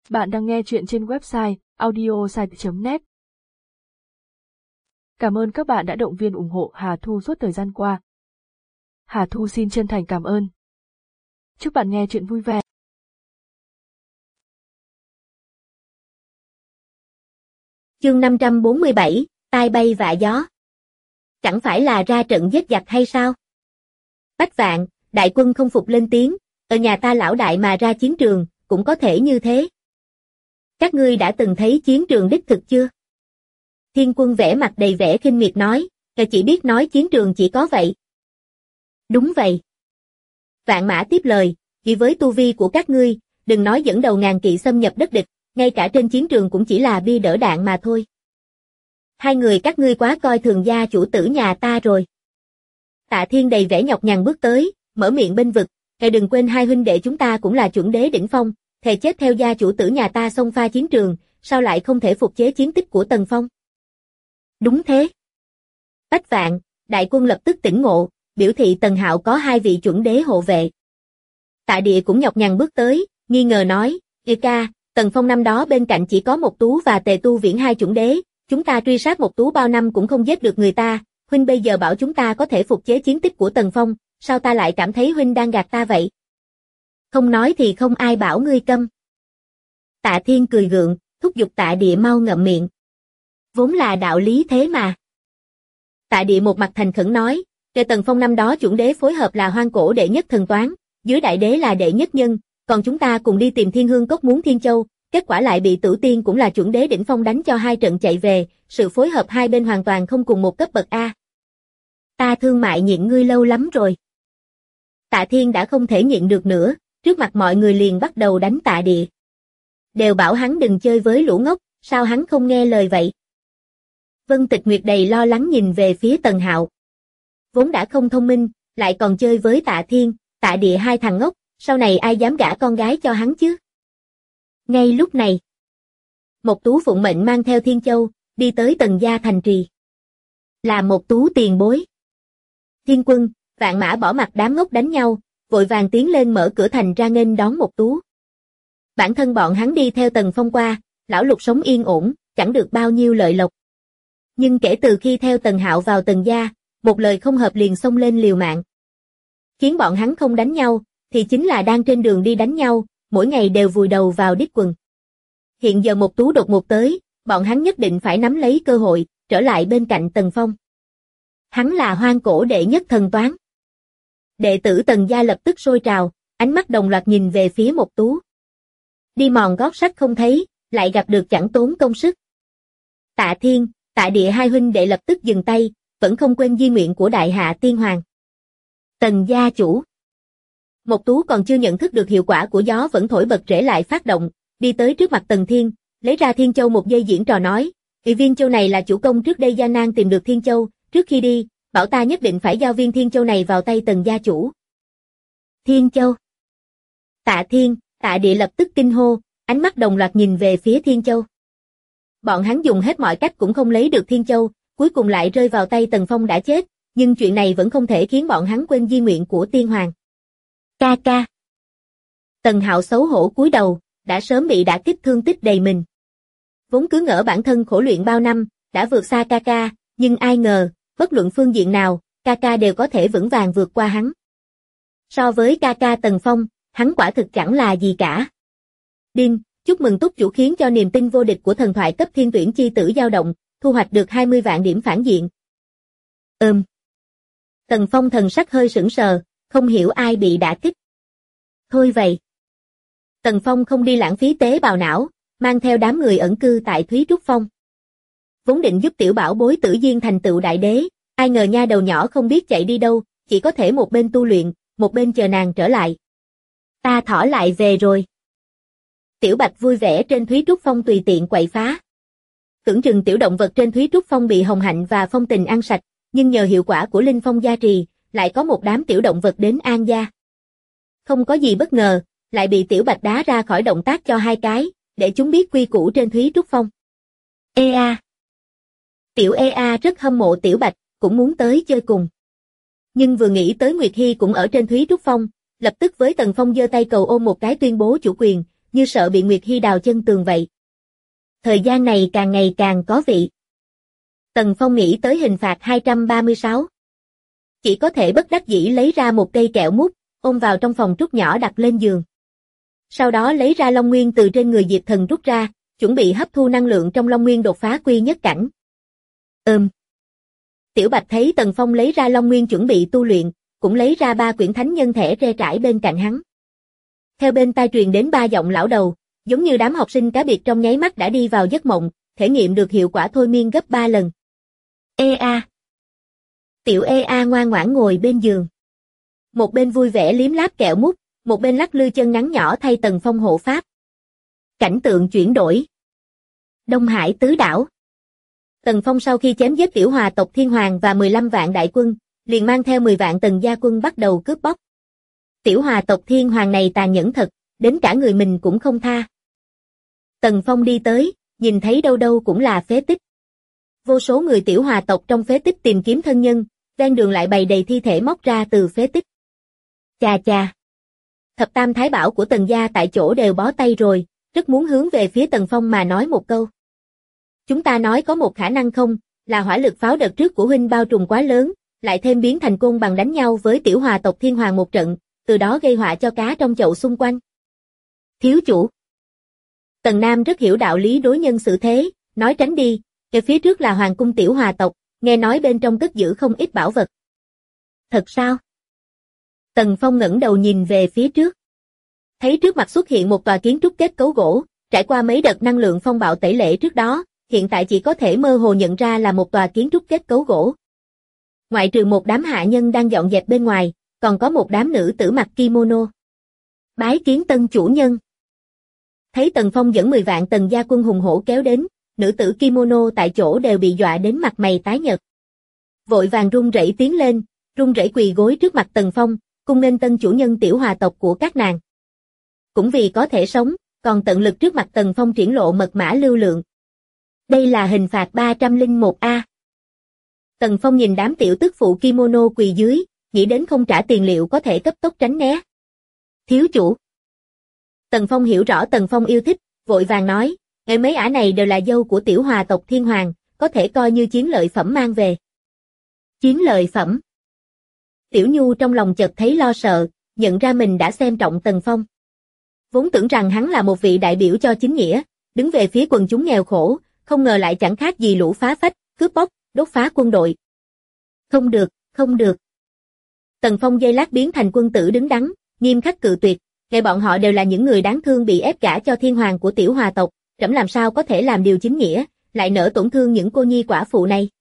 Bạn đang nghe chuyện trên website audiosite.net. Cảm ơn các bạn đã động viên ủng hộ Hà Thu suốt thời gian qua. Hà Thu xin chân thành cảm ơn. Chúc bạn nghe chuyện vui vẻ. Chương 547, tai bay vạ gió. Chẳng phải là ra trận giết giặc hay sao? Bách Vạn, đại quân không phục lên tiếng, ở nhà ta lão đại mà ra chiến trường, cũng có thể như thế. Các ngươi đã từng thấy chiến trường đích thực chưa? Thiên Quân vẻ mặt đầy vẻ khinh miệt nói, chỉ biết nói chiến trường chỉ có vậy. Đúng vậy. Vạn Mã tiếp lời, vì với tu vi của các ngươi, đừng nói dẫn đầu ngàn kỵ xâm nhập đất địch, ngay cả trên chiến trường cũng chỉ là bia đỡ đạn mà thôi. Hai người các ngươi quá coi thường gia chủ tử nhà ta rồi. Tạ Thiên đầy vẻ nhọc nhằn bước tới, mở miệng bênh vực, đừng quên hai huynh đệ chúng ta cũng là chuẩn đế đỉnh phong, thề chết theo gia chủ tử nhà ta xông pha chiến trường, sao lại không thể phục chế chiến tích của Tần Phong? Đúng thế. Bách Vạn, đại quân lập tức tỉnh ngộ, biểu thị Tần Hạo có hai vị chuẩn đế hộ vệ. Tạ Địa cũng nhọc nhằn bước tới, nghi ngờ nói, ca, Tần Phong năm đó bên cạnh chỉ có Mộc Tú và Tề Tu Viễn hai chuẩn đế, chúng ta truy sát Mộc Tú bao năm cũng không giết được người ta, huynh bây giờ bảo chúng ta có thể phục chế chiến tích của Tần Phong, sao ta lại cảm thấy huynh đang gạt ta vậy? Không nói thì không ai bảo ngươi câm. Tạ Thiên cười gượng, thúc giục Tạ Địa mau ngậm miệng. Vốn là đạo lý thế mà. Tạ Địa một mặt thành khẩn nói, Tần Phong năm đó chuẩn đế phối hợp là hoang cổ đệ nhất thần toán, dưới đại đế là đệ nhất nhân, còn chúng ta cùng đi tìm Thiên Hương Cốc muốn Thiên Châu, kết quả lại bị Tử Tiên cũng là chuẩn đế đỉnh phong đánh cho hai trận chạy về, sự phối hợp hai bên hoàn toàn không cùng một cấp bậc a. Ta thương mại nhịn ngươi lâu lắm rồi. Tạ Thiên đã không thể nhịn được nữa, trước mặt mọi người liền bắt đầu đánh Tạ Địa. Đều bảo hắn đừng chơi với lũ ngốc, sao hắn không nghe lời vậy? Vân Tịch Nguyệt đầy lo lắng nhìn về phía Tần Hạo. Vốn đã không thông minh, lại còn chơi với Tạ Thiên, Tạ Địa hai thằng ngốc, sau này ai dám gả con gái cho hắn chứ? Ngay lúc này, Mộc Tú phụng mệnh mang theo Thiên Châu, đi tới Tần gia thành trì. Là Mộc Tú tiền bối. Thiên Quân, Vạn Mã bỏ mặc đám ngốc đánh nhau, vội vàng tiến lên mở cửa thành ra nghênh đón Mộc Tú. Bản thân bọn hắn đi theo Tần Phong qua, lão Lục sống yên ổn, chẳng được bao nhiêu lợi lộc. Nhưng kể từ khi theo Tần Hạo vào Tần gia, một lời không hợp liền xông lên liều mạng. Khiến bọn hắn không đánh nhau, thì chính là đang trên đường đi đánh nhau, mỗi ngày đều vùi đầu vào đít quần. Hiện giờ Mộc Tú đột ngột tới, bọn hắn nhất định phải nắm lấy cơ hội, trở lại bên cạnh Tần Phong. Hắn là hoang cổ đệ nhất thần toán. Đệ tử Tần gia lập tức sôi trào, ánh mắt đồng loạt nhìn về phía Mộc Tú. Đi mòn gót sắt không thấy, lại gặp được chẳng tốn công sức. Tạ Thiên, Tạ Địa hai huynh đệ lập tức dừng tay, vẫn không quên di nguyện của Đại Hạ Tiên Hoàng. Tần gia chủ. Mộc Tú còn chưa nhận thức được hiệu quả của gió vẫn thổi bật rễ lại phát động, đi tới trước mặt Tần Thiên, lấy ra Thiên Châu một dây diễn trò nói, viên châu này là chủ công trước đây gian nan tìm được Thiên Châu, trước khi đi, bảo ta nhất định phải giao viên Thiên Châu này vào tay Tần gia chủ. Thiên Châu. Tạ Thiên, Tạ Địa lập tức kinh hô, ánh mắt đồng loạt nhìn về phía Thiên Châu. Bọn hắn dùng hết mọi cách cũng không lấy được Thiên Châu, cuối cùng lại rơi vào tay Tần Phong đã chết, nhưng chuyện này vẫn không thể khiến bọn hắn quên di nguyện của Tiên Hoàng. Ca ca. Tần Hạo xấu hổ cúi đầu, đã sớm bị đả kích thương tích đầy mình. Vốn cứ ngỡ bản thân khổ luyện bao năm, đã vượt xa ca ca, nhưng ai ngờ, bất luận phương diện nào, ca ca đều có thể vững vàng vượt qua hắn. So với ca ca Tần Phong, hắn quả thực chẳng là gì cả. Đinh, chúc mừng túc chủ khiến cho niềm tin vô địch của thần thoại cấp thiên tuyển chi tử dao động, thu hoạch được 20 vạn điểm phản diện. Tần Phong thần sắc hơi sững sờ, không hiểu ai bị đả kích. Thôi vậy. Tần Phong không đi lãng phí tế bào não, mang theo đám người ẩn cư tại Thúy Trúc Phong. Vốn định giúp tiểu bảo bối Tử Duyên thành tựu đại đế, ai ngờ nha đầu nhỏ không biết chạy đi đâu, chỉ có thể một bên tu luyện, một bên chờ nàng trở lại. Ta thỏ lại về rồi. Tiểu Bạch vui vẻ trên Thúy Trúc Phong tùy tiện quậy phá. Tưởng chừng tiểu động vật trên Thúy Trúc Phong bị Hồng Hạnh và Phong Tình ăn sạch, nhưng nhờ hiệu quả của Linh Phong gia trì, lại có một đám tiểu động vật đến an gia. Không có gì bất ngờ, lại bị Tiểu Bạch đá ra khỏi động tác cho hai cái, để chúng biết quy củ trên Thúy Trúc Phong. Ea. Tiểu Ea rất hâm mộ Tiểu Bạch, cũng muốn tới chơi cùng. Nhưng vừa nghĩ tới Nguyệt Hy cũng ở trên Thúy Trúc Phong, lập tức với Tần Phong giơ tay cầu ôm một cái tuyên bố chủ quyền, như sợ bị Nguyệt Hy đào chân tường vậy. Thời gian này càng ngày càng có vị. Tần Phong nghĩ tới hình phạt 236. Chỉ có thể bất đắc dĩ lấy ra một cây kẹo mút, ôm vào trong phòng trúc nhỏ đặt lên giường. Sau đó lấy ra Long Nguyên từ trên người Diệp Thần rút ra, chuẩn bị hấp thu năng lượng trong Long Nguyên đột phá quy nhất cảnh. Tiểu Bạch thấy Tần Phong lấy ra Long Nguyên chuẩn bị tu luyện, cũng lấy ra 3 quyển thánh nhân thể rê trải bên cạnh hắn. Theo bên tai truyền đến 3 giọng lão đầu, giống như đám học sinh cá biệt trong nháy mắt đã đi vào giấc mộng, thể nghiệm được hiệu quả thôi miên gấp 3 lần. Ea. Tiểu Ea ngoan ngoãn ngồi bên giường. Một bên vui vẻ liếm láp kẹo mút, một bên lắc lư chân ngắn nhỏ thay Tần Phong hộ pháp. Cảnh tượng chuyển đổi. Đông Hải tứ đảo. Tần Phong sau khi chém giết tiểu hòa tộc Thiên Hoàng và 15 vạn đại quân, liền mang theo 10 vạn Tần gia quân bắt đầu cướp bóc. Tiểu hòa tộc Thiên Hoàng này tàn nhẫn thật, đến cả người mình cũng không tha. Tần Phong đi tới, nhìn thấy đâu đâu cũng là phế tích. Vô số người tiểu hòa tộc trong phế tích tìm kiếm thân nhân, ven đường lại bày đầy thi thể móc ra từ phế tích. Chà chà. Thập tam thái bảo của Tần gia tại chỗ đều bó tay rồi, rất muốn hướng về phía Tần Phong mà nói một câu. Chúng ta nói có một khả năng không, là hỏa lực pháo đợt trước của huynh bao trùm quá lớn, lại thêm biến thành côn bằng đánh nhau với tiểu hòa tộc Thiên Hoàng một trận, từ đó gây họa cho cá trong chậu xung quanh. Thiếu chủ. Tần Nam rất hiểu đạo lý đối nhân xử thế, nói tránh đi, kề phía trước là hoàng cung tiểu hòa tộc, nghe nói bên trong cất giữ không ít bảo vật. Thật sao? Tần Phong ngẩng đầu nhìn về phía trước. Thấy trước mặt xuất hiện một tòa kiến trúc kết cấu gỗ, trải qua mấy đợt năng lượng phong bạo tẩy lễ trước đó, hiện tại chỉ có thể mơ hồ nhận ra là một tòa kiến trúc kết cấu gỗ. Ngoại trừ một đám hạ nhân đang dọn dẹp bên ngoài, còn có một đám nữ tử mặc kimono. Bái kiến tân chủ nhân. Thấy Tần Phong dẫn 10 vạn Tần gia quân hùng hổ kéo đến, nữ tử kimono tại chỗ đều bị dọa đến mặt mày tái nhợt. Vội vàng run rẩy tiến lên, run rẩy quỳ gối trước mặt Tần Phong, cung nghênh tân chủ nhân tiểu hòa tộc của các nàng. Cũng vì có thể sống, còn tận lực trước mặt Tần Phong triển lộ mật mã lưu lượng. Đây là hình phạt 301A. Tần Phong nhìn đám tiểu tức phụ kimono quỳ dưới, nghĩ đến không trả tiền liệu có thể cấp tốc tránh né. Thiếu chủ. Tần Phong hiểu rõ Tần Phong yêu thích, vội vàng nói, mấy ả này đều là dâu của tiểu hòa tộc Thiên Hoàng, có thể coi như chiến lợi phẩm mang về. Chiến lợi phẩm. Tiểu Nhu trong lòng chợt thấy lo sợ, nhận ra mình đã xem trọng Tần Phong. Vốn tưởng rằng hắn là một vị đại biểu cho chính nghĩa, đứng về phía quần chúng nghèo khổ, không ngờ lại chẳng khác gì lũ phá phách, cướp bóc, đốt phá quân đội. Không được, không được. Tần Phong giây lát biến thành quân tử đứng đắn, nghiêm khắc cự tuyệt, ngay bọn họ đều là những người đáng thương bị ép gả cho Thiên Hoàng của tiểu hòa tộc, trẫm làm sao có thể làm điều chính nghĩa, lại nỡ tổn thương những cô nhi quả phụ này.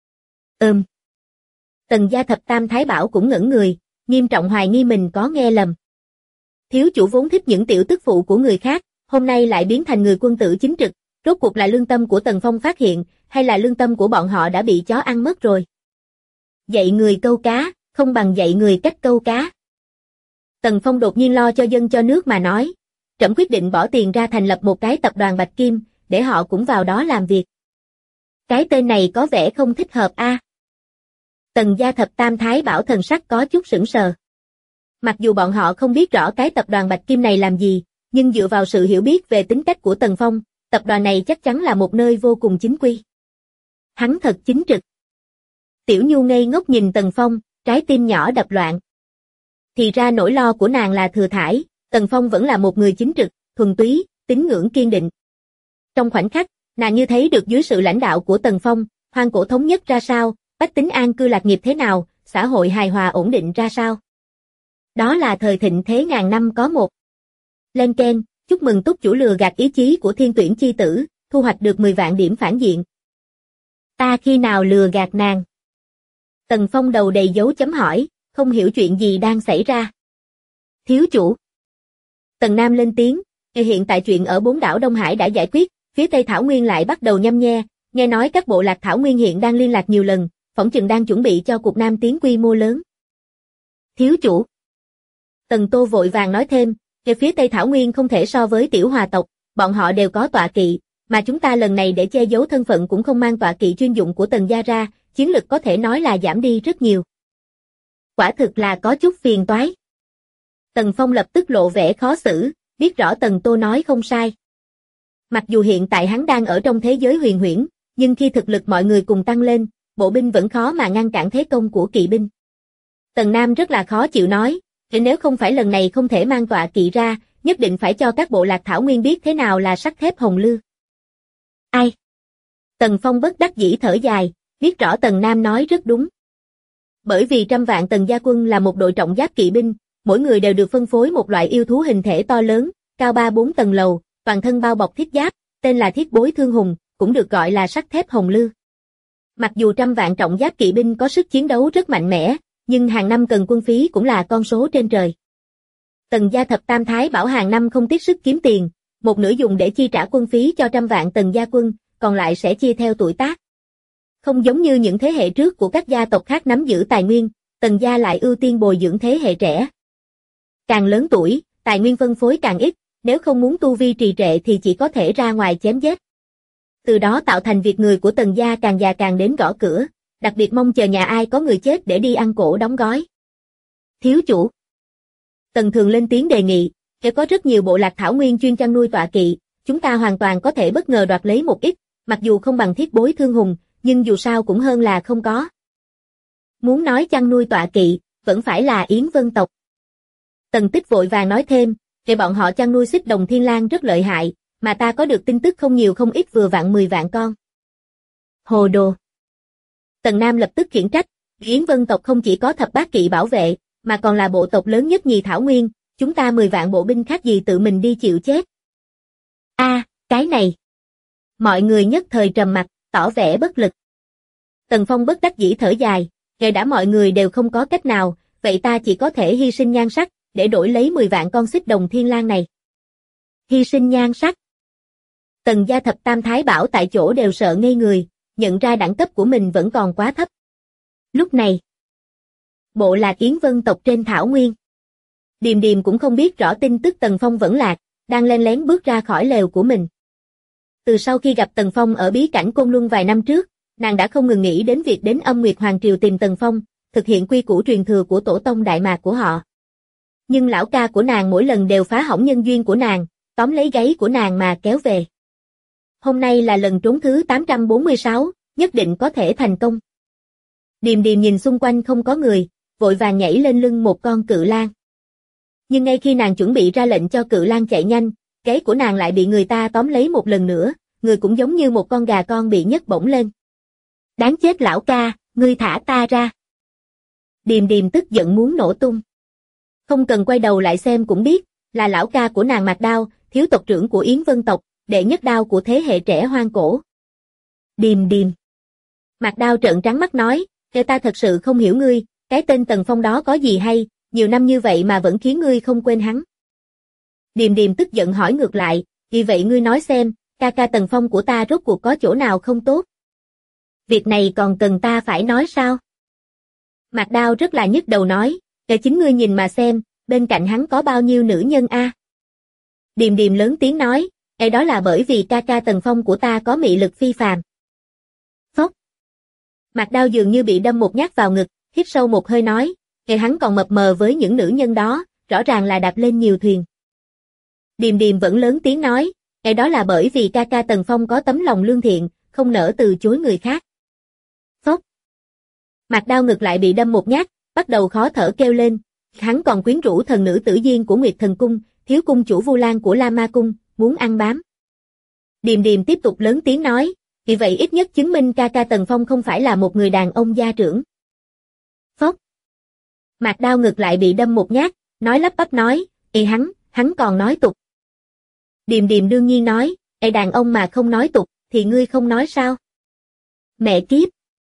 Tần gia thập tam thái bảo cũng ngẩn người, nghiêm trọng hoài nghi mình có nghe lầm. Thiếu chủ vốn thích những tiểu tức phụ của người khác, hôm nay lại biến thành người quân tử chính trực, rốt cuộc là lương tâm của Tần Phong phát hiện, hay là lương tâm của bọn họ đã bị chó ăn mất rồi. Dạy người câu cá, không bằng dạy người cách câu cá. Tần Phong đột nhiên lo cho dân cho nước mà nói, trẫm quyết định bỏ tiền ra thành lập một cái tập đoàn Bạch Kim, để họ cũng vào đó làm việc. Cái tên này có vẻ không thích hợp a. Tần gia thập tam thái bảo thần sắc có chút sững sờ. Mặc dù bọn họ không biết rõ cái tập đoàn Bạch Kim này làm gì, nhưng dựa vào sự hiểu biết về tính cách của Tần Phong, tập đoàn này chắc chắn là một nơi vô cùng chính quy. Hắn thật chính trực. Tiểu Nhu ngây ngốc nhìn Tần Phong, trái tim nhỏ đập loạn. Thì ra nỗi lo của nàng là thừa thãi, Tần Phong vẫn là một người chính trực, thuần túy, tín ngưỡng kiên định. Trong khoảnh khắc, nàng như thấy được dưới sự lãnh đạo của Tần Phong, hoang cổ thống nhất ra sao, bách tính an cư lạc nghiệp thế nào, xã hội hài hòa ổn định ra sao. Đó là thời thịnh thế ngàn năm có một. Lên keng, chúc mừng túc chủ lừa gạt ý chí của thiên tuyển chi tử, thu hoạch được 10 vạn điểm phản diện. Ta khi nào lừa gạt nàng? Tần Phong đầu đầy dấu chấm hỏi, không hiểu chuyện gì đang xảy ra. Thiếu chủ. Tần Nam lên tiếng, hiện tại chuyện ở 4 đảo Đông Hải đã giải quyết, phía Tây Thảo Nguyên lại bắt đầu nhăm nhe, nghe nói các bộ lạc Thảo Nguyên hiện đang liên lạc nhiều lần, phỏng chừng đang chuẩn bị cho cuộc Nam tiến quy mô lớn. Thiếu chủ. Tần Tô vội vàng nói thêm, về phía Tây Thảo Nguyên không thể so với tiểu hòa tộc, bọn họ đều có tọa kỵ, mà chúng ta lần này để che giấu thân phận cũng không mang tọa kỵ chuyên dụng của Tần gia ra, chiến lực có thể nói là giảm đi rất nhiều. Quả thực là có chút phiền toái. Tần Phong lập tức lộ vẻ khó xử, biết rõ Tần Tô nói không sai. Mặc dù hiện tại hắn đang ở trong thế giới huyền huyễn, nhưng khi thực lực mọi người cùng tăng lên, bộ binh vẫn khó mà ngăn cản thế công của kỵ binh. Tần Nam rất là khó chịu nói, nếu không phải lần này không thể mang tọa kỵ ra, nhất định phải cho các bộ lạc thảo nguyên biết thế nào là sắt thép hồng lư. Ai? Tần Phong bất đắc dĩ thở dài, biết rõ Tần Nam nói rất đúng. Bởi vì 100 vạn Tần gia quân là một đội trọng giáp kỵ binh, mỗi người đều được phân phối một loại yêu thú hình thể to lớn, cao 3-4 tầng lầu, toàn thân bao bọc thiết giáp, tên là thiết bối thương hùng, cũng được gọi là sắt thép hồng lư. Mặc dù 100 vạn trọng giáp kỵ binh có sức chiến đấu rất mạnh mẽ, nhưng hàng năm cần quân phí cũng là con số trên trời. Tần gia thập tam thái bảo hàng năm không tiếc sức kiếm tiền, một nửa dùng để chi trả quân phí cho 100 vạn Tần gia quân, còn lại sẽ chia theo tuổi tác. Không giống như những thế hệ trước của các gia tộc khác nắm giữ tài nguyên, Tần gia lại ưu tiên bồi dưỡng thế hệ trẻ. Càng lớn tuổi, tài nguyên phân phối càng ít, nếu không muốn tu vi trì trệ thì chỉ có thể ra ngoài chém giết. Từ đó tạo thành việc người của Tần gia càng già càng đến gõ cửa, đặc biệt mong chờ nhà ai có người chết để đi ăn cổ đóng gói. Thiếu chủ. Tần Thường lên tiếng đề nghị, sẽ có rất nhiều bộ lạc thảo nguyên chuyên chăn nuôi tọa kỵ, chúng ta hoàn toàn có thể bất ngờ đoạt lấy một ít, mặc dù không bằng thiết bối thương hùng, nhưng dù sao cũng hơn là không có. Muốn nói chăn nuôi tọa kỵ, vẫn phải là Yến Vân tộc. Tần Tích vội vàng nói thêm, để bọn họ chăn nuôi xích đồng thiên lang rất lợi hại, mà ta có được tin tức không nhiều không ít vừa vặn 10 vạn con. Hồ đồ. Tần Nam lập tức khiển trách, Yến Vân tộc không chỉ có thập bát kỵ bảo vệ, mà còn là bộ tộc lớn nhất nhì thảo nguyên, chúng ta 10 vạn bộ binh khác gì tự mình đi chịu chết. Cái này. Mọi người nhất thời trầm mặt, tỏ vẻ bất lực. Tần Phong bất đắc dĩ thở dài, kể đã mọi người đều không có cách nào, vậy ta chỉ có thể hy sinh nhan sắc, để đổi lấy 10 vạn con xích đồng thiên lang này. Hy sinh nhan sắc. Tần gia thập tam thái bảo tại chỗ đều sợ ngây người, nhận ra đẳng cấp của mình vẫn còn quá thấp. Lúc này, bộ lạc Yến Vân tộc trên thảo nguyên. Điềm Điềm cũng không biết rõ tin tức Tần Phong vẫn lạc, đang len lén bước ra khỏi lều của mình. Từ sau khi gặp Tần Phong ở bí cảnh Côn Luân vài năm trước, nàng đã không ngừng nghĩ đến việc đến Âm Nguyệt Hoàng Triều tìm Tần Phong, thực hiện quy củ truyền thừa của tổ tông Đại Mạc của họ. Nhưng lão ca của nàng mỗi lần đều phá hỏng nhân duyên của nàng, tóm lấy gáy của nàng mà kéo về. Hôm nay là lần trốn thứ 846, nhất định có thể thành công. Điềm Điềm nhìn xung quanh không có người, vội vàng nhảy lên lưng một con cự lang. Nhưng ngay khi nàng chuẩn bị ra lệnh cho cự lang chạy nhanh, gáy của nàng lại bị người ta tóm lấy một lần nữa, người cũng giống như một con gà con bị nhấc bổng lên. Đáng chết lão ca, ngươi thả ta ra. Điềm Điềm tức giận muốn nổ tung. Không cần quay đầu lại xem cũng biết, là lão ca của nàng Mạc Đao, thiếu tộc trưởng của Yến Vân tộc, đệ nhất đao của thế hệ trẻ hoang cổ. Điềm Điềm. Mạc Đao trợn trắng mắt nói, ta thật sự không hiểu ngươi, cái tên Tần Phong đó có gì hay, nhiều năm như vậy mà vẫn khiến ngươi không quên hắn. Điềm Điềm tức giận hỏi ngược lại, vì vậy ngươi nói xem, ca ca Tần Phong của ta rốt cuộc có chỗ nào không tốt? Việc này còn cần ta phải nói sao? Mạc Đao rất là nhức đầu nói, để chính ngươi nhìn mà xem, bên cạnh hắn có bao nhiêu nữ nhân a? Điềm Điềm lớn tiếng nói, đó là bởi vì ca ca Tần Phong của ta có mị lực phi phàm. Phốc. Mạc Đao dường như bị đâm một nhát vào ngực, hít sâu một hơi nói, hắn còn mập mờ với những nữ nhân đó, rõ ràng là đạp lên nhiều thuyền. Điềm Điềm vẫn lớn tiếng nói, đó là bởi vì ca ca Tần Phong có tấm lòng lương thiện, không nỡ từ chối người khác. Phốc. Mạc Đao ngực lại bị đâm một nhát, bắt đầu khó thở kêu lên, hắn còn quyến rũ thần nữ Tử Diên của Nguyệt Thần Cung, thiếu cung chủ Vu Lan của La Ma Cung, muốn ăn bám. Điềm Điềm tiếp tục lớn tiếng nói, vì vậy ít nhất chứng minh ca ca Tần Phong không phải là một người đàn ông gia trưởng. Phốc. Mạc Đao ngực lại bị đâm một nhát, nói lắp bắp nói, hắn còn nói tục. Điềm Điềm đương nhiên nói, đàn ông mà không nói tục, thì ngươi không nói sao? Mẹ kiếp.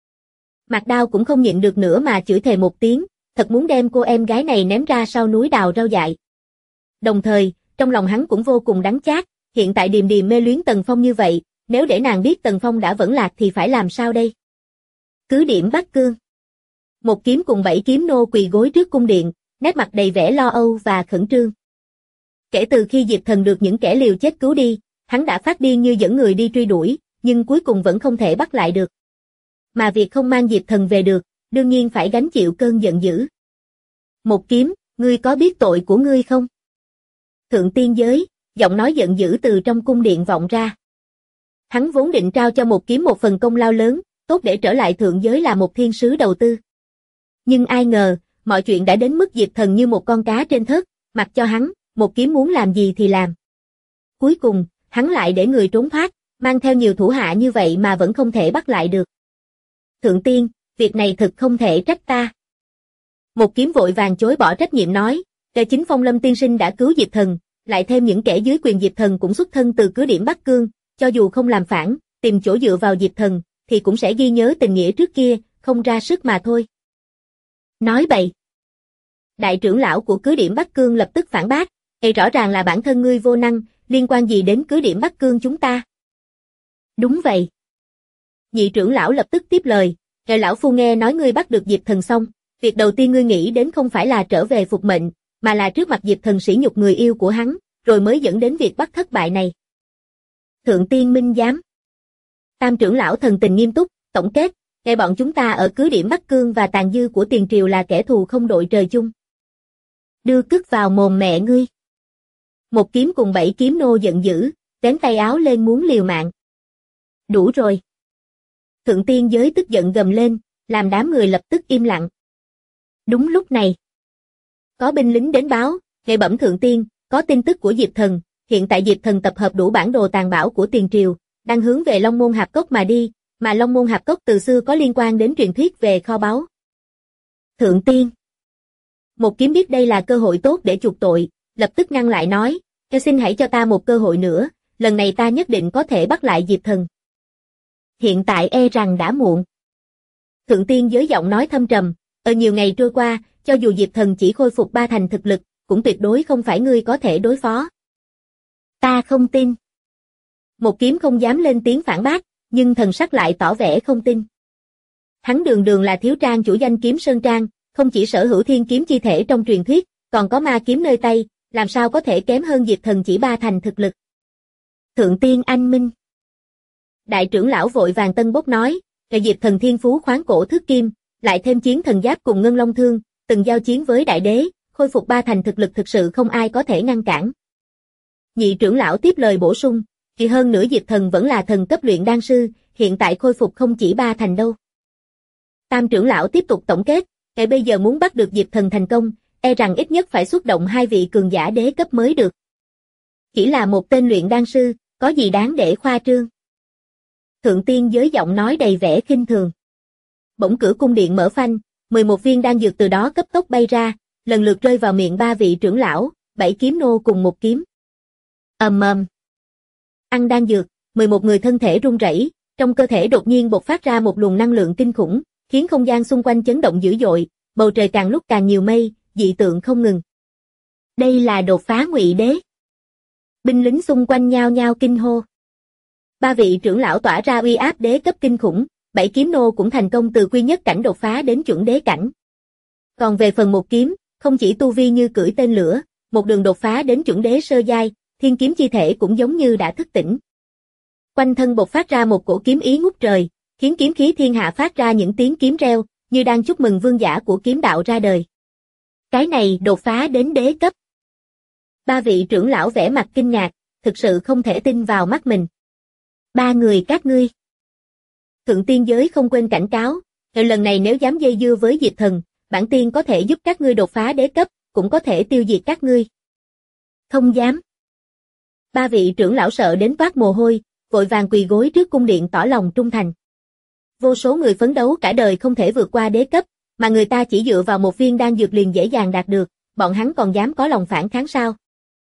Mạc Đao cũng không nhịn được nữa mà chửi thề một tiếng, thật muốn đem cô em gái này ném ra sau núi đào rau dại. Đồng thời, trong lòng hắn cũng vô cùng đắng chát, hiện tại Điềm Điềm mê luyến Tần Phong như vậy, nếu để nàng biết Tần Phong đã vẫn lạc thì phải làm sao đây? Cứ điểm Bắc Cương. Một kiếm cùng 7 kiếm nô quỳ gối trước cung điện, nét mặt đầy vẻ lo âu và khẩn trương. Kể từ khi Diệp Thần được những kẻ liều chết cứu đi, hắn đã phát điên như dẫn người đi truy đuổi, nhưng cuối cùng vẫn không thể bắt lại được. Mà việc không mang Diệp Thần về được, đương nhiên phải gánh chịu cơn giận dữ. Một kiếm, ngươi có biết tội của ngươi không? Thượng tiên giới, giọng nói giận dữ từ trong cung điện vọng ra. Hắn vốn định trao cho một kiếm một phần công lao lớn, tốt để trở lại thượng giới là một thiên sứ đầu tư. Nhưng ai ngờ, mọi chuyện đã đến mức Diệp Thần như một con cá trên thớt, mặc cho hắn, một kiếm muốn làm gì thì làm. Cuối cùng, hắn lại để người trốn thoát, mang theo nhiều thủ hạ như vậy mà vẫn không thể bắt lại được. Thượng tiên, việc này thực không thể trách ta. Một kiếm vội vàng chối bỏ trách nhiệm nói, kể chính Phong Lâm tiên sinh đã cứu Diệp Thần, lại thêm những kẻ dưới quyền Diệp Thần cũng xuất thân từ cứ điểm Bắc Cương, cho dù không làm phản, tìm chỗ dựa vào Diệp Thần, thì cũng sẽ ghi nhớ tình nghĩa trước kia, không ra sức mà thôi. Nói bậy. Đại trưởng lão của cứ điểm Bắc Cương lập tức phản bác, rõ ràng là bản thân ngươi vô năng, liên quan gì đến cứ điểm Bắc Cương chúng ta? Đúng vậy. Nhị trưởng lão lập tức tiếp lời, lão phu nghe nói ngươi bắt được Diệp Thần xong, việc đầu tiên ngươi nghĩ đến không phải là trở về phục mệnh, mà là trước mặt Diệp Thần sỉ nhục người yêu của hắn, rồi mới dẫn đến việc bắt thất bại này. Thượng tiên minh giám. Tam trưởng lão thần tình nghiêm túc, tổng kết, bọn chúng ta ở cứ điểm Bắc Cương và tàn dư của tiền triều là kẻ thù không đội trời chung. Đưa cứt vào mồm mẹ ngươi. Một kiếm cùng 7 kiếm nô giận dữ, vén tay áo lên muốn liều mạng. Đủ rồi. Thượng tiên giới tức giận gầm lên, làm đám người lập tức im lặng. Đúng lúc này, có binh lính đến báo, nghệ bẩm thượng tiên, có tin tức của Diệp Thần, hiện tại Diệp Thần tập hợp đủ bản đồ tàn bạo của tiền triều, đang hướng về Long Môn Hạp Cốc mà đi, mà Long Môn Hạp Cốc từ xưa có liên quan đến truyền thuyết về kho báu. Thượng tiên. Một kiếm biết đây là cơ hội tốt để chuộc tội, lập tức ngăn lại nói, xin hãy cho ta một cơ hội nữa, lần này ta nhất định có thể bắt lại Diệp Thần. Hiện tại e rằng đã muộn. Thượng tiên giới giọng nói thâm trầm, nhiều ngày trôi qua, cho dù Diệp Thần chỉ khôi phục 3 thành thực lực, cũng tuyệt đối không phải ngươi có thể đối phó. Ta không tin. Một kiếm không dám lên tiếng phản bác, nhưng thần sắc lại tỏ vẻ không tin. Hắn đường đường là thiếu trang chủ danh kiếm Sơn Trang, không chỉ sở hữu thiên kiếm chi thể trong truyền thuyết, còn có ma kiếm nơi tay, làm sao có thể kém hơn Diệp Thần chỉ 3 thành thực lực. Thượng tiên anh minh. Đại trưởng lão vội vàng tân bốc nói, Diệp Thần thiên phú khoáng cổ thước kim, lại thêm chiến thần giáp cùng ngân long thương, từng giao chiến với đại đế, khôi phục 3 thành thực lực thực sự không ai có thể ngăn cản. Nhị trưởng lão tiếp lời bổ sung, thì hơn nữa Diệp Thần vẫn là thần cấp luyện đan sư, hiện tại khôi phục không chỉ 3 thành đâu. Tam trưởng lão tiếp tục tổng kết, bây giờ muốn bắt được Diệp Thần thành công, e rằng ít nhất phải xuất động 2 vị cường giả đế cấp mới được. Chỉ là một tên luyện đan sư, có gì đáng để khoa trương. Thượng tiên giới giọng nói đầy vẻ khinh thường. Bỗng cửa cung điện mở phanh, 11 viên đan dược từ đó cấp tốc bay ra, lần lượt rơi vào miệng 3 vị trưởng lão, 7 kiếm nô cùng một kiếm. Ầm ầm. Ăn đan dược, 11 người thân thể run rẩy, trong cơ thể đột nhiên bộc phát ra một luồng năng lượng kinh khủng, khiến không gian xung quanh chấn động dữ dội, bầu trời càng lúc càng nhiều mây, dị tượng không ngừng. Đây là đột phá Ngụy Đế. Binh lính xung quanh nhao nhao kinh hô. 3 vị trưởng lão tỏa ra uy áp đế cấp kinh khủng, 7 kiếm nô cũng thành công từ quy nhất cảnh đột phá đến chuẩn đế cảnh. Còn về phần một kiếm, không chỉ tu vi như cưỡi tên lửa, một đường đột phá đến chuẩn đế sơ giai, thiên kiếm chi thể cũng giống như đã thức tỉnh. Quanh thân bộc phát ra một cổ kiếm ý ngút trời, khiến kiếm khí thiên hạ phát ra những tiếng kiếm reo, như đang chúc mừng vương giả của kiếm đạo ra đời. Cái này đột phá đến đế cấp. 3 vị trưởng lão vẻ mặt kinh ngạc, thực sự không thể tin vào mắt mình. 3 người các ngươi. Thượng tiên giới không quên cảnh cáo, lần này nếu dám dây dưa với Diệp Thần, bản tiên có thể giúp các ngươi đột phá đế cấp, cũng có thể tiêu diệt các ngươi. Không dám. 3 vị trưởng lão sợ đến toát mồ hôi, vội vàng quỳ gối trước cung điện tỏ lòng trung thành. Vô số người phấn đấu cả đời không thể vượt qua đế cấp, mà người ta chỉ dựa vào một viên đan dược liền dễ dàng đạt được, bọn hắn còn dám có lòng phản kháng sao?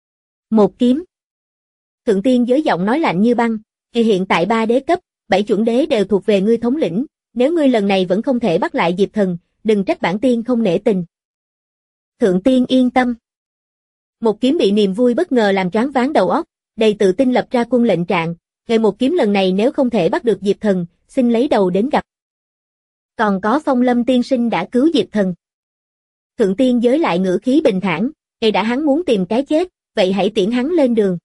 Một kiếm. Thượng tiên giới giọng nói lạnh như băng, hiện tại 3 đế cấp, 7 chuẩn đế đều thuộc về ngươi thống lĩnh, nếu ngươi lần này vẫn không thể bắt lại Diệp Thần, đừng trách bản tiên không nể tình. Thượng tiên yên tâm. Một kiếm bị niềm vui bất ngờ làm choáng váng đầu óc, đầy tự tin lập ra quân lệnh trạng, ngày một kiếm lần này nếu không thể bắt được Diệp Thần, xin lấy đầu đến gặp. Còn có Phong Lâm tiên sinh đã cứu Diệp Thần. Thượng tiên giới lại ngữ khí bình thản, ngày đã hắn muốn tìm cái chết, vậy hãy tiễn hắn lên đường.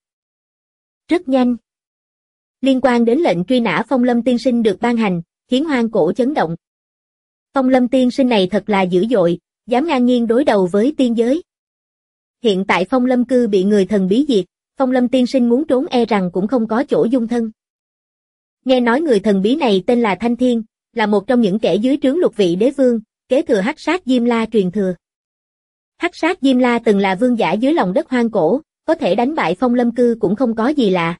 Rất nhanh. Liên quan đến lệnh truy nã Phong Lâm tiên sinh được ban hành, khiến hoang cổ chấn động. Phong Lâm tiên sinh này thật là dữ dội, dám ngang nhiên đối đầu với tiên giới. Hiện tại Phong Lâm cư bị người thần bí diệt, Phong Lâm tiên sinh muốn trốn e rằng cũng không có chỗ dung thân. Nghe nói người thần bí này tên là Thanh Thiên, là một trong những kẻ dưới trướng Lục Vị Đế Vương, kế thừa Hắc Sát Diêm La truyền thừa. Hắc Sát Diêm La từng là vương giả dưới lòng đất hoang cổ, có thể đánh bại Phong Lâm cư cũng không có gì lạ.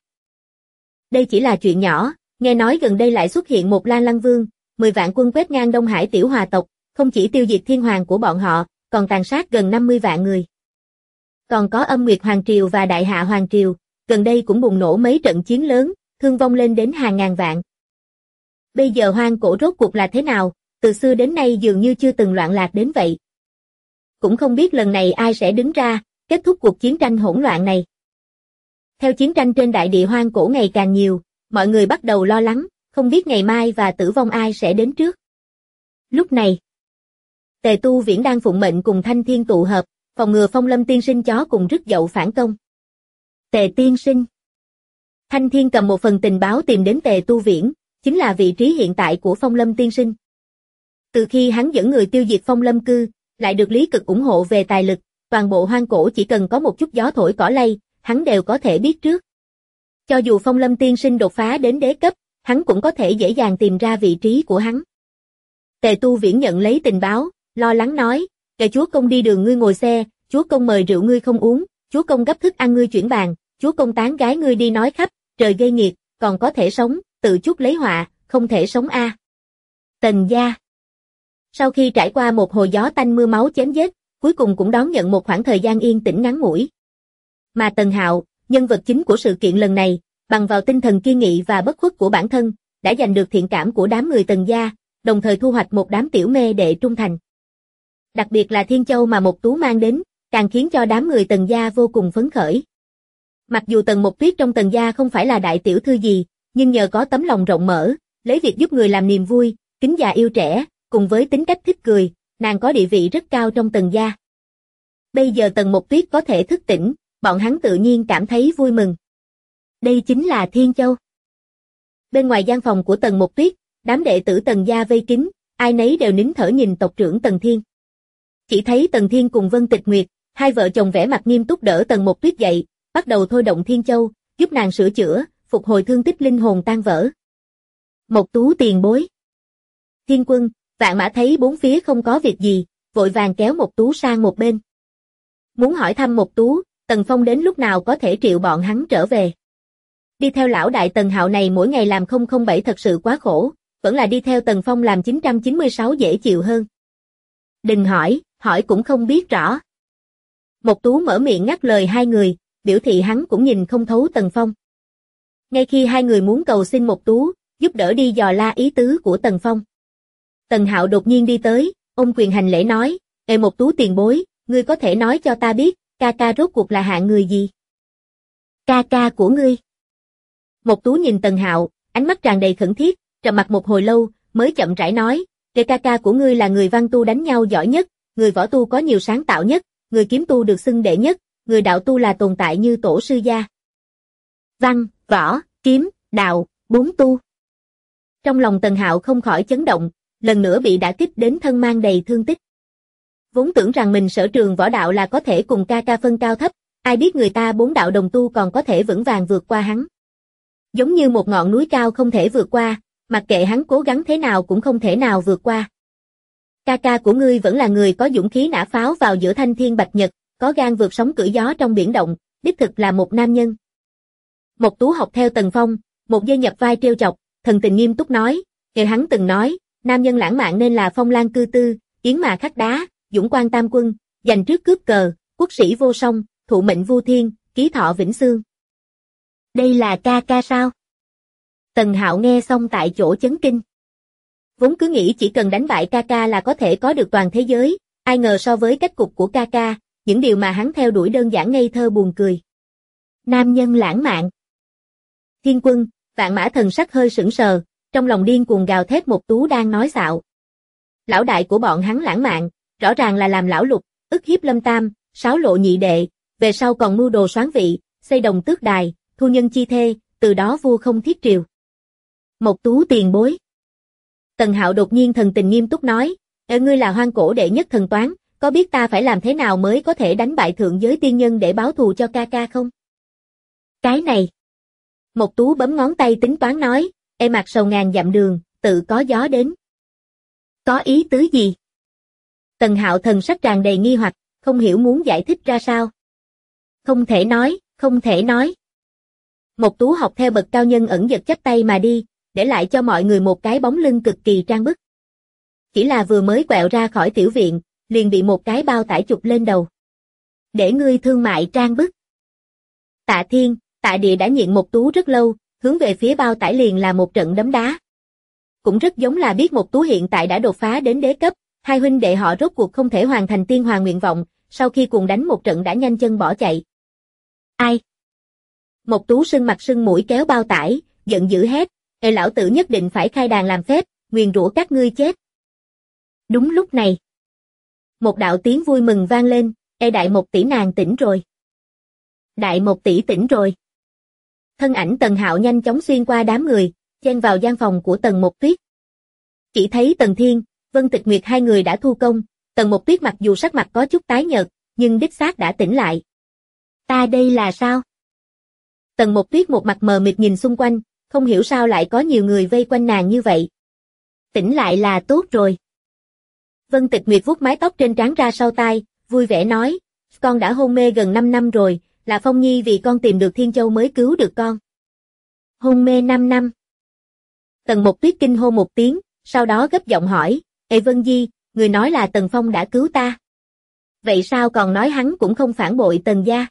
Đây chỉ là chuyện nhỏ, nghe nói gần đây lại xuất hiện một Lan Lăng Vương, 10 vạn quân quét ngang Đông Hải tiểu hòa tộc, không chỉ tiêu diệt thiên hoàng của bọn họ, còn tàn sát gần 50 vạn người. Còn có Âm Nguyệt Hoàng Triều và Đại Hạ Hoàng Triều, gần đây cũng bùng nổ mấy trận chiến lớn, thương vong lên đến hàng ngàn vạn. Bây giờ hoang cổ rốt cuộc là thế nào, từ xưa đến nay dường như chưa từng loạn lạc đến vậy. Cũng không biết lần này ai sẽ đứng ra, kết thúc cuộc chiến tranh hỗn loạn này. Theo chiến tranh trên đại địa hoang cổ ngày càng nhiều, mọi người bắt đầu lo lắng, không biết ngày mai và tử vong ai sẽ đến trước. Lúc này, Tề Tu Viễn đang phụng mệnh cùng Thanh Thiên tụ hợp, phòng ngừa Phong Lâm tiên sinh chó cùng rứt dậu phản công. Tề tiên sinh. Thanh Thiên cầm một phần tình báo tìm đến Tề Tu Viễn, chính là vị trí hiện tại của Phong Lâm tiên sinh. Từ khi hắn dẫn người tiêu diệt Phong Lâm cư, lại được Lý Cực ủng hộ về tài lực, toàn bộ hoang cổ chỉ cần có một chút gió thổi cỏ lay, hắn đều có thể biết trước. Cho dù Phong Lâm tiên sinh đột phá đến đế cấp, hắn cũng có thể dễ dàng tìm ra vị trí của hắn. Tề Tu Viễn nhận lấy tình báo, lo lắng nói, kẻ chúa công đi đường ngươi ngồi xe, chúa công mời rượu ngươi không uống, chúa công gấp thức ăn ngươi chuyển bàn, chúa công tán gái ngươi đi nói khắp, trời gây nghiệt, còn có thể sống, tự chuốc lấy họa, không thể sống a. Tần gia. Sau khi trải qua một hồi gió tanh mưa máu chém giết, cuối cùng cũng đón nhận một khoảng thời gian yên tĩnh ngắn ngủi. Mà Tần Hạo, nhân vật chính của sự kiện lần này, bằng vào tinh thần kiên nghị và bất khuất của bản thân, đã giành được thiện cảm của đám người Tần gia, đồng thời thu hoạch một đám tiểu mê đệ trung thành. Đặc biệt là Thiên Châu mà Mộc Tú mang đến, càng khiến cho đám người Tần gia vô cùng phấn khởi. Mặc dù Tần Mộc Tuyết trong Tần gia không phải là đại tiểu thư gì, nhưng nhờ có tấm lòng rộng mở, lấy việc giúp người làm niềm vui, kính già yêu trẻ, cùng với tính cách thích cười, nàng có địa vị rất cao trong Tần gia. Bây giờ Tần Mộc Tuyết có thể thức tỉnh, bọn hắn tự nhiên cảm thấy vui mừng. Đây chính là Thiên Châu. Bên ngoài gian phòng của Tần Mộc Tuyết, đám đệ tử Tần gia vây kín, ai nấy đều nín thở nhìn tộc trưởng Tần Thiên. Chỉ thấy Tần Thiên cùng Vân Tịch Nguyệt, hai vợ chồng vẻ mặt nghiêm túc đỡ Tần Mộc Tuyết dậy, bắt đầu thôi động Thiên Châu, giúp nàng sửa chữa, phục hồi thương tích linh hồn tan vỡ. Mộc Tú tiền bối. Thiên Quân, Vạn Mã thấy bốn phía không có việc gì, vội vàng kéo Mộc Tú sang một bên. Muốn hỏi thăm Mộc Tú, Tần Phong đến lúc nào có thể triệu bọn hắn trở về. Đi theo lão đại Tần Hạo này mỗi ngày làm 007 thật sự quá khổ, vẫn là đi theo Tần Phong làm 996 dễ chịu hơn. Đừng hỏi, hỏi cũng không biết rõ. Mộc Tú mở miệng ngắt lời hai người, biểu thị hắn cũng nhìn không thấu Tần Phong. Ngay khi hai người muốn cầu xin Mộc Tú, giúp đỡ đi dò la ý tứ của Tần Phong. Tần Hạo đột nhiên đi tới, ôm quyền hành lễ nói, Ê Mộc Tú tiền bối, ngươi có thể nói cho ta biết, ca ca rốt cuộc là hạng người gì? Ca ca của ngươi. Mộc Tú nhìn Tần Hạo, ánh mắt tràn đầy khẩn thiết, trầm mặc một hồi lâu, mới chậm rãi nói, Kể ca ca của ngươi là người văn tu đánh nhau giỏi nhất, người võ tu có nhiều sáng tạo nhất, người kiếm tu được xưng đệ nhất, người đạo tu là tồn tại như tổ sư gia. Văn, võ, kiếm, đạo, bốn tu. Trong lòng Tần Hạo không khỏi chấn động, lần nữa bị đả kích đến thân mang đầy thương tích. Vốn tưởng rằng mình sở trường võ đạo là có thể cùng ca ca phân cao thấp, ai biết người ta bốn đạo đồng tu còn có thể vững vàng vượt qua hắn. Giống như một ngọn núi cao không thể vượt qua, mặc kệ hắn cố gắng thế nào cũng không thể nào vượt qua. Ca ca của ngươi vẫn là người có dũng khí nã pháo vào giữa thanh thiên bạch nhật, có gan vượt sóng cưỡi gió trong biển động, đích thực là một nam nhân. Mộc Tú học theo Tần Phong, một giây nhập vai trêu chọc, thần tình nghiêm túc nói, nghe hắn từng nói, nam nhân lãng mạn nên là phong lan cư tư, yến mà khắc đá, dũng quan tam quân, giành trước cướp cờ, quốc sĩ vô song, thụ mệnh vu thiên, ký thọ vĩnh xương. Đây là ca ca sao? Tần Hạo nghe xong tại chỗ chấn kinh. Vốn cứ nghĩ chỉ cần đánh bại ca ca là có thể có được toàn thế giới, ai ngờ so với cách cục của ca ca, những điều mà hắn theo đuổi đơn giản ngây thơ buồn cười. Nam nhân lãng mạn. Thiên Quân, Vạn Mã thần sắc hơi sững sờ, trong lòng điên cuồng gào thét Mộc Tú đang nói xạo. Lão đại của bọn hắn lãng mạn, rõ ràng là làm lão lục, ức hiếp Lâm Tam, sáo lộ nhị đệ, về sau còn mưu đồ soán vị, xây đồng tước đài, thu nhân chi thê, từ đó vua không thiết triều. Mộc Tú tiền bối. Tần Hạo đột nhiên thần tình nghiêm túc nói, ngươi là hoang cổ đệ nhất thần toán, có biết ta phải làm thế nào mới có thể đánh bại thượng giới tiên nhân để báo thù cho ca ca không? Cái này. Mộc Tú bấm ngón tay tính toán nói, ê mặt sầu ngàn dặm đường, tự có gió đến. Có ý tứ gì? Tần Hạo thần sắc tràn đầy nghi hoặc, không hiểu muốn giải thích ra sao. Không thể nói, không thể nói. Mộc Tú học theo bậc cao nhân ẩn dật chắp tay mà đi, để lại cho mọi người một cái bóng lưng cực kỳ trang bức. Chỉ là vừa mới quẹo ra khỏi tiểu viện, liền bị một cái bao tải chụp lên đầu. Để ngươi thương mại trang bức. Tạ Thiên, Tạ Địa đã nhịn Mộc Tú rất lâu, hướng về phía bao tải liền là một trận đấm đá. Cũng rất giống là biết Mộc Tú hiện tại đã đột phá đến đế cấp, hai huynh đệ họ rốt cuộc không thể hoàn thành tiên hoàng nguyện vọng, sau khi cùng đánh một trận đã nhanh chân bỏ chạy. Ai? Mộc Tú sưng mặt sưng mũi kéo bao tải, giận dữ hét, "Ê lão tử nhất định phải khai đàn làm phép, nguyền rủa các ngươi chết." Đúng lúc này, một đạo tiếng vui mừng vang lên, "Ê Đại Mộc tỷ nàng tỉnh rồi." Đại Mộc tỷ tỉnh rồi. Thân ảnh Tần Hạo nhanh chóng xuyên qua đám người, chen vào gian phòng của Tần Mộc Tuyết. Chỉ thấy Tần Thiên, Vân Tịch Nguyệt hai người đã thu công, Tần Mộc Tuyết mặc dù sắc mặt có chút tái nhợt, nhưng đích xác đã tỉnh lại. Ta đây là sao? Tần Mộc Tuyết một mặt mờ mịt nhìn xung quanh, không hiểu sao lại có nhiều người vây quanh nàng như vậy. Tỉnh lại là tốt rồi. Vân Tịch Nguyệt vuốt mái tóc trên trán ra sau tai, vui vẻ nói, con đã hôn mê gần 5 năm rồi, là Phong Nhi vì con tìm được Thiên Châu mới cứu được con. Hôn mê 5 năm. Tần Mộc Tuyết kinh hô một tiếng, sau đó gấp giọng hỏi, Ê Vân Di, người nói là Tần Phong đã cứu ta. Vậy sao còn nói hắn cũng không phản bội Tần gia?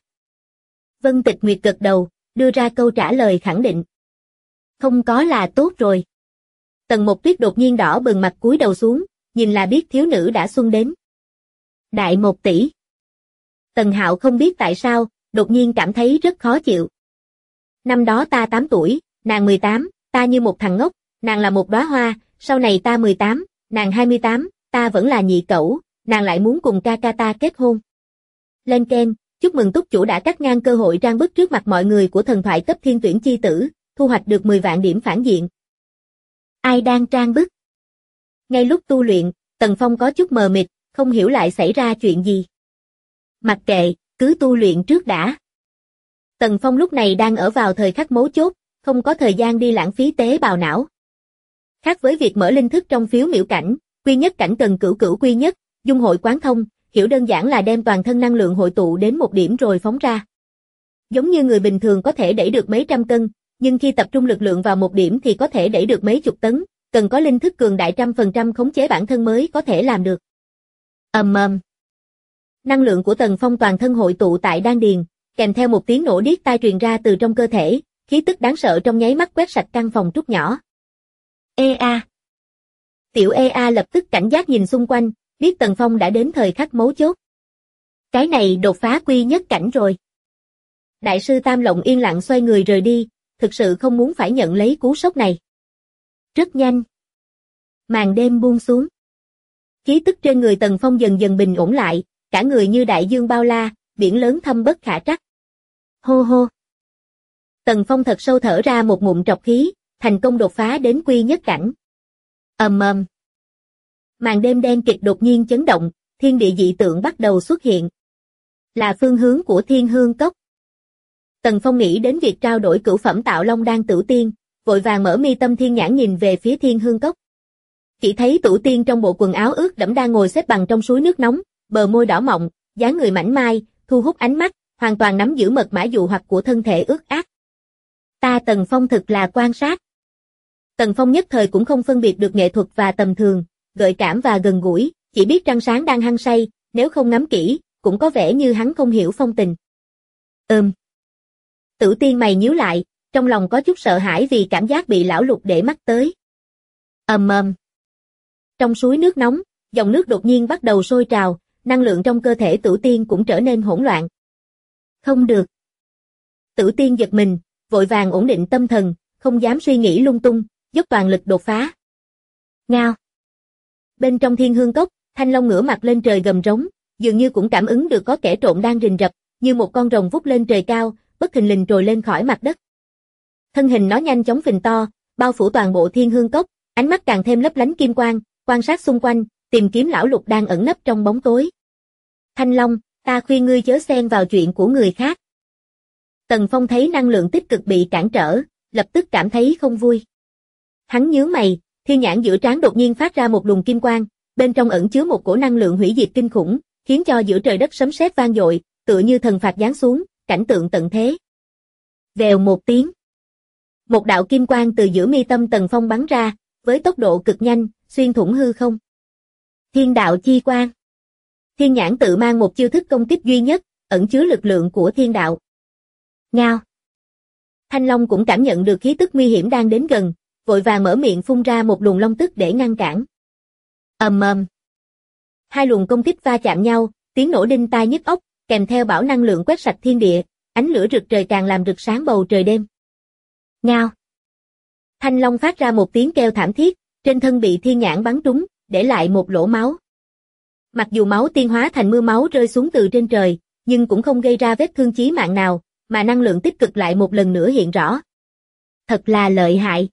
Vân Tịch Nguyệt gật đầu, đưa ra câu trả lời khẳng định. Không có là tốt rồi. Tần Mộc Tuyết đột nhiên đỏ bừng mặt cúi đầu xuống, nhìn là biết thiếu nữ đã xuân đến. Đại Mộc tỷ. Tần Hạo không biết tại sao, đột nhiên cảm thấy rất khó chịu. Năm đó ta 8 tuổi, nàng 18, ta như một thằng ngốc, nàng là một đóa hoa, sau này ta 18, nàng 28, ta vẫn là nhị cẩu, nàng lại muốn cùng ca ca ta kết hôn. Lên keng, chúc mừng túc chủ đã cắt ngang cơ hội trang bức trước mặt mọi người của thần thoại cấp thiên tuyển chi tử, thu hoạch được 10 vạn điểm phản diện. Ai đang trang bức? Ngay lúc tu luyện, Tần Phong có chút mờ mịt, không hiểu lại xảy ra chuyện gì. Mặc kệ, cứ tu luyện trước đã. Tần Phong lúc này đang ở vào thời khắc mấu chốt, không có thời gian đi lãng phí tế bào não. Khác với việc mở linh thức trong phiếu miểu cảnh, quy nhất cảnh cần cửu cửu quy nhất, dung hội quán thông, hiểu đơn giản là đem toàn thân năng lượng hội tụ đến một điểm rồi phóng ra. Giống như người bình thường có thể đẩy được mấy trăm cân, nhưng khi tập trung lực lượng vào một điểm thì có thể đẩy được mấy chục tấn, cần có linh thức cường đại 100% khống chế bản thân mới có thể làm được. Năng lượng của Tần Phong toàn thân hội tụ tại đan điền, kèm theo một tiếng nổ điếc tai truyền ra từ trong cơ thể, khí tức đáng sợ trong nháy mắt quét sạch căn phòng trúc nhỏ. Ea. Tiểu Ea lập tức cảnh giác nhìn xung quanh, biết Tần Phong đã đến thời khắc mấu chốt. Cái này đột phá quy nhất cảnh rồi. Đại sư Tam Lộng yên lặng xoay người rời đi, thực sự không muốn phải nhận lấy cú sốc này. Rất nhanh. Màn đêm buông xuống. Khí tức trên người Tần Phong dần dần bình ổn lại, cả người như đại dương bao la, biển lớn thâm bất khả trắc. Hô hô. Tần Phong thật sâu thở ra một ngụm trọc khí, thành công đột phá đến quy nhất cảnh. Màn đêm đen kịt đột nhiên chấn động, thiên địa dị tượng bắt đầu xuất hiện. Là phương hướng của Thiên Hương Cốc. Tần Phong nghĩ đến việc trao đổi cửu phẩm Tạo Long Đan Tửu Tiên, vội vàng mở mi tâm thiên nhãn nhìn về phía Thiên Hương Cốc. Chỉ thấy Tửu Tiên trong bộ quần áo ướt đẫm đang ngồi xếp bằng trong suối nước nóng, bờ môi đỏ mọng, dáng người mảnh mai, thu hút ánh mắt, hoàn toàn nắm giữ mật mã dụ hoặc của thân thể ướt át. Ta Tần Phong thực là quan sát. Tần Phong nhất thời cũng không phân biệt được nghệ thuật và tầm thường, gợi cảm và gần gũi, chỉ biết trăng sáng đang hăng say, nếu không ngắm kỹ, cũng có vẻ như hắn không hiểu phong tình. Tửu Tiên mày nhíu lại, trong lòng có chút sợ hãi vì cảm giác bị lão lục để mắt tới. Trong suối nước nóng, dòng nước đột nhiên bắt đầu sôi trào, năng lượng trong cơ thể Tửu Tiên cũng trở nên hỗn loạn. Không được. Tửu Tiên giật mình, vội vàng ổn định tâm thần, không dám suy nghĩ lung tung, dốc toàn lực đột phá. Ngao. Bên trong Thiên Hương Cốc, Thanh Long ngửa mặt lên trời gầm rống, dường như cũng cảm ứng được có kẻ trộm đang rình rập, như một con rồng vút lên trời cao, bất thình lình trồi lên khỏi mặt đất. Thân hình nó nhanh chóng phình to, bao phủ toàn bộ Thiên Hương Cốc, ánh mắt càng thêm lấp lánh kim quang, quan sát xung quanh, tìm kiếm lão lục đang ẩn nấp trong bóng tối. Thanh Long, ta khuyên ngươi chớ xen vào chuyện của người khác. Tần Phong thấy năng lượng tích cực bị cản trở, lập tức cảm thấy không vui. Hắn nhướng mày, thiên nhãn giữa trán đột nhiên phát ra một luồng kim quang, bên trong ẩn chứa một cổ năng lượng hủy diệt kinh khủng, khiến cho giữa trời đất sấm sét vang dội, tựa như thần phạt giáng xuống, cảnh tượng tận thế. Vèo một tiếng. Một đạo kim quang từ giữa mi tâm Tần Phong bắn ra, với tốc độ cực nhanh, xuyên thủng hư không. Thiên đạo chi quang. Thiên nhãn tự mang một chiêu thức công kích duy nhất, ẩn chứa lực lượng của thiên đạo. Ngao. Thanh Long cũng cảm nhận được khí tức nguy hiểm đang đến gần, vội vàng mở miệng phun ra một luồng long tức để ngăn cản. Ầm ầm. Hai luồng công kích va chạm nhau, tiếng nổ đinh tai nhức óc, kèm theo bão năng lượng quét sạch thiên địa, ánh lửa rực trời càng làm rực sáng bầu trời đêm. Ngao. Thanh Long phát ra một tiếng kêu thảm thiết, trên thân bị thiên nhãn bắn trúng, để lại một lỗ máu. Mặc dù máu tiên hóa thành mưa máu rơi xuống từ trên trời, nhưng cũng không gây ra vết thương chí mạng nào, mà năng lượng tích cực lại một lần nữa hiện rõ. Thật là lợi hại.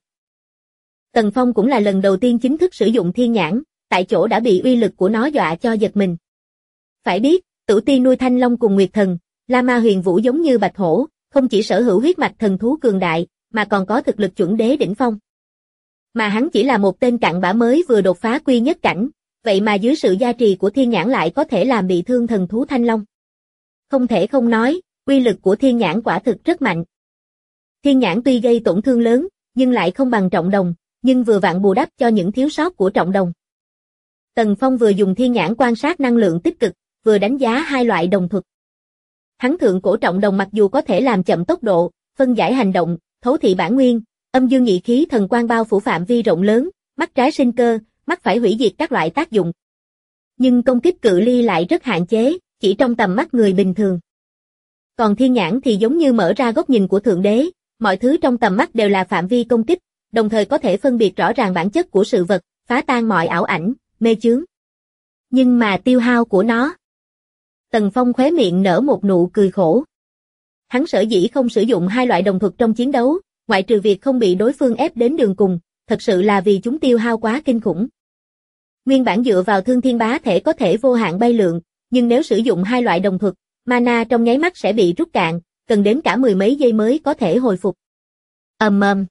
Tần Phong cũng là lần đầu tiên chính thức sử dụng thiên nhãn, tại chỗ đã bị uy lực của nó dọa cho giật mình. Phải biết, Tử Tiên nuôi Thanh Long cùng Nguyệt Thần, La Ma Huyền Vũ giống như Bạch Hổ, không chỉ sở hữu huyết mạch thần thú cường đại, mà còn có thực lực chuẩn đế đỉnh phong. Mà hắn chỉ là một tên cặn bã mới vừa đột phá quy nhất cảnh, vậy mà dưới sự gia trì của thiên nhãn lại có thể làm bị thương thần thú Thanh Long. Không thể không nói, uy lực của thiên nhãn quả thực rất mạnh. Thiên nhãn tuy gây tổn thương lớn, nhưng lại không bằng trọng đồng, nhưng vừa vặn bù đắp cho những thiếu sót của trọng đồng. Tần Phong vừa dùng thiên nhãn quan sát năng lượng tích cực, vừa đánh giá hai loại đồng thuật. Hắn thượng cổ trọng đồng mặc dù có thể làm chậm tốc độ, phân giải hành động, thấu thị bản nguyên, âm dương nhị khí thần quang bao phủ phạm vi rộng lớn, mắt trái sinh cơ, mắt phải hủy diệt các loại tác dụng. Nhưng công kích cự ly lại rất hạn chế, chỉ trong tầm mắt người bình thường. Còn thiên nhãn thì giống như mở ra góc nhìn của thượng đế, mọi thứ trong tầm mắt đều là phạm vi công kích, đồng thời có thể phân biệt rõ ràng bản chất của sự vật, phá tan mọi ảo ảnh, mê chướng. Nhưng mà tiêu hao của nó. Tần Phong khóe miệng nở một nụ cười khổ. Hắn sở dĩ không sử dụng hai loại đồng thuật trong chiến đấu, ngoại trừ việc không bị đối phương ép đến đường cùng, thật sự là vì chúng tiêu hao quá kinh khủng. Nguyên bản dựa vào thương thiên bá thể có thể vô hạn bay lượn, nhưng nếu sử dụng hai loại đồng thuật, mana trong nháy mắt sẽ bị rút cạn, cần đến cả mười mấy giây mới có thể hồi phục. Ầm ầm.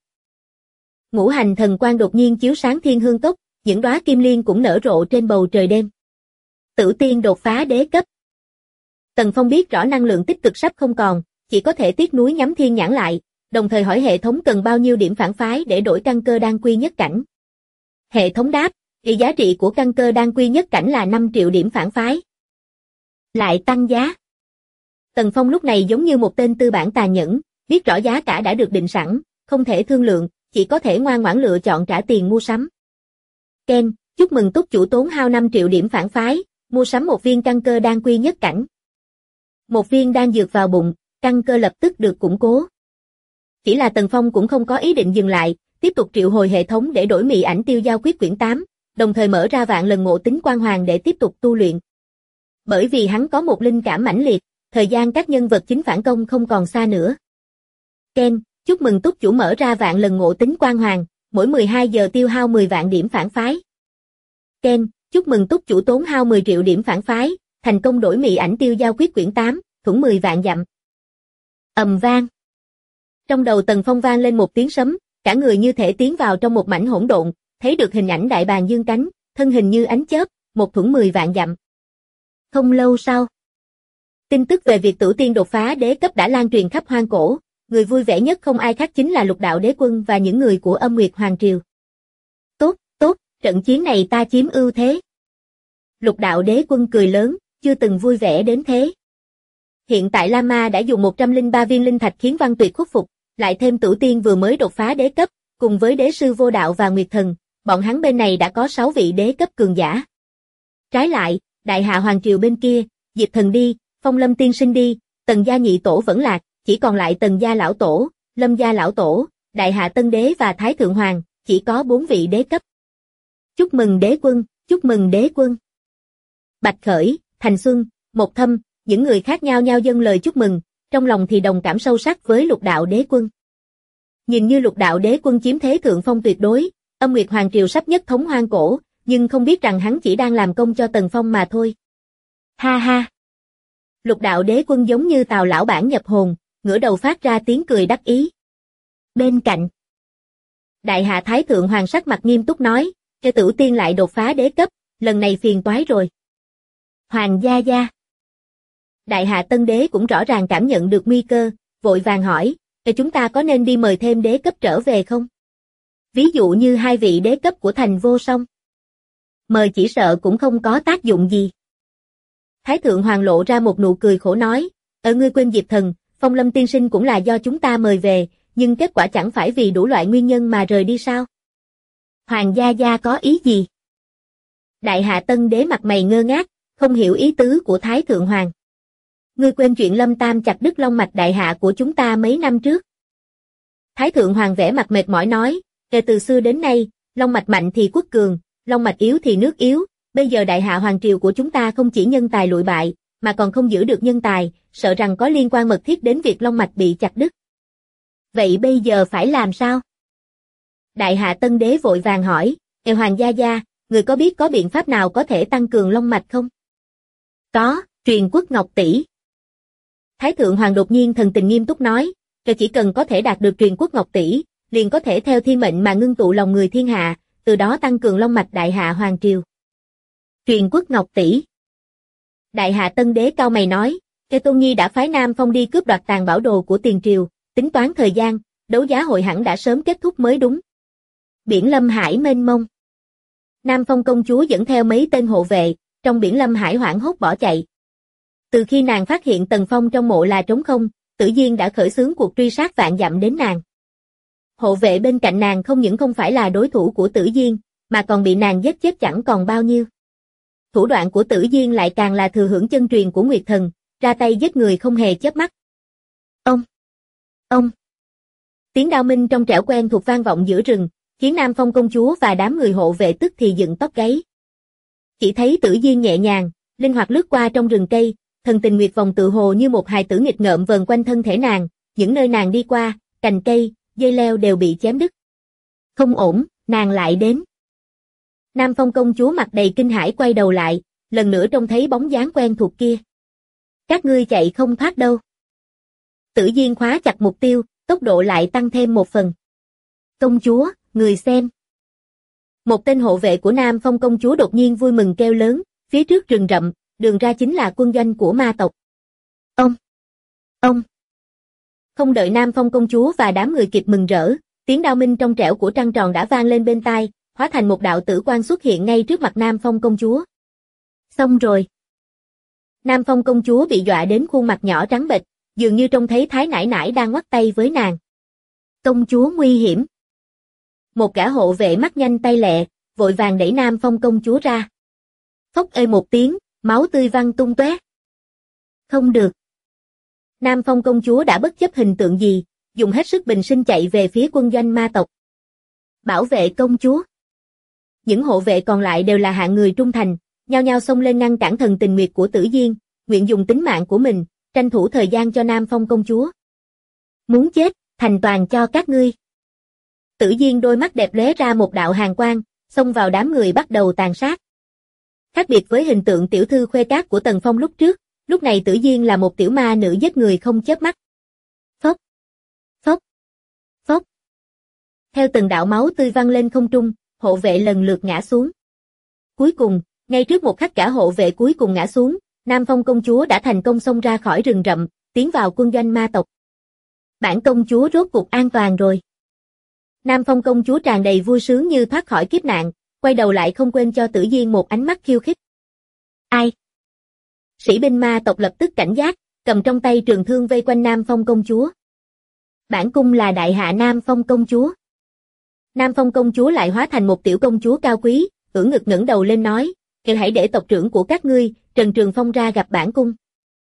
Ngũ hành thần quang đột nhiên chiếu sáng thiên hương cốc, những đóa kim liên cũng nở rộ trên bầu trời đêm. Tử Tiên đột phá đế cấp. Tần Phong biết rõ năng lượng tích cực sắp không còn, chỉ có thể tiếc nuối nhắm thiên nhãn lại, đồng thời hỏi hệ thống cần bao nhiêu điểm phản phái để đổi căn cơ đan quy nhất cảnh. Hệ thống đáp, giá trị của căn cơ đan quy nhất cảnh là 5 triệu điểm phản phái. Lại tăng giá. Tần Phong lúc này giống như một tên tư bản tàn nhẫn, biết rõ giá cả đã được định sẵn, không thể thương lượng, chỉ có thể ngoan ngoãn lựa chọn trả tiền mua sắm. Ken, chúc mừng túc chủ tốn hao 5 triệu điểm phản phái, mua sắm một viên căn cơ đan quy nhất cảnh. Một viên đan dược vào bụng, căn cơ lập tức được củng cố. Chỉ là Tần Phong cũng không có ý định dừng lại, tiếp tục triệu hồi hệ thống để đổi mị ảnh tiêu giao quyết quyển 8, đồng thời mở ra vạn lần ngộ tính quan hoàng để tiếp tục tu luyện. Bởi vì hắn có một linh cảm mãnh liệt, thời gian các nhân vật chính phản công không còn xa nữa. Ken, chúc mừng túc chủ mở ra vạn lần ngộ tính quan hoàng, mỗi 12 giờ tiêu hao 10 vạn điểm phản phái. Ken, chúc mừng túc chủ tốn hao 10 triệu điểm phản phái, thành công đổi mị ảnh tiêu giao quyết quyển 8, thuẫn 10 vạn dặm. Ầm vang. Trong đầu Tần Phong vang lên một tiếng sấm, cả người như thể tiến vào trong một mảnh hỗn độn, thấy được hình ảnh đại bàng dương cánh, thân hình như ánh chớp, một thuẫn 10 vạn dặm. Không lâu sau, tin tức về việc Tử Tiên đột phá đế cấp đã lan truyền khắp hoang cổ, người vui vẻ nhất không ai khác chính là Lục Đạo Đế Quân và những người của Âm Nguyệt Hoàng Triều. Tốt, tốt, trận chiến này ta chiếm ưu thế. Lục Đạo Đế Quân cười lớn, chưa từng vui vẻ đến thế. Hiện tại La Ma đã dùng 103 viên linh thạch khiến Văn Tuyệt khuất phục, lại thêm Tử Tiên vừa mới đột phá đế cấp, cùng với Đế Sư Vô Đạo và Nguyệt Thần, bọn hắn bên này đã có 6 vị đế cấp cường giả. Trái lại, Đại Hạ Hoàng Triều bên kia, Diệp Thần đi, Phong Lâm Tiên Sinh đi, Tần gia nhị tổ vẫn lạc, chỉ còn lại Tần gia lão tổ, Lâm gia lão tổ, Đại Hạ Tân Đế và Thái Thượng Hoàng, chỉ có 4 vị đế cấp. Chúc mừng đế quân, chúc mừng đế quân. Bạch Khởi, Thành Xuân, Một Thâm, những người khác nhau nhau dâng lời chúc mừng, trong lòng thì đồng cảm sâu sắc với Lục Đạo Đế Quân. Nhìn như Lục Đạo Đế Quân chiếm thế thượng phong tuyệt đối, Âm Nguyệt Hoàng Triều sắp nhất thống hoang cổ, nhưng không biết rằng hắn chỉ đang làm công cho Tần Phong mà thôi. Ha ha! Lục đạo đế quân giống như Tào lão bản nhập hồn, ngửa đầu phát ra tiếng cười đắc ý. Bên cạnh, Đại hạ Thái Thượng Hoàng sắc mặt nghiêm túc nói, cho Tử Tiên lại đột phá đế cấp, lần này phiền toái rồi. Hoàng gia gia. Đại hạ Tân Đế cũng rõ ràng cảm nhận được nguy cơ, vội vàng hỏi, chúng ta có nên đi mời thêm đế cấp trở về không? Ví dụ như 2 vị đế cấp của thành Vô Song. Mời chỉ sợ cũng không có tác dụng gì. Thái Thượng Hoàng lộ ra một nụ cười khổ nói, ngươi quên Diệp Thần, Phong Lâm tiên sinh cũng là do chúng ta mời về, nhưng kết quả chẳng phải vì đủ loại nguyên nhân mà rời đi sao? Hoàng gia gia có ý gì? Đại hạ Tân Đế mặt mày ngơ ngác, không hiểu ý tứ của Thái Thượng Hoàng. Ngươi quên chuyện Lâm Tam chặt đứt long mạch đại hạ của chúng ta mấy năm trước. Thái Thượng Hoàng vẻ mặt mệt mỏi nói, kể từ xưa đến nay, long mạch mạnh thì quốc cường, long mạch yếu thì nước yếu, bây giờ đại hạ hoàng triều của chúng ta không chỉ nhân tài lụi bại, mà còn không giữ được nhân tài, sợ rằng có liên quan mật thiết đến việc long mạch bị chặt đứt. Vậy bây giờ phải làm sao? Đại hạ Tân Đế vội vàng hỏi, Hoàng gia gia, người có biết có biện pháp nào có thể tăng cường long mạch không? Có, truyền quốc ngọc tỷ. Thái Thượng Hoàng đột nhiên thần tình nghiêm túc nói, chỉ cần có thể đạt được truyền quốc ngọc tỷ, liền có thể theo thiên mệnh mà ngưng tụ lòng người thiên hạ, từ đó tăng cường long mạch đại hạ hoàng triều. Truyền quốc ngọc tỷ. Đại hạ Tân Đế cao mày nói, Tôn Nhi đã phái Nam Phong đi cướp đoạt tàn bảo đồ của tiền triều, tính toán thời gian, đấu giá hội hẳn đã sớm kết thúc mới đúng. Biển Lâm Hải mênh mông. Nam Phong công chúa dẫn theo mấy tên hộ vệ, trong biển Lâm Hải hoảng hốt bỏ chạy. Từ khi nàng phát hiện Tần Phong trong mộ là trống không, Tử Diên đã khởi xướng cuộc truy sát vạn dặm đến nàng. Hộ vệ bên cạnh nàng không những không phải là đối thủ của Tử Diên, mà còn bị nàng giết chết chẳng còn bao nhiêu. Thủ đoạn của Tử Diên lại càng là thừa hưởng chân truyền của Nguyệt Thần, ra tay giết người không hề chớp mắt. Ông! Tiếng đao minh trong trẻo quen thuộc vang vọng giữa rừng, khiến Nam Phong công chúa và đám người hộ vệ tức thì dựng tóc gáy. Chỉ thấy Tử Diên nhẹ nhàng, linh hoạt lướt qua trong rừng cây, thần tình nguyệt vòng tự hồ như một hài tử nghịch ngợm vờn quanh thân thể nàng, những nơi nàng đi qua, cành cây, dây leo đều bị chém đứt. Không ổn, nàng lại đến. Nam Phong công chúa mặt đầy kinh hãi quay đầu lại, lần nữa trông thấy bóng dáng quen thuộc kia. Các ngươi chạy không thoát đâu. Tử Diên khóa chặt mục tiêu, tốc độ lại tăng thêm một phần. Công chúa, người xem. Một tên hộ vệ của Nam Phong công chúa đột nhiên vui mừng kêu lớn, phía trước rừng rậm, đường ra chính là quân doanh của ma tộc. Ông! Không đợi Nam Phong công chúa và đám người kịp mừng rỡ, tiếng đao minh trong trẻo của trăng tròn đã vang lên bên tai, hóa thành một đạo tử quang xuất hiện ngay trước mặt Nam Phong công chúa. Xong rồi. Nam Phong công chúa bị dọa đến khuôn mặt nhỏ trắng bệch, dường như trông thấy Thái nãi nãi đang ngoắt tay với nàng. Công chúa nguy hiểm. Một gã hộ vệ mắt nhanh tay lẹ, vội vàng đẩy Nam Phong công chúa ra. Phốc ê một tiếng, máu tươi văng tung tóe. Không được. Nam Phong công chúa đã bất chấp hình tượng gì, dùng hết sức bình sinh chạy về phía quân doanh ma tộc. Bảo vệ công chúa. Những hộ vệ còn lại đều là hạng người trung thành, nhao nhao xông lên ngăn cản thần tình nguyệt của Tử Diên, nguyện dùng tính mạng của mình, tranh thủ thời gian cho Nam Phong công chúa. Muốn chết, thành toàn cho các ngươi. Tử Diên đôi mắt đẹp lóe ra một đạo hàn quang, xông vào đám người bắt đầu tàn sát. Khác biệt với hình tượng tiểu thư khuê cát của Tần Phong lúc trước, lúc này Tử Diên là một tiểu ma nữ giết người không chớp mắt. Phốc, phốc, phốc. Theo từng đạo máu tươi văng lên không trung, hộ vệ lần lượt ngã xuống. Cuối cùng, ngay trước một khắc cả hộ vệ cuối cùng ngã xuống, Nam Phong công chúa đã thành công xông ra khỏi rừng rậm, tiến vào quân doanh ma tộc. Bản công chúa rốt cục an toàn rồi. Nam Phong công chúa tràn đầy vui sướng như thoát khỏi kiếp nạn, quay đầu lại không quên cho Tử Diên một ánh mắt khiêu khích. Ai? Sĩ binh ma tộc lập tức cảnh giác, cầm trong tay trường thương vây quanh Nam Phong công chúa. Bản cung là đại hạ Nam Phong công chúa. Nam Phong công chúa lại hóa thành một tiểu công chúa cao quý, ưỡn ngực ngẩng đầu lên nói, hãy để tộc trưởng của các ngươi, Trần Trường Phong ra gặp bản cung.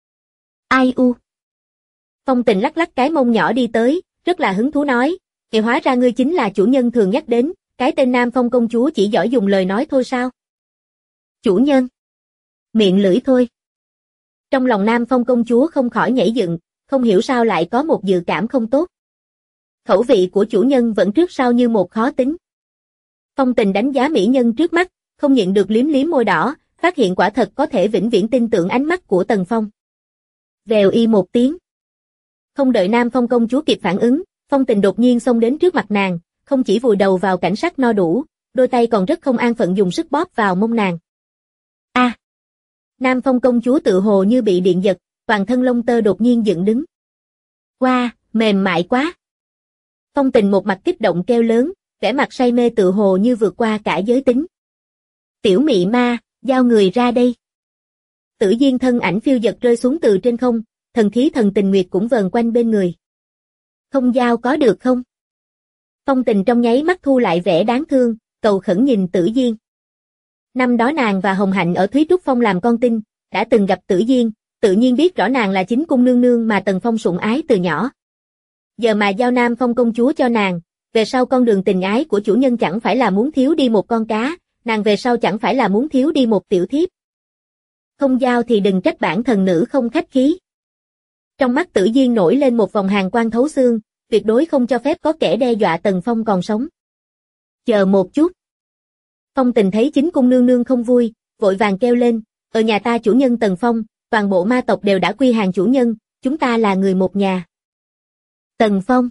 Ai u? Phong Tình lắc lắc cái mông nhỏ đi tới, rất là hứng thú nói, hóa ra ngươi chính là chủ nhân thường nhắc đến, cái tên Nam Phong công chúa chỉ giỏi dùng lời nói thôi sao? Chủ nhân? Miệng lưỡi thôi. Trong lòng Nam Phong công chúa không khỏi nhảy dựng, không hiểu sao lại có một dự cảm không tốt. Khẩu vị của chủ nhân vẫn trước sau như một khó tính. Phong Tình đánh giá mỹ nhân trước mắt, không nhịn được liếm liếm môi đỏ, phát hiện quả thật có thể vĩnh viễn tin tưởng ánh mắt của Tần Phong. Vèo y một tiếng. Không đợi Nam Phong công chúa kịp phản ứng, Phong Tình đột nhiên xông đến trước mặt nàng, không chỉ vùi đầu vào cảnh sắc no đủ, đôi tay còn rất không an phận dùng sức bóp vào mông nàng. A! Nam Phong công chúa tự hồ như bị điện giật, toàn thân lông tơ đột nhiên dựng đứng. Wow, mềm mại quá! Phong Tình một mặt kích động kêu lớn, vẻ mặt say mê tự hồ như vượt qua cả giới tính. Tiểu mị ma, giao người ra đây. Tử Diên thân ảnh phiêu dật rơi xuống từ trên không, thần khí thần tình nguyệt cũng vờn quanh bên người. Không giao có được không? Phong Tình trong nháy mắt thu lại vẻ đáng thương, cầu khẩn nhìn Tử Diên. Năm đó nàng và Hồng Hạnh ở Thúy Trúc Phong làm con tin, đã từng gặp Tử Diên, tự nhiên biết rõ nàng là chính cung nương nương mà Tần Phong sủng ái từ nhỏ. Giờ mà giao Nam Phong công chúa cho nàng, về sau con đường tình ái của chủ nhân chẳng phải là muốn thiếu đi một con cá, nàng về sau chẳng phải là muốn thiếu đi một tiểu thiếp. Không giao thì đừng trách bản thần nữ không khách khí. Trong mắt Tử Diên nổi lên một vòng hàn quang thấu xương, tuyệt đối không cho phép có kẻ đe dọa Tần Phong còn sống. Chờ một chút. Phong Tình thấy chính cung nương nương không vui, vội vàng kêu lên, ở nhà ta chủ nhân Tần Phong, toàn bộ ma tộc đều đã quy hàng chủ nhân, chúng ta là người một nhà. Tần Phong.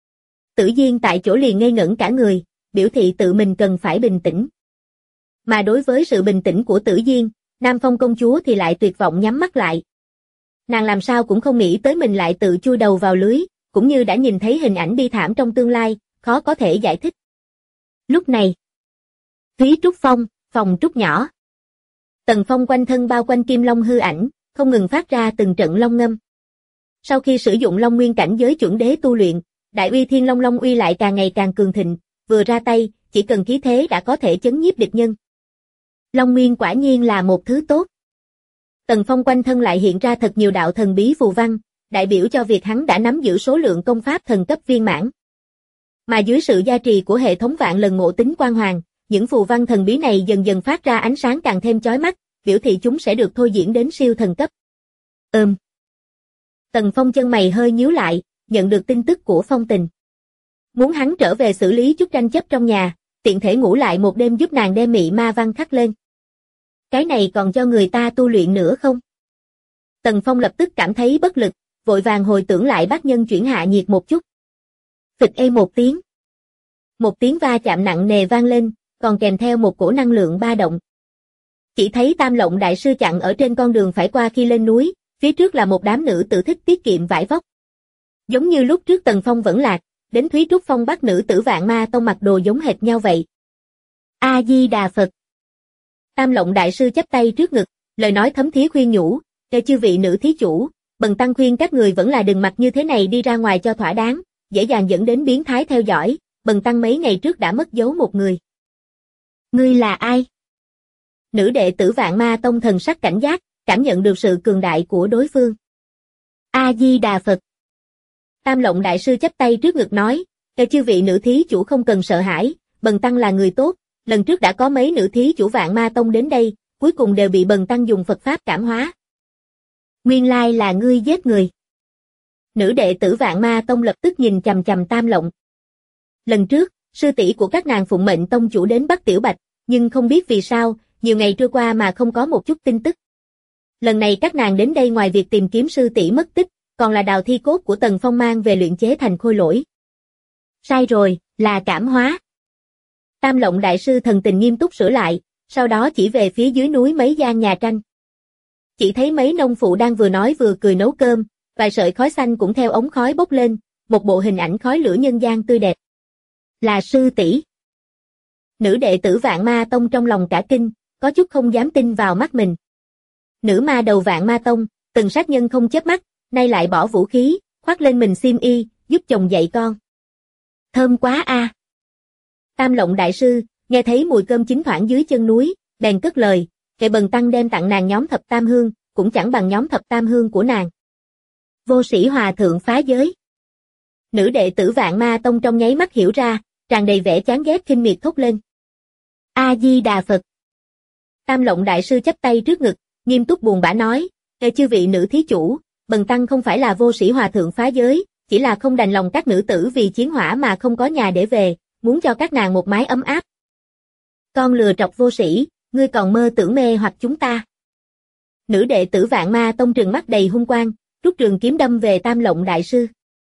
Tử Diên tại chỗ liền ngây ngẩn cả người, biểu thị tự mình cần phải bình tĩnh. Mà đối với sự bình tĩnh của Tử Diên, Nam Phong công chúa thì lại tuyệt vọng nhắm mắt lại. Nàng làm sao cũng không nghĩ tới mình lại tự chui đầu vào lưới, cũng như đã nhìn thấy hình ảnh bi thảm trong tương lai, khó có thể giải thích. Lúc này, Thúy Trúc Phong, phòng trúc nhỏ. Tần Phong quanh thân bao quanh kim long hư ảnh, không ngừng phát ra từng trận long ngâm. Sau khi sử dụng long nguyên cảnh giới chuẩn đế tu luyện, đại uy thiên long long uy lại càng ngày càng cường thịnh, vừa ra tay, chỉ cần khí thế đã có thể chấn nhiếp địch nhân. Long nguyên quả nhiên là một thứ tốt. Tần Phong quanh thân lại hiện ra thật nhiều đạo thần bí phù văn, đại biểu cho việc hắn đã nắm giữ số lượng công pháp thần cấp viên mãn. Mà dưới sự gia trì của hệ thống vạn lần ngộ tính quang hoàng, những phù văn thần bí này dần dần phát ra ánh sáng càng thêm chói mắt, biểu thị chúng sẽ được thôi diễn đến siêu thần cấp. Tần Phong chân mày hơi nhíu lại, nhận được tin tức của Phong Tình. Muốn hắn trở về xử lý chút tranh chấp trong nhà, tiện thể ngủ lại một đêm giúp nàng đem mị ma văn khắc lên. Cái này còn cho người ta tu luyện nữa không? Tần Phong lập tức cảm thấy bất lực, vội vàng hồi tưởng lại bác nhân chuyển hạ nhiệt một chút. Phịch ê một tiếng. Một tiếng va chạm nặng nề vang lên, còn kèm theo một cổ năng lượng ba động. Chỉ thấy Tam Lộng đại sư chặn ở trên con đường phải qua khi lên núi, phía trước là một đám nữ tử thích tiết kiệm vải vóc. Giống như lúc trước Tần Phong vẫn lạc, đến Thúy Trúc Phong bắt nữ tử Vạn Ma Tông mặc đồ giống hệt nhau vậy. A Di Đà Phật. Tam Lộng đại sư chắp tay trước ngực, lời nói thấm thía khuyên nhủ, "Kẻ chư vị nữ thí chủ, bần tăng khuyên các người vẫn là đừng mặc như thế này đi ra ngoài cho thỏa đáng, dễ dàng dẫn đến biến thái theo dõi, bần tăng mấy ngày trước đã mất dấu một người." Ngươi là ai? Nữ đệ tử Vạn Ma Tông thần sắc cảnh giác, cảm nhận được sự cường đại của đối phương. A Di Đà Phật. Tam Lộng đại sư chắp tay trước ngực nói, "Kẻ chư vị nữ thí chủ không cần sợ hãi, bần tăng là người tốt, lần trước đã có mấy nữ thí chủ Vạn Ma Tông đến đây, cuối cùng đều bị bần tăng dùng Phật pháp cảm hóa." Nguyên lai là ngươi giết người. Nữ đệ tử Vạn Ma Tông lập tức nhìn chằm chằm Tam Lộng. Lần trước, sư tỷ của các nàng phụng mệnh tông chủ đến bắt Tiểu Bạch, nhưng không biết vì sao, nhiều ngày trôi qua mà không có một chút tin tức. Lần này các nàng đến đây ngoài việc tìm kiếm sư tỷ mất tích, còn là đào thi cốt của Tần Phong mang về luyện chế thành khôi lỗi. Sai rồi, là cảm hóa. Tam Lộng đại sư thần tình nghiêm túc sửa lại, sau đó chỉ về phía dưới núi mấy gian nhà tranh. Chỉ thấy mấy nông phụ đang vừa nói vừa cười nấu cơm, vài sợi khói xanh cũng theo ống khói bốc lên, một bộ hình ảnh khói lửa nhân gian tươi đẹp. Là sư tỷ. Nữ đệ tử Vạn Ma Tông trong lòng cả kinh, có chút không dám tin vào mắt mình. Nữ ma đầu Vạn Ma Tông, từng sát nhân không chớp mắt, nay lại bỏ vũ khí, khoác lên mình xiêm y, giúp chồng dạy con. Thơm quá a. Tam Lộng đại sư, nghe thấy mùi cơm chín thoảng dưới chân núi, bèn cất lời, "Kệ bần tăng đem tặng nàng nhóm thập tam hương, cũng chẳng bằng nhóm thập tam hương của nàng." Vô sĩ hòa thượng phá giới. Nữ đệ tử Vạn Ma Tông trong nháy mắt hiểu ra, tràn đầy vẻ chán ghét khinh miệt thốt lên. A Di Đà Phật. Tam Lộng đại sư chắp tay trước ngực, nghiêm túc buồn bã nói, "Kẻ chư vị nữ thí chủ, bần tăng không phải là vô sĩ hòa thượng phá giới, chỉ là không đành lòng các nữ tử vì chiến hỏa mà không có nhà để về, muốn cho các nàng một mái ấm áp." Con lừa trọc vô sĩ, ngươi còn mơ tưởng mê hoặc chúng ta. Nữ đệ tử Vạn Ma Tông trừng mắt đầy hung quang, rút trường kiếm đâm về Tam Lộng đại sư.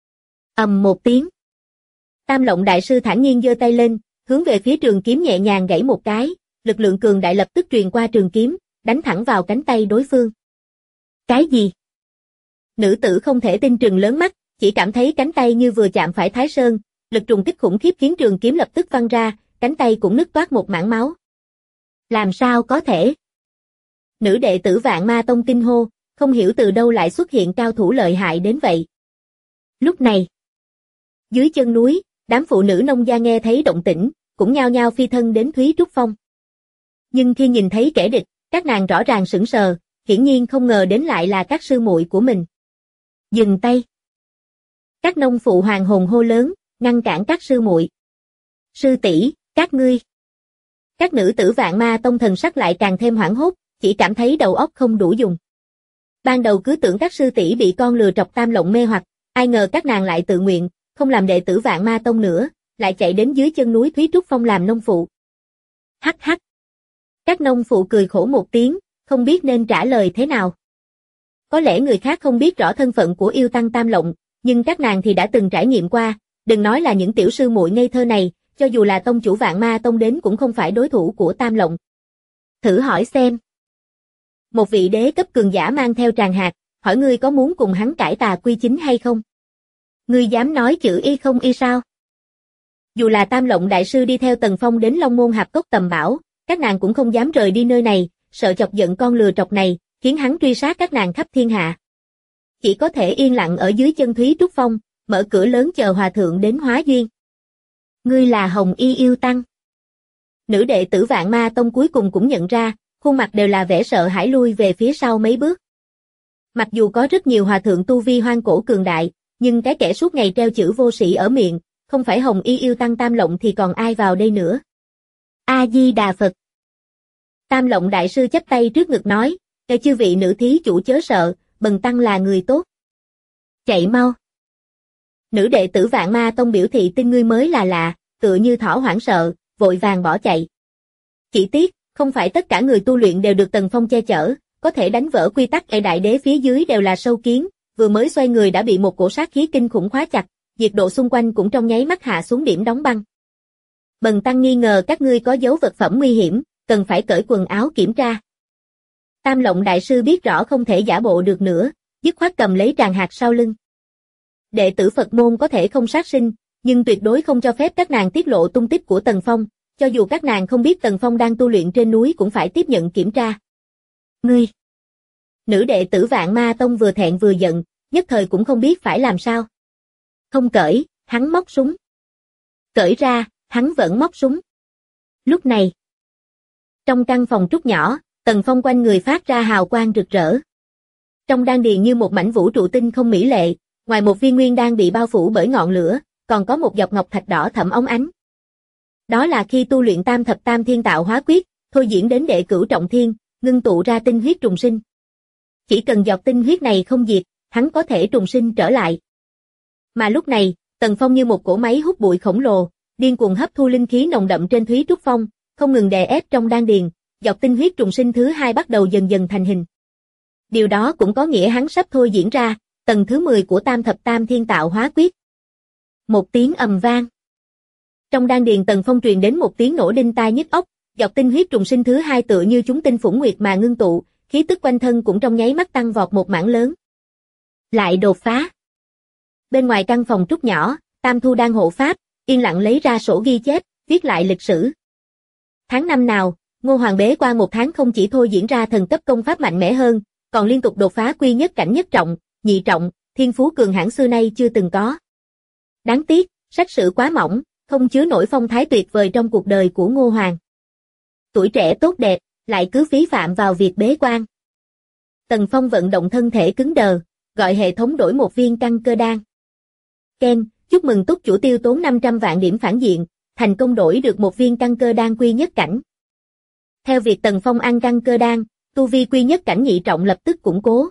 Ầm một tiếng. Tam Lộng đại sư thản nhiên giơ tay lên, hướng về phía trường kiếm nhẹ nhàng gãy một cái, lực lượng cường đại lập tức truyền qua trường kiếm, đánh thẳng vào cánh tay đối phương. Cái gì? Nữ tử không thể tin trừng lớn mắt, chỉ cảm thấy cánh tay như vừa chạm phải Thái Sơn, lực trùng kích khủng khiếp khiến trường kiếm lập tức văng ra, cánh tay cũng nứt toát một mảng máu. Làm sao có thể? Nữ đệ tử Vạn Ma Tông kinh hô, không hiểu từ đâu lại xuất hiện cao thủ lợi hại đến vậy. Lúc này, dưới chân núi, đám phụ nữ nông gia nghe thấy động tĩnh, cũng nhao nhao phi thân đến Thúy Trúc Phong. Nhưng khi nhìn thấy kẻ địch, các nàng rõ ràng sững sờ, hiển nhiên không ngờ đến lại là các sư muội của mình. Dừng tay. Các nông phụ hoàng hồn hô lớn, ngăn cản các sư muội. Sư tỷ, các ngươi. Các nữ tử Vạn Ma Tông thần sắc lại càng thêm hoảng hốt, chỉ cảm thấy đầu óc không đủ dùng. Ban đầu cứ tưởng các sư tỷ bị con lừa trọc Tam Lộng mê hoặc, ai ngờ các nàng lại tự nguyện, không làm đệ tử Vạn Ma Tông nữa, lại chạy đến dưới chân núi Thúy Trúc Phong làm nông phụ. Hắc hắc. Các nông phụ cười khổ một tiếng, không biết nên trả lời thế nào. Có lẽ người khác không biết rõ thân phận của yêu tăng Tam Lộng, nhưng các nàng thì đã từng trải nghiệm qua, đừng nói là những tiểu sư muội ngây thơ này, cho dù là tông chủ Vạn Ma Tông đến cũng không phải đối thủ của Tam Lộng. Thử hỏi xem. Một vị đế cấp cường giả mang theo tràng hạt, hỏi ngươi có muốn cùng hắn cải tà quy chính hay không? Ngươi dám nói chữ y không y sao? Dù là Tam Lộng đại sư đi theo Tần Phong đến Long Môn Hạp Cốc tầm bảo, các nàng cũng không dám rời đi nơi này, sợ chọc giận con lừa trọc này, khiến hắn truy sát các nàng khắp thiên hạ. Chỉ có thể yên lặng ở dưới chân Thúy Trúc Phong, mở cửa lớn chờ hòa thượng đến hóa duyên. Ngươi là Hồng Y yêu tăng. Nữ đệ tử Vạn Ma Tông cuối cùng cũng nhận ra, khuôn mặt đều là vẻ sợ hãi lui về phía sau mấy bước. Mặc dù có rất nhiều hòa thượng tu vi hoang cổ cường đại, nhưng cái kẻ suốt ngày treo chữ vô sĩ ở miệng, không phải Hồng Y yêu tăng Tam Lộng thì còn ai vào đây nữa. A-di-đà Phật. Tam Lộng đại sư chắp tay trước ngực nói, kêu chư vị nữ thí chủ chớ sợ, bần tăng là người tốt. Chạy mau. Nữ đệ tử Vạn Ma Tông biểu thị tin ngươi mới là lạ, tựa như thỏ hoảng sợ, vội vàng bỏ chạy. Chỉ tiếc, không phải tất cả người tu luyện đều được Tần Phong che chở, có thể đánh vỡ quy tắc ở đại đế phía dưới đều là sâu kiến, vừa mới xoay người đã bị một cổ sát khí kinh khủng khóa chặt, nhiệt độ xung quanh cũng trong nháy mắt hạ xuống điểm đóng băng. Bần tăng nghi ngờ các ngươi có dấu vật phẩm nguy hiểm, cần phải cởi quần áo kiểm tra. Tam Lộng đại sư biết rõ không thể giả bộ được nữa, dứt khoát cầm lấy tràng hạt sau lưng. Đệ tử Phật môn có thể không sát sinh, nhưng tuyệt đối không cho phép các nàng tiết lộ tung tích của Tần Phong, cho dù các nàng không biết Tần Phong đang tu luyện trên núi cũng phải tiếp nhận kiểm tra. Ngươi! Nữ đệ tử Vạn Ma Tông vừa thẹn vừa giận, nhất thời cũng không biết phải làm sao. Không cởi, hắn móc súng. Cởi ra, hắn vẫn móc súng. Lúc này, trong căn phòng trúc nhỏ, Tần Phong quanh người phát ra hào quang rực rỡ. Trong đan điền như một mảnh vũ trụ tinh không mỹ lệ, ngoài một viên nguyên đan bị bao phủ bởi ngọn lửa, còn có một giọt ngọc thạch đỏ thẫm óng ánh. Đó là khi tu luyện Tam Thập Tam Thiên Tạo Hóa Quyết, thôi diễn đến đệ cửu trọng thiên, ngưng tụ ra tinh huyết trùng sinh. Chỉ cần giọt tinh huyết này không diệt, hắn có thể trùng sinh trở lại. Mà lúc này, Tần Phong như một cỗ máy hút bụi khổng lồ, điên cuồng hấp thu linh khí nồng đậm trên Thúy Trúc Phong, không ngừng đè ép trong đan điền, giọt tinh huyết trùng sinh thứ hai bắt đầu dần dần thành hình. Điều đó cũng có nghĩa hắn sắp thôi diễn ra tầng thứ 10 của Tam Thập Tam Thiên Tạo Hóa Quyết. Một tiếng ầm vang. Trong đan điền Tần Phong truyền đến một tiếng nổ đinh tai nhức óc, giọt tinh huyết trùng sinh thứ hai tựa như chúng tinh phủng nguyệt mà ngưng tụ, khí tức quanh thân cũng trong nháy mắt tăng vọt một mảng lớn. Lại đột phá. Bên ngoài căn phòng trúc nhỏ, Tam Thu đang hộ pháp, yên lặng lấy ra sổ ghi chép, viết lại lịch sử. Tháng năm nào, Ngô Hoàng bế quan một tháng không chỉ thôi diễn ra thần cấp công pháp mạnh mẽ hơn, còn liên tục đột phá quy nhất cảnh nhất trọng, nhị trọng, thiên phú cường hãn xưa nay chưa từng có. Đáng tiếc, sách sử quá mỏng, không chứa nổi phong thái tuyệt vời trong cuộc đời của Ngô Hoàng. Tuổi trẻ tốt đẹp, lại cứ phí phạm vào việc bế quan. Tần Phong vận động thân thể cứng đờ, gọi hệ thống đổi một viên căn cơ đan. Ken, chúc mừng túc chủ tiêu tốn 500 vạn điểm phản diện, thành công đổi được một viên căn cơ đan quy nhất cảnh. Theo việc Tần Phong ăn căn cơ đan, tu vi quy nhất cảnh nhị trọng lập tức củng cố.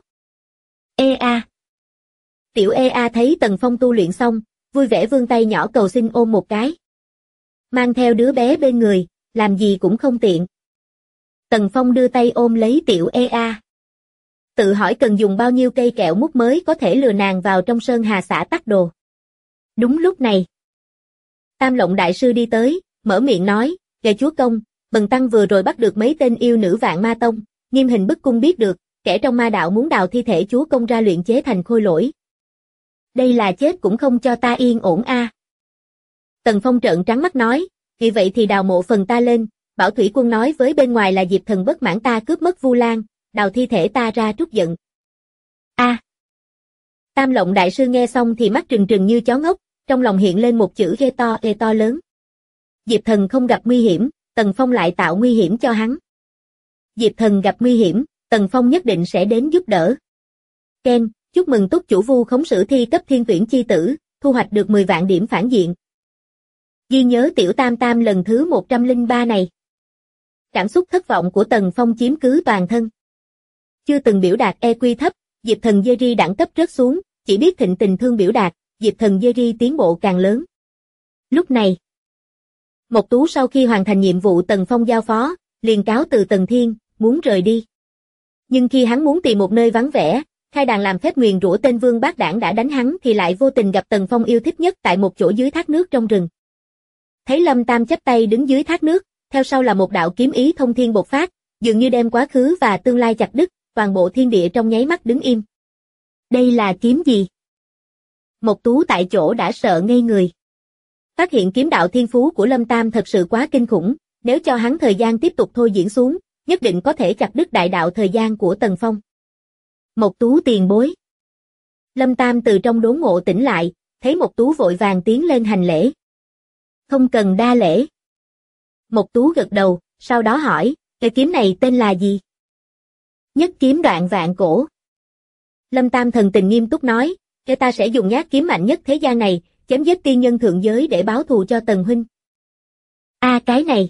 EA. Tiểu EA thấy Tần Phong tu luyện xong, vui vẻ vươn tay nhỏ cầu xin ôm một cái. Mang theo đứa bé bên người, làm gì cũng không tiện. Tần Phong đưa tay ôm lấy tiểu EA. Tự hỏi cần dùng bao nhiêu cây kẹo mút mới có thể lừa nàng vào trong Sơn Hà xã tắc đồ. Đúng lúc này, Tam Lộng đại sư đi tới, mở miệng nói, "Kệ chúa công, bần tăng vừa rồi bắt được mấy tên yêu nữ Vạn Ma Tông, nghiêm hình bức cung biết được, kẻ trong ma đạo muốn đào thi thể chúa công ra luyện chế thành khôi lỗi. Đây là chết cũng không cho ta yên ổn a." Tần Phong trợn trắng mắt nói, "Vì vậy thì đào mộ phần ta lên, bảo thủy quân nói với bên ngoài là Diệp Thần bất mãn ta cướp mất Vu Lan, đào thi thể ta ra trút giận." A. Tam Lộng đại sư nghe xong thì mắt trừng trừng như chó ngốc, trong lòng hiện lên một chữ ghê to lớn. Diệp Thần không gặp nguy hiểm, Tần Phong lại tạo nguy hiểm cho hắn. Diệp Thần gặp nguy hiểm, Tần Phong nhất định sẽ đến giúp đỡ. Ken, chúc mừng túc chủ vu khống sử thi cấp thiên tuyển chi tử, thu hoạch được 10 vạn điểm phản diện. Ghi nhớ tiểu tam tam lần thứ 103 này. Cảm xúc thất vọng của Tần Phong chiếm cứ toàn thân. Chưa từng biểu đạt EQ thấp, Diệp Thần Jerry đẳng cấp rớt xuống, chỉ biết thịnh tình thương biểu đạt, Diệp Thần Jerry tiến bộ càng lớn. Lúc này, Mộc Tú sau khi hoàn thành nhiệm vụ Tần Phong giao phó, liền cáo từ Tần Thiên, muốn rời đi. Nhưng khi hắn muốn tìm một nơi vắng vẻ, khai đàn làm phép nguyền rủa tên Vương Bác Đảng đã đánh hắn thì lại vô tình gặp Tần Phong yêu thích nhất tại một chỗ dưới thác nước trong rừng. Thấy Lâm Tam chắp tay đứng dưới thác nước, theo sau là một đạo kiếm ý thông thiên bộc phát, dường như đem quá khứ và tương lai chặt đứt, toàn bộ thiên địa trong nháy mắt đứng im. Đây là kiếm gì? Mộc Tú tại chỗ đã sợ ngây người. Phát hiện kiếm đạo thiên phú của Lâm Tam thật sự quá kinh khủng, nếu cho hắn thời gian tiếp tục thôi diễn xuống, nhất định có thể chặt đứt đại đạo thời gian của Tần Phong. Mộc Tú tiền bối. Lâm Tam từ trong đốn ngộ tỉnh lại, thấy Mộc Tú vội vàng tiến lên hành lễ. Không cần đa lễ. Mộc Tú gật đầu, sau đó hỏi, cái kiếm này tên là gì? Nhất kiếm đoạn vạn cổ. Lâm Tam thần tình nghiêm túc nói, cái ta sẽ dùng nhát kiếm mạnh nhất thế gian này, chém giết tiên nhân thượng giới để báo thù cho Tần huynh. A cái này.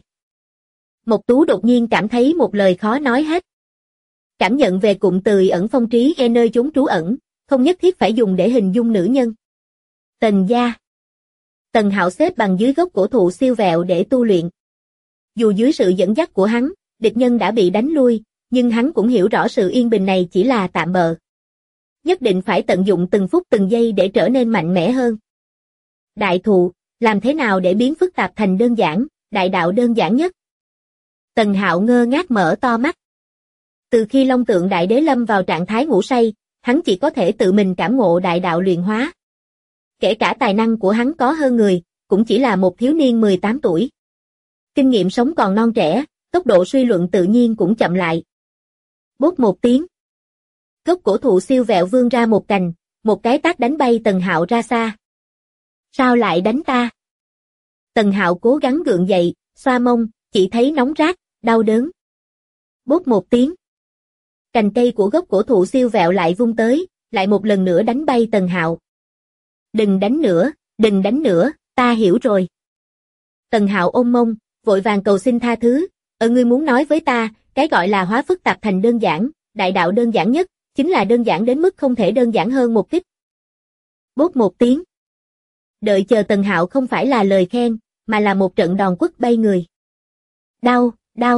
Mộc Tú đột nhiên cảm thấy một lời khó nói hết. Cảm nhận về cụm từ ẩn phong trí e nơi chốn trú ẩn, không nhất thiết phải dùng để hình dung nữ nhân. Tần gia. Tần Hạo xếp bằng dưới gốc cổ thụ siêu vẹo để tu luyện. Dù dưới sự dẫn dắt của hắn, địch nhân đã bị đánh lui, nhưng hắn cũng hiểu rõ sự yên bình này chỉ là tạm bợ. Nhất định phải tận dụng từng phút từng giây để trở nên mạnh mẽ hơn. Đại thụ, làm thế nào để biến phức tạp thành đơn giản, đại đạo đơn giản nhất? Tần Hạo ngơ ngác mở to mắt. Từ khi Long Tượng Đại Đế lâm vào trạng thái ngủ say, hắn chỉ có thể tự mình cảm ngộ đại đạo luyện hóa. Kể cả tài năng của hắn có hơn người, cũng chỉ là một thiếu niên 18 tuổi. Kinh nghiệm sống còn non trẻ, tốc độ suy luận tự nhiên cũng chậm lại. Bốp một tiếng. Gốc cổ thụ siêu vẹo vươn ra một cành, một cái tát đánh bay Tần Hạo ra xa. Sao lại đánh ta? Tần Hạo cố gắng gượng dậy, xoa mông, chỉ thấy nóng rát, đau đớn. Bốp một tiếng. Cành cây của gốc cổ thụ siêu vẹo lại vung tới, lại một lần nữa đánh bay Tần Hạo. Đừng đánh nữa, ta hiểu rồi. Tần Hạo ôm mông, vội vàng cầu xin tha thứ, ngươi muốn nói với ta, cái gọi là hóa phức tạp thành đơn giản, đại đạo đơn giản nhất, chính là đơn giản đến mức không thể đơn giản hơn một kích. Bốp một tiếng. Đợi chờ Tần Hạo không phải là lời khen, mà là một trận đòn quất bay người. Đau.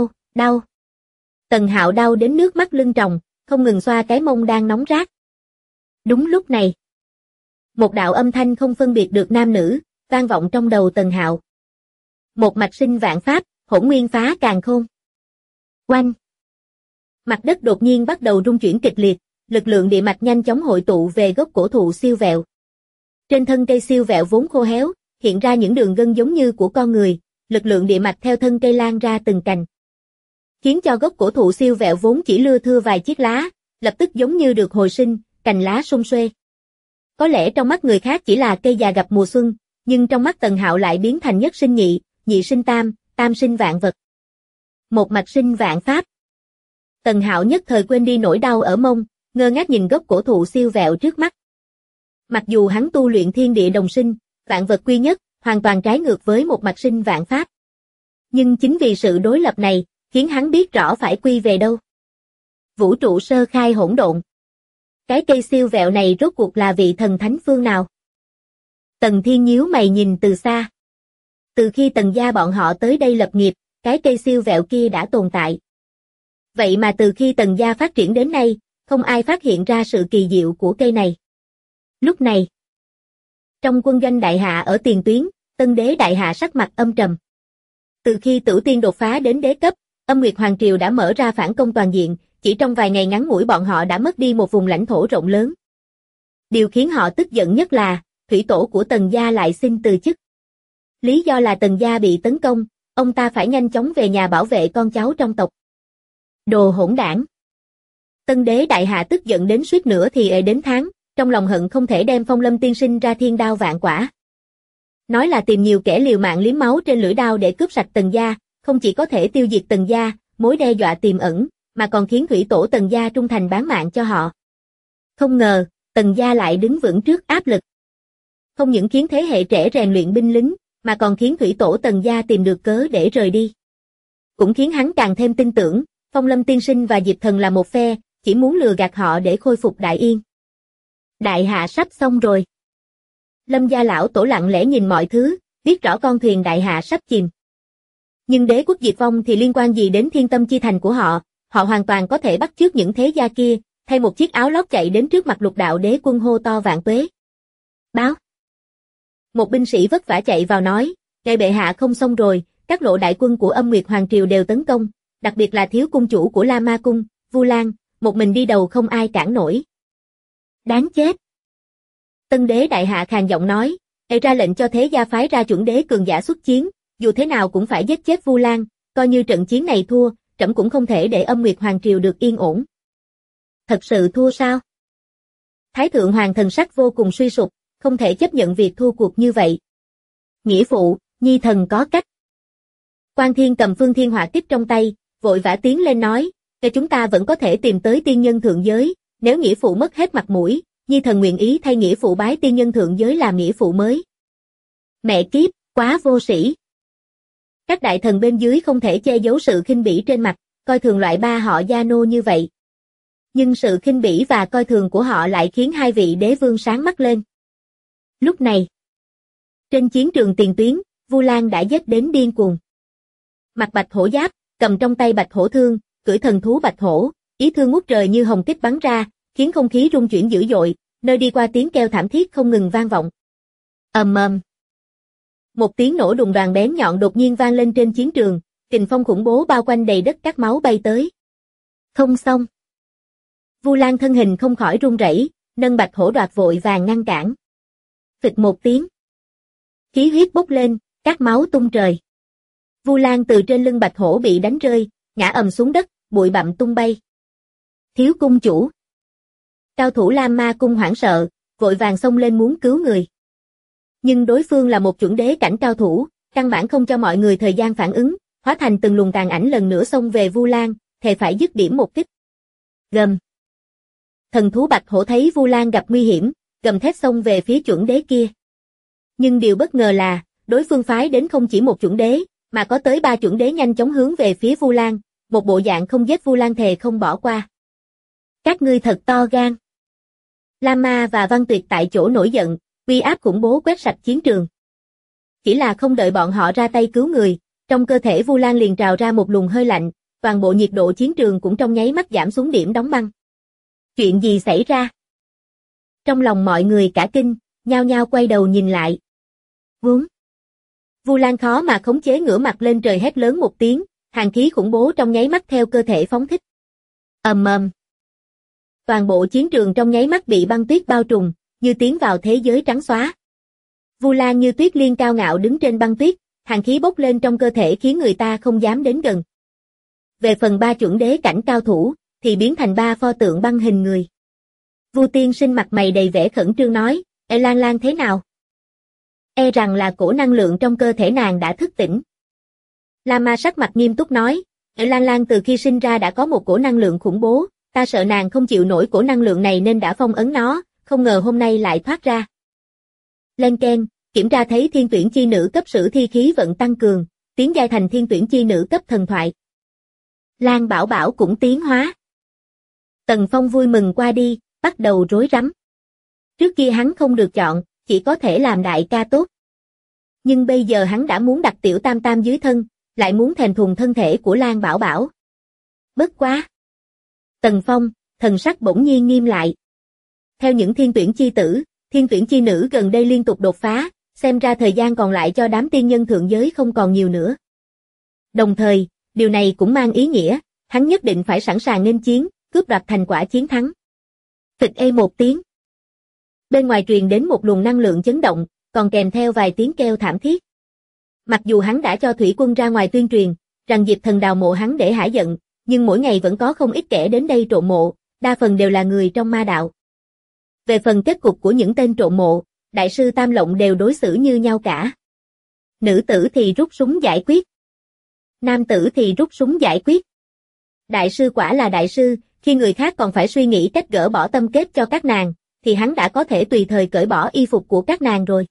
Tần Hạo đau đến nước mắt lưng tròng, không ngừng xoa cái mông đang nóng rát. Đúng lúc này, một đạo âm thanh không phân biệt được nam nữ, vang vọng trong đầu Tần Hạo. Một mạch sinh vạn pháp, hỗn nguyên phá càn khôn. Oanh! Mặt đất đột nhiên bắt đầu rung chuyển kịch liệt, lực lượng địa mạch nhanh chóng hội tụ về gốc cổ thụ siêu vẹo. Trên thân cây siêu vẹo vốn khô héo, hiện ra những đường gân giống như của con người, lực lượng địa mạch theo thân cây lan ra từng cành. Khiến cho gốc cổ thụ siêu vẹo vốn chỉ lưa thưa vài chiếc lá, lập tức giống như được hồi sinh, cành lá sum xuê. Có lẽ trong mắt người khác chỉ là cây già gặp mùa xuân, nhưng trong mắt Tần Hạo lại biến thành nhất sinh nhị, nhị sinh tam, tam sinh vạn vật. Một mạch sinh vạn pháp. Tần Hạo nhất thời quên đi nỗi đau ở mông, ngơ ngác nhìn gốc cổ thụ siêu vẹo trước mắt. Mặc dù hắn tu luyện thiên địa đồng sinh, vạn vật quy nhất, hoàn toàn trái ngược với một mạch sinh vạn pháp. Nhưng chính vì sự đối lập này, khiến hắn biết rõ phải quy về đâu. Vũ trụ sơ khai hỗn độn. Cái cây siêu vẹo này rốt cuộc là vị thần thánh phương nào? Tần Thiên nhíu mày nhìn từ xa. Từ khi Tần gia bọn họ tới đây lập nghiệp, cái cây siêu vẹo kia đã tồn tại. Vậy mà từ khi Tần gia phát triển đến nay, không ai phát hiện ra sự kỳ diệu của cây này. Lúc này, trong quân doanh đại hạ ở tiền tuyến, Tân đế đại hạ sắc mặt âm trầm. Từ khi Tử Tiên đột phá đến đế cấp, Âm Nguyệt Hoàng Triều đã mở ra phản công toàn diện, chỉ trong vài ngày ngắn ngủi bọn họ đã mất đi một vùng lãnh thổ rộng lớn. Điều khiến họ tức giận nhất là, thủy tổ của Tần gia lại xin từ chức. Lý do là Tần gia bị tấn công, ông ta phải nhanh chóng về nhà bảo vệ con cháu trong tộc. Đồ hỗn đảng. Tân đế đại hạ tức giận đến suýt nữa thì ệ đến tháng, trong lòng hận không thể đem Phong Lâm tiên sinh ra thiên đao vạn quả. Nói là tìm nhiều kẻ liều mạng liếm máu trên lưỡi đao để cướp sạch Tần gia, không chỉ có thể tiêu diệt Tần gia, mối đe dọa tiềm ẩn, mà còn khiến thủy tổ Tần gia trung thành bán mạng cho họ. Không ngờ, Tần gia lại đứng vững trước áp lực. Không những khiến thế hệ trẻ rèn luyện binh lính, mà còn khiến thủy tổ Tần gia tìm được cớ để rời đi. Cũng khiến hắn càng thêm tin tưởng, Phong Lâm tiên sinh và Diệp Thần là một phe, chỉ muốn lừa gạt họ để khôi phục Đại Yên. Đại hạ sắp xong rồi. Lâm gia lão tổ lặng lẽ nhìn mọi thứ, biết rõ con thuyền đại hạ sắp chìm. Nhưng đế quốc diệt vong thì liên quan gì đến thiên tâm chi thành của họ, họ hoàn toàn có thể bắt chước những thế gia kia, thay một chiếc áo lót chạy đến trước mặt Lục đạo đế quân hô to vạn tuế. Báo. Một binh sĩ vất vả chạy vào nói, ngài bệ hạ không xong rồi, các lộ đại quân của Âm Nguyệt Hoàng Triều đều tấn công, đặc biệt là thiếu cung chủ của La Ma Cung, Vu Lan, một mình đi đầu không ai cản nổi. Đáng chết. Tân đế đại hạ khàn giọng nói, ra lệnh cho thế gia phái ra chuẩn đế cường giả xuất chiến, dù thế nào cũng phải giết chết Vu Lan, coi như trận chiến này thua, trẫm cũng không thể để Âm Nguyệt Hoàng Triều được yên ổn. Thật sự thua sao? Thái thượng hoàng thần sắc vô cùng suy sụp, không thể chấp nhận việc thua cuộc như vậy. Nghĩa phụ, nhi thần có cách. Quan Thiên cầm Phương Thiên Hỏa Kích trong tay, vội vã tiến lên nói, chúng ta vẫn có thể tìm tới tiên nhân thượng giới, nếu nghĩa phụ mất hết mặt mũi, nhi thần nguyện ý thay nghĩa phụ bái tiên nhân thượng giới làm nghĩa phụ mới. Mẹ kiếp, quá vô sĩ. Các đại thần bên dưới không thể che giấu sự khinh bỉ trên mặt, coi thường loại ba họ Gia Nô như vậy. Nhưng sự khinh bỉ và coi thường của họ lại khiến hai vị đế vương sáng mắt lên. Lúc này, trên chiến trường tiền tuyến, Vu Lan đã giết đến điên cuồng. Mặc bạch hổ giáp, cầm trong tay bạch hổ thương, cưỡi thần thú bạch hổ, ý thương ngút trời như hồng kích bắn ra, khiến không khí rung chuyển dữ dội, nơi đi qua tiếng kêu thảm thiết không ngừng vang vọng. Ầm ầm. Một tiếng nổ đùng đoàng bén nhọn đột nhiên vang lên trên chiến trường, kình phong khủng bố bao quanh đầy đất cát máu bay tới. Không xong. Vu Lan thân hình không khỏi run rẩy, nâng bạch hổ đoạt vội vàng ngăn cản. Phịch một tiếng. Khí huyết bốc lên, cát máu tung trời. Vu Lan từ trên lưng bạch hổ bị đánh rơi, ngã ầm xuống đất, bụi bặm tung bay. Thiếu cung chủ. Cao thủ Lam Ma Cung hoảng sợ, vội vàng xông lên muốn cứu người. Nhưng đối phương là một chuẩn đế cảnh cao thủ, căn bản không cho mọi người thời gian phản ứng, hóa thành từng luồng tàn ảnh lần nữa xông về Vu Lan, thề phải dứt điểm một kích. Gầm. Thần thú bạch hổ thấy Vu Lan gặp nguy hiểm, gầm thét xông về phía chuẩn đế kia. Nhưng điều bất ngờ là, đối phương phái đến không chỉ một chuẩn đế, mà có tới 3 chuẩn đế nhanh chóng hướng về phía Vu Lan, một bộ dạng không giết Vu Lan thề không bỏ qua. Các ngươi thật to gan. Lama và Văn Tuyệt tại chỗ nổi giận, uy áp khủng bố quét sạch chiến trường. Chỉ là không đợi bọn họ ra tay cứu người, trong cơ thể Vu Lan liền trào ra một luồng hơi lạnh, toàn bộ nhiệt độ chiến trường cũng trong nháy mắt giảm xuống điểm đóng băng. Chuyện gì xảy ra? Trong lòng mọi người cả kinh, nhao nhao quay đầu nhìn lại. Vốn. Vu Lan khó mà khống chế ngửa mặt lên trời hét lớn một tiếng, hàn khí khủng bố trong nháy mắt theo cơ thể phóng thích. Ầm ầm. Toàn bộ chiến trường trong nháy mắt bị băng tuyết bao trùm, như tiến vào thế giới trắng xóa. Vu Lan như tuyết liên cao ngạo đứng trên băng tuyết, hàn khí bốc lên trong cơ thể khiến người ta không dám đến gần. Về phần 3 chuẩn đế cảnh cao thủ, thì biến thành 3 pho tượng băng hình người. Vu tiên sinh mặt mày đầy vẻ khẩn trương nói, Lan Lan thế nào? E rằng là cổ năng lượng trong cơ thể nàng đã thức tỉnh. Lama sắc mặt nghiêm túc nói, Lan Lan từ khi sinh ra đã có một cổ năng lượng khủng bố, ta sợ nàng không chịu nổi cổ năng lượng này nên đã phong ấn nó, không ngờ hôm nay lại thoát ra. Lên keng, kiểm tra thấy thiên tuyển chi nữ cấp sử thi khí vận tăng cường, tiến giai thành thiên tuyển chi nữ cấp thần thoại. Lan Bảo Bảo cũng tiến hóa. Tần Phong vui mừng qua đi, bắt đầu rối rắm. Trước kia hắn không được chọn, chỉ có thể làm đại ca tốt. Nhưng bây giờ hắn đã muốn đặt tiểu tam tam dưới thân, lại muốn thèm thuồng thân thể của Lan Bảo Bảo. Bất quá. Tần Phong, thần sắc bỗng nhiên nghiêm lại. Theo những thiên tuyển chi tử, thiên tuyển chi nữ gần đây liên tục đột phá, xem ra thời gian còn lại cho đám tiên nhân thượng giới không còn nhiều nữa. Đồng thời, điều này cũng mang ý nghĩa, hắn nhất định phải sẵn sàng nghênh chiến, cướp đoạt thành quả chiến thắng. Phịch ê một tiếng. Bên ngoài truyền đến một luồng năng lượng chấn động, còn kèm theo vài tiếng kêu thảm thiết. Mặc dù hắn đã cho thủy quân ra ngoài tuyên truyền, rằng Diệp Thần đào mộ hắn để hả giận, nhưng mỗi ngày vẫn có không ít kẻ đến đây trộm mộ, đa phần đều là người trong ma đạo. Về phần kết cục của những tên trộm mộ, đại sư Tam Lộng đều đối xử như nhau cả. Nữ tử thì rút súng giải quyết. Nam tử thì rút súng giải quyết. Đại sư quả là đại sư, khi người khác còn phải suy nghĩ cách gỡ bỏ tâm kết cho các nàng, thì hắn đã có thể tùy thời cởi bỏ y phục của các nàng rồi.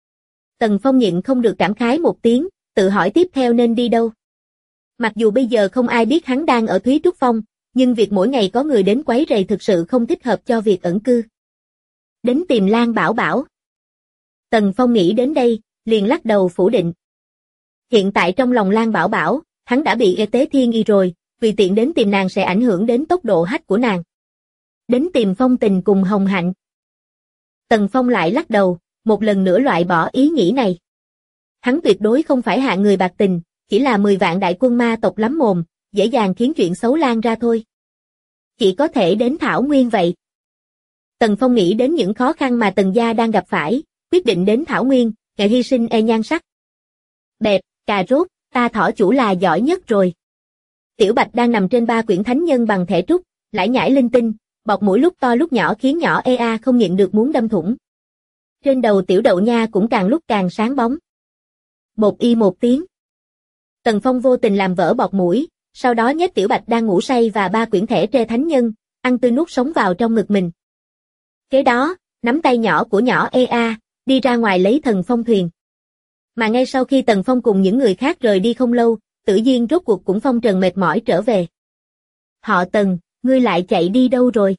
Tần Phong nhịn không được cảm khái một tiếng, tự hỏi tiếp theo nên đi đâu. Mặc dù bây giờ không ai biết hắn đang ở Thúy Trúc Phong, nhưng việc mỗi ngày có người đến quấy rầy thực sự không thích hợp cho việc ẩn cư. Đến tìm Lan Bảo Bảo. Tần Phong nghĩ đến đây, liền lắc đầu phủ định. Hiện tại trong lòng Lan Bảo Bảo, hắn đã bị Tế Thiên Y rồi, vì tiện đến tìm nàng sẽ ảnh hưởng đến tốc độ hack của nàng. Đến tìm Phong Tình cùng Hồng Hạnh. Tần Phong lại lắc đầu, một lần nữa loại bỏ ý nghĩ này. Hắn tuyệt đối không phải hạng người bạc tình, chỉ là 10 vạn đại quân ma tộc lắm mồm, dễ dàng khiến chuyện xấu lan ra thôi. Chỉ có thể đến Thảo Nguyên vậy. Tần Phong nghĩ đến những khó khăn mà Tần gia đang gặp phải, quyết định đến Thảo Nguyên, kẻ hy sinh nhan sắc. Bẹp, cà rốt, ta thỏ chủ là giỏi nhất rồi. Tiểu Bạch đang nằm trên 3 quyển thánh nhân bằng thẻ trúc, lải nhải linh tinh, bọt mũi lúc to lúc nhỏ khiến nhỏ Ea không nhịn được muốn đâm thủng. Trên đầu Tiểu Đậu Nha cũng càng lúc càng sáng bóng. Một y một tiếng. Tần Phong vô tình làm vỡ bọt mũi, sau đó nhét Tiểu Bạch đang ngủ say và 3 quyển thẻ tre thánh nhân, ăn tươi nuốt sống vào trong ngực mình. Kế đó, nắm tay nhỏ của nhỏ Ea, đi ra ngoài lấy thần phong thuyền. Mà ngay sau khi Tần Phong cùng những người khác rời đi không lâu, Tử Diên rốt cuộc cũng phong trần mệt mỏi trở về. Họ Tần, ngươi lại chạy đi đâu rồi?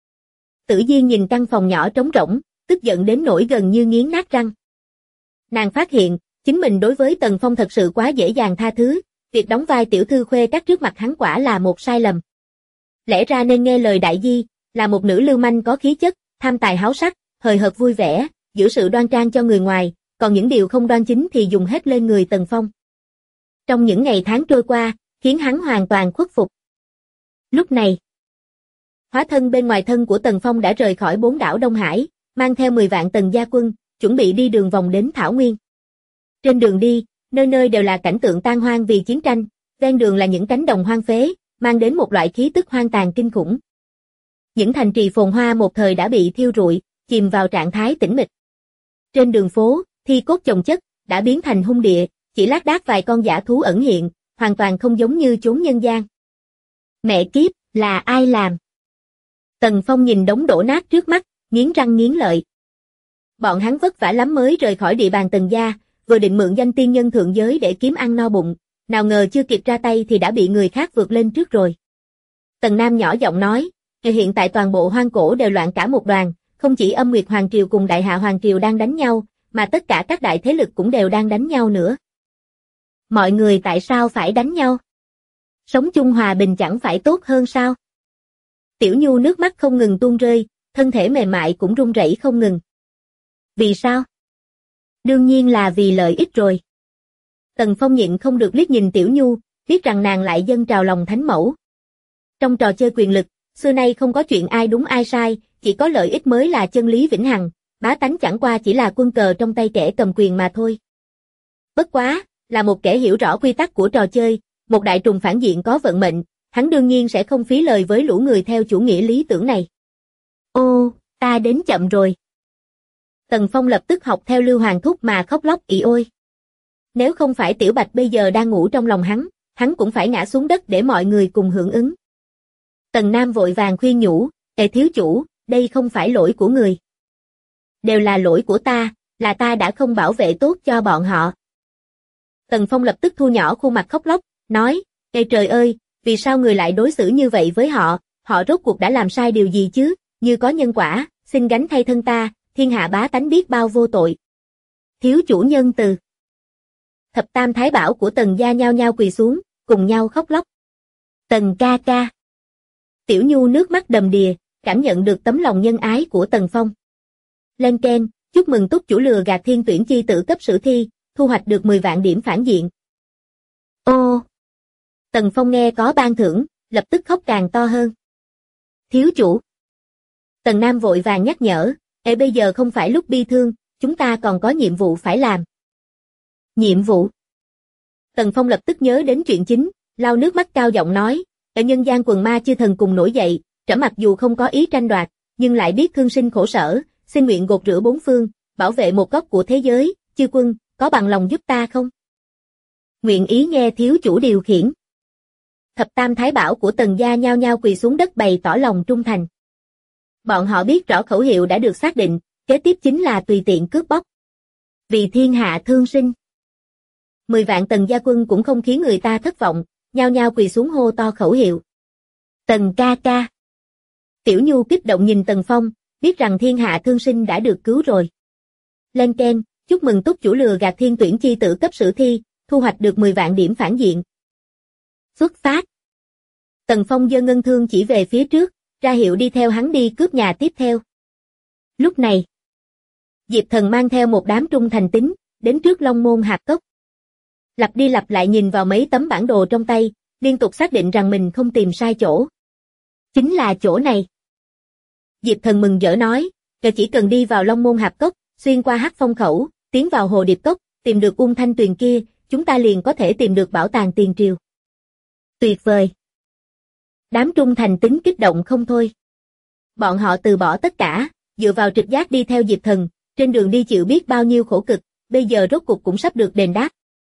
Tử Diên nhìn căn phòng nhỏ trống rỗng, tức giận đến nỗi gần như nghiến nát răng. Nàng phát hiện, chính mình đối với Tần Phong thật sự quá dễ dàng tha thứ, việc đóng vai tiểu thư khuê các trước mặt hắn quả là một sai lầm. Lẽ ra nên nghe lời đại di, là một nữ lưu manh có khí chất, tham tài háo sắc, hời hợt vui vẻ, giữ sự đoan trang cho người ngoài, còn những điều không đoan chính thì dùng hết lên người Tần Phong. Trong những ngày tháng trôi qua, khiến hắn hoàn toàn khuất phục. Lúc này, hóa thân bên ngoài thân của Tần Phong đã rời khỏi 4 đảo Đông Hải, mang theo 10 vạn Tần gia quân, chuẩn bị đi đường vòng đến Thảo Nguyên. Trên đường đi, nơi nơi đều là cảnh tượng tan hoang vì chiến tranh, ven đường là những cánh đồng hoang phế, mang đến một loại khí tức hoang tàn kinh khủng. Những thành trì phồn hoa một thời đã bị thiêu rụi, chìm vào trạng thái tĩnh mịch. Trên đường phố, thi cốt chồng chất, đã biến thành hung địa, chỉ lác đác vài con dã thú ẩn hiện, hoàn toàn không giống như chốn nhân gian. Mẹ kiếp, là ai làm? Tần Phong nhìn đống đổ nát trước mắt, nghiến răng nghiến lợi. Bọn hắn vất vả lắm mới rời khỏi địa bàn Tần gia, vừa định mượn danh tiên nhân thượng giới để kiếm ăn no bụng, nào ngờ chưa kịp ra tay thì đã bị người khác vượt lên trước rồi. Tần Nam nhỏ giọng nói, hiện tại toàn bộ hoang cổ đều loạn cả một đoàn, không chỉ Âm Nguyệt Hoàng Triều cùng Đại Hạ Hoàng Triều đang đánh nhau, mà tất cả các đại thế lực cũng đều đang đánh nhau nữa. Mọi người tại sao phải đánh nhau? Sống chung hòa bình chẳng phải tốt hơn sao? Tiểu Nhu nước mắt không ngừng tuôn rơi, thân thể mềm mại cũng run rẩy không ngừng. Vì sao? Đương nhiên là vì lợi ích rồi. Tần Phong nhịn không được liếc nhìn Tiểu Nhu, biết rằng nàng lại dâng trào lòng thánh mẫu. Trong trò chơi quyền lực, xưa nay không có chuyện ai đúng ai sai, chỉ có lợi ích mới là chân lý vĩnh hằng, bá tánh chẳng qua chỉ là quân cờ trong tay kẻ cầm quyền mà thôi. Bất quá, là một kẻ hiểu rõ quy tắc của trò chơi, một đại trùng phản diện có vận mệnh, hắn đương nhiên sẽ không phí lời với lũ người theo chủ nghĩa lý tưởng này. Ô, ta đến chậm rồi. Tần Phong lập tức học theo Lưu Hoàng Thúc mà khóc lóc ỉ ôi. Nếu không phải Tiểu Bạch bây giờ đang ngủ trong lòng hắn cũng phải ngã xuống đất để mọi người cùng hưởng ứng. Tần Nam vội vàng khuyên nhủ, thiếu chủ, đây không phải lỗi của người. Đều là lỗi của ta, là ta đã không bảo vệ tốt cho bọn họ. Tần Phong lập tức thu nhỏ khuôn mặt khóc lóc, nói, trời ơi, vì sao người lại đối xử như vậy với họ, họ rốt cuộc đã làm sai điều gì chứ, như có nhân quả, xin gánh thay thân ta, thiên hạ bá tánh biết bao vô tội. Thiếu chủ nhân từ. Thập tam thái bảo của Tần gia nhao nhao quỳ xuống, cùng nhau khóc lóc. Tần ca ca. Tiểu Nhu nước mắt đầm đìa, cảm nhận được tấm lòng nhân ái của Tần Phong. Lên keng, chúc mừng túc chủ lừa gạt thiên tuyển chi tử cấp sử thi, thu hoạch được 10 vạn điểm phản diện. Ô! Tần Phong nghe có ban thưởng, lập tức khóc càng to hơn. Thiếu chủ! Tần Nam vội vàng nhắc nhở, bây giờ không phải lúc bi thương, chúng ta còn có nhiệm vụ phải làm. Nhiệm vụ? Tần Phong lập tức nhớ đến chuyện chính, lau nước mắt cao giọng nói, ở nhân gian quần ma chư thần cùng nổi dậy, trẫm mặc dù không có ý tranh đoạt, nhưng lại biết thương sinh khổ sở, xin nguyện gột rửa bốn phương, bảo vệ một góc của thế giới, chư quân, có bằng lòng giúp ta không? Nguyện ý nghe thiếu chủ điều khiển. Thập tam thái bảo của Tần gia nhao nhao quỳ xuống đất bày tỏ lòng trung thành. Bọn họ biết rõ khẩu hiệu đã được xác định, kế tiếp chính là tùy tiện cướp bóc. Vì thiên hạ thương sinh. 10 vạn Tần gia quân cũng không khiến người ta thất vọng, nhao nhao quỳ xuống hô to khẩu hiệu. Tần ca ca. Tiểu Nhu kích động nhìn Tần Phong, biết rằng thiên hạ thương sinh đã được cứu rồi. Lên keng, chúc mừng túc chủ lừa gạt thiên tuyển chi tử cấp sử thi, thu hoạch được 10 vạn điểm phản diện. Xuất phát. Tần Phong giơ ngân thương chỉ về phía trước, ra hiệu đi theo hắn đi cướp nhà tiếp theo. Lúc này, Diệp Thần mang theo một đám trung thành tín, đến trước Long Môn Hạp Cốc. Lặp đi lặp lại nhìn vào mấy tấm bản đồ trong tay, liên tục xác định rằng mình không tìm sai chỗ. Chính là chỗ này. Diệp Thần mừng rỡ nói, chỉ cần đi vào Long Môn Hạp Cốc, xuyên qua Hắc Phong Khẩu, tiến vào Hồ Điệp Cốc, tìm được Ung Thanh Tuyền kia, chúng ta liền có thể tìm được bảo tàng tiền triều. Tuyệt vời. Đám trung thành tín kích động không thôi. Bọn họ từ bỏ tất cả, dựa vào trực giác đi theo Diệp Thần, trên đường đi chịu biết bao nhiêu khổ cực, bây giờ rốt cuộc cũng sắp được đền đáp.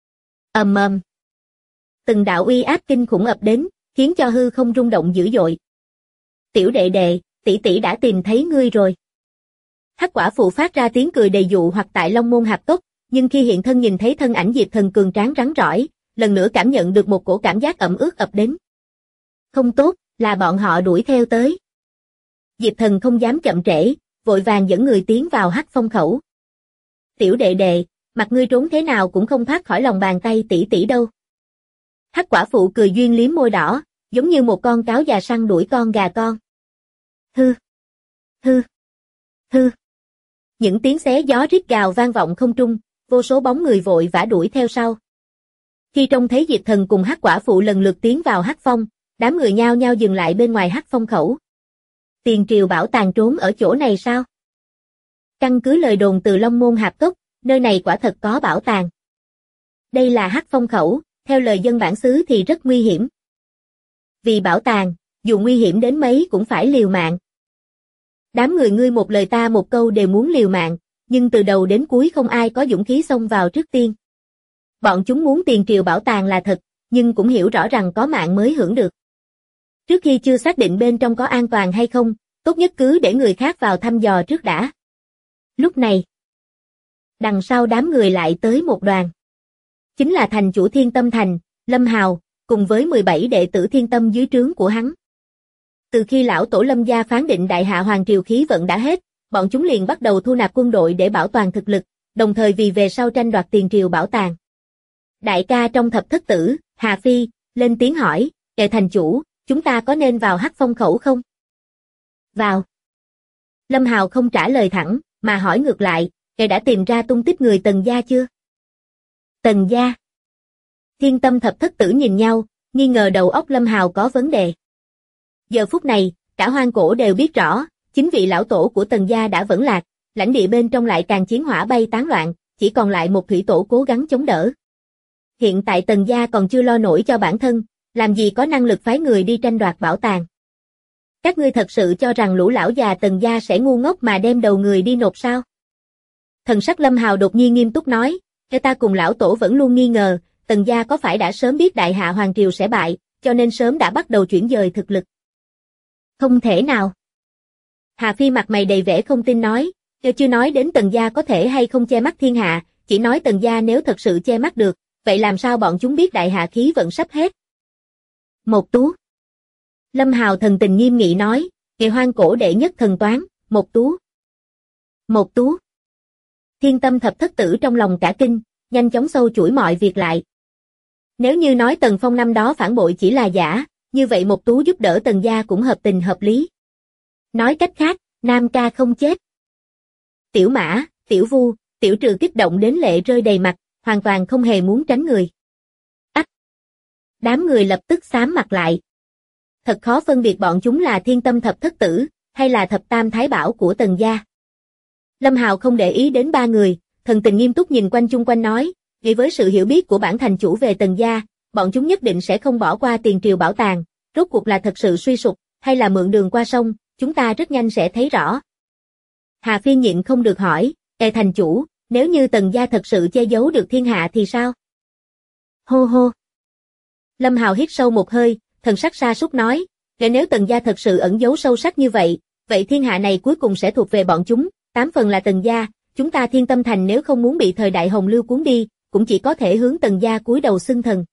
Ầm ầm. Từng đạo uy áp kinh khủng ập đến, khiến cho hư không rung động dữ dội. Tiểu đệ đệ, tỷ tỷ đã tìm thấy ngươi rồi. Hắc quả phụ phát ra tiếng cười đầy dụ hoặc tại Long Môn Hạp Cốc, nhưng khi hiện thân nhìn thấy thân ảnh Diệp Thần cường tráng rắn rỏi, lần nữa cảm nhận được một cổ cảm giác ẩm ướt ập đến. Không tốt, là bọn họ đuổi theo tới. Diệp Thần không dám chậm trễ, vội vàng dẫn người tiến vào Hắc Phong Khẩu. Tiểu đệ đệ, mặt ngươi trốn thế nào cũng không thoát khỏi lòng bàn tay tỷ tỷ đâu. Hắc quả phụ cười duyên liếm môi đỏ, giống như một con cáo già săn đuổi con gà con. Hư, hư, hư. Những tiếng xé gió rít gào vang vọng không trung, vô số bóng người vội vã đuổi theo sau. Khi trông thấy Diệp Thần cùng Hắc quả phụ lần lượt tiến vào Hắc Phong, đám người nhao nhao dừng lại bên ngoài Hắc Phong Khẩu. Tiền triều bảo tàng trốn ở chỗ này sao? Căn cứ lời đồn từ Long Môn Hạp Cốc, nơi này quả thật có bảo tàng. Đây là Hắc Phong Khẩu, theo lời dân bản xứ thì rất nguy hiểm. Vì bảo tàng, dù nguy hiểm đến mấy cũng phải liều mạng. Đám người ngươi một lời ta một câu đều muốn liều mạng, nhưng từ đầu đến cuối không ai có dũng khí xông vào trước tiên. Bọn chúng muốn tiền triều bảo tàng là thật, nhưng cũng hiểu rõ rằng có mạng mới hưởng được. Trước khi chưa xác định bên trong có an toàn hay không, tốt nhất cứ để người khác vào thăm dò trước đã. Lúc này, đằng sau đám người lại tới một đoàn. Chính là thành chủ Thiên Tâm Thành, Lâm Hào, cùng với 17 đệ tử Thiên Tâm dưới trướng của hắn. Từ khi lão tổ Lâm gia phán định đại hạ hoàng triều khí vận đã hết, bọn chúng liền bắt đầu thu nạp quân đội để bảo toàn thực lực, đồng thời vì về sau tranh đoạt tiền triều bảo tàng. Đại ca trong thập thất tử, Hà Phi, lên tiếng hỏi, thành chủ, chúng ta có nên vào Hắc Phong Khẩu không? Vào. Lâm Hào không trả lời thẳng, mà hỏi ngược lại, đã tìm ra tung tích người Tần gia chưa? Tần gia. Thiên Tâm thập thất tử nhìn nhau, nghi ngờ đầu óc Lâm Hào có vấn đề. Giờ phút này, cả hoang cổ đều biết rõ, chính vị lão tổ của Tần gia đã vẫn lạc, lãnh địa bên trong lại càng chiến hỏa bay tán loạn, chỉ còn lại một thủy tổ cố gắng chống đỡ. Hiện tại Tần gia còn chưa lo nổi cho bản thân, làm gì có năng lực phái người đi tranh đoạt bảo tàng. Các ngươi thật sự cho rằng lũ lão già Tần gia sẽ ngu ngốc mà đem đầu người đi nộp sao? Thần sắc Lâm Hào đột nhiên nghiêm túc nói, ta cùng lão tổ vẫn luôn nghi ngờ, Tần gia có phải đã sớm biết đại hạ hoàng triều sẽ bại, cho nên sớm đã bắt đầu chuyển dời thực lực. Không thể nào. Hà Phi mặt mày đầy vẻ không tin nói, chưa nói đến Tần gia có thể hay không che mắt thiên hạ, chỉ nói Tần gia nếu thật sự che mắt được, vậy làm sao bọn chúng biết đại hạ khí vận sắp hết? Một Tú. Lâm Hào thần tình nghiêm nghị nói, ngày hoang cổ đệ nhất thần toán, Một Tú. Một Tú. Thiên Tâm thập thất tử trong lòng cả kinh, nhanh chóng sâu chuỗi mọi việc lại. Nếu như nói Tần Phong năm đó phản bội chỉ là giả, như vậy Một Tú giúp đỡ Tần gia cũng hợp tình hợp lý. Nói cách khác, Nam ca không chết. Tiểu Mã, Tiểu Vu, Tiểu Trừ kích động đến lệ rơi đầy mặt, hoàn toàn không hề muốn tránh người. Ách! Đám người lập tức xám mặt lại. Thật khó phân biệt bọn chúng là Thiên Tâm Thập Thất Tử, hay là Thập Tam Thái Bảo của Tần gia. Lâm Hào không để ý đến ba người, thần tình nghiêm túc nhìn quanh chung quanh nói, vì với sự hiểu biết của bản thành chủ về Tần gia, bọn chúng nhất định sẽ không bỏ qua tiền triều bảo tàng, rốt cuộc là thật sự suy sụp, hay là mượn đường qua sông, chúng ta rất nhanh sẽ thấy rõ. Hà Phiên nhịn không được hỏi, thành chủ, nếu như Tần gia thật sự che giấu được thiên hạ thì sao? Hô hô. Lâm Hào hít sâu một hơi, thần sắc sa sút nói, nếu Tần gia thật sự ẩn giấu sâu sắc như vậy, vậy thiên hạ này cuối cùng sẽ thuộc về bọn chúng, 8 phần là Tần gia, chúng ta Thiên Tâm Thành nếu không muốn bị thời đại hồng lưu cuốn đi, cũng chỉ có thể hướng Tần gia cúi đầu xưng thần.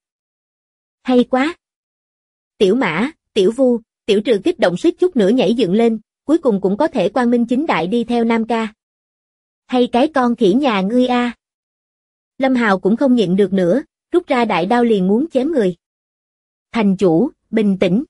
Hay quá! Tiểu Mã, Tiểu Vu, Tiểu Trừ kích động suýt chút nữa nhảy dựng lên, cuối cùng cũng có thể quang minh chính đại đi theo Nam ca. Hay cái con khỉ nhà ngươi a. Lâm Hào cũng không nhịn được nữa, rút ra đại đao liền muốn chém người. Thành chủ, bình tĩnh.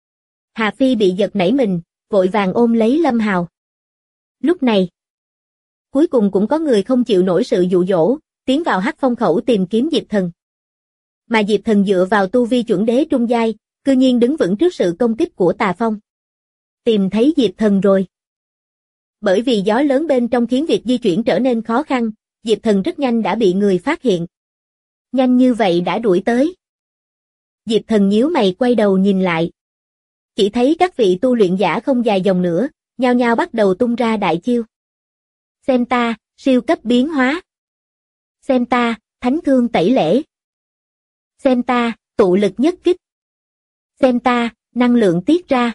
Hà Phi bị giật nảy mình, vội vàng ôm lấy Lâm Hào. Lúc này, cuối cùng cũng có người không chịu nổi sự dụ dỗ, tiến vào Hắc Phong khẩu tìm kiếm Diệp Thần. Mà Diệp Thần dựa vào tu vi chuẩn đế trung giai, cư nhiên đứng vững trước sự công kích của Tà Phong. Tìm thấy Diệp Thần rồi. Bởi vì gió lớn bên trong khiến việc di chuyển trở nên khó khăn, Diệp Thần rất nhanh đã bị người phát hiện. Nhanh như vậy đã đuổi tới. Diệp Thần nhíu mày quay đầu nhìn lại. Chỉ thấy các vị tu luyện giả không dài dòng nữa, nhao nhao bắt đầu tung ra đại chiêu. Xem ta, siêu cấp biến hóa. Xem ta, thánh thương tẩy lễ. Xem ta, tụ lực nhất kích. Xem ta, năng lượng tiết ra.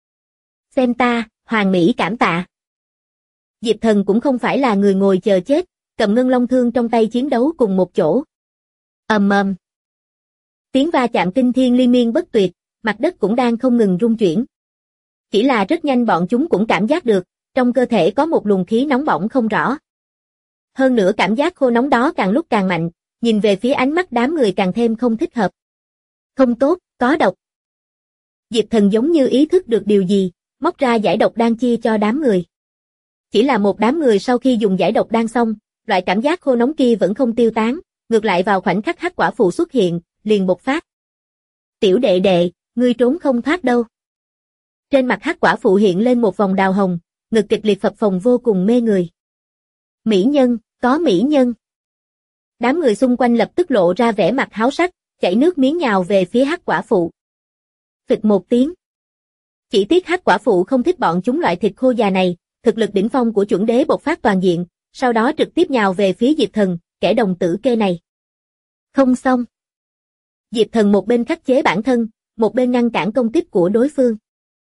Xem ta, hoàn mỹ cảm tạ. Diệp Thần cũng không phải là người ngồi chờ chết, cầm ngân long thương trong tay chiến đấu cùng một chỗ. Ầm ầm. Tiếng va chạm kinh thiên liên miên bất tuyệt, mặt đất cũng đang không ngừng rung chuyển. Chỉ là rất nhanh bọn chúng cũng cảm giác được, trong cơ thể có một luồng khí nóng bỏng không rõ. Hơn nữa cảm giác khô nóng đó càng lúc càng mạnh, nhìn về phía ánh mắt đám người càng thêm không thích hợp. Không tốt, có độc. Diệp Thần giống như ý thức được điều gì, móc ra giải độc đan chia cho đám người. Chỉ là một đám người sau khi dùng giải độc đan xong, loại cảm giác khô nóng kia vẫn không tiêu tán, ngược lại vào khoảnh khắc Hắc Quả Phụ xuất hiện, liền bộc phát. Tiểu đệ đệ, ngươi trốn không thoát đâu. Trên mặt Hắc Quả Phụ hiện lên một vòng đào hồng, ngực kịch liệt phập phồng vô cùng mê người. Mỹ nhân, có mỹ nhân. Đám người xung quanh lập tức lộ ra vẻ mặt háo sắc, chảy nước miếng nhào về phía Hắc Quả Phụ. Phịch một tiếng. Chỉ tiếc Hắc Quả Phụ không thích bọn chúng loại thịt khô già này, thực lực đỉnh phong của chuẩn đế bộc phát toàn diện, sau đó trực tiếp nhào về phía Diệp Thần, kẻ đồng tử kê này. Không xong. Diệp Thần một bên khắc chế bản thân, một bên ngăn cản công kích của đối phương.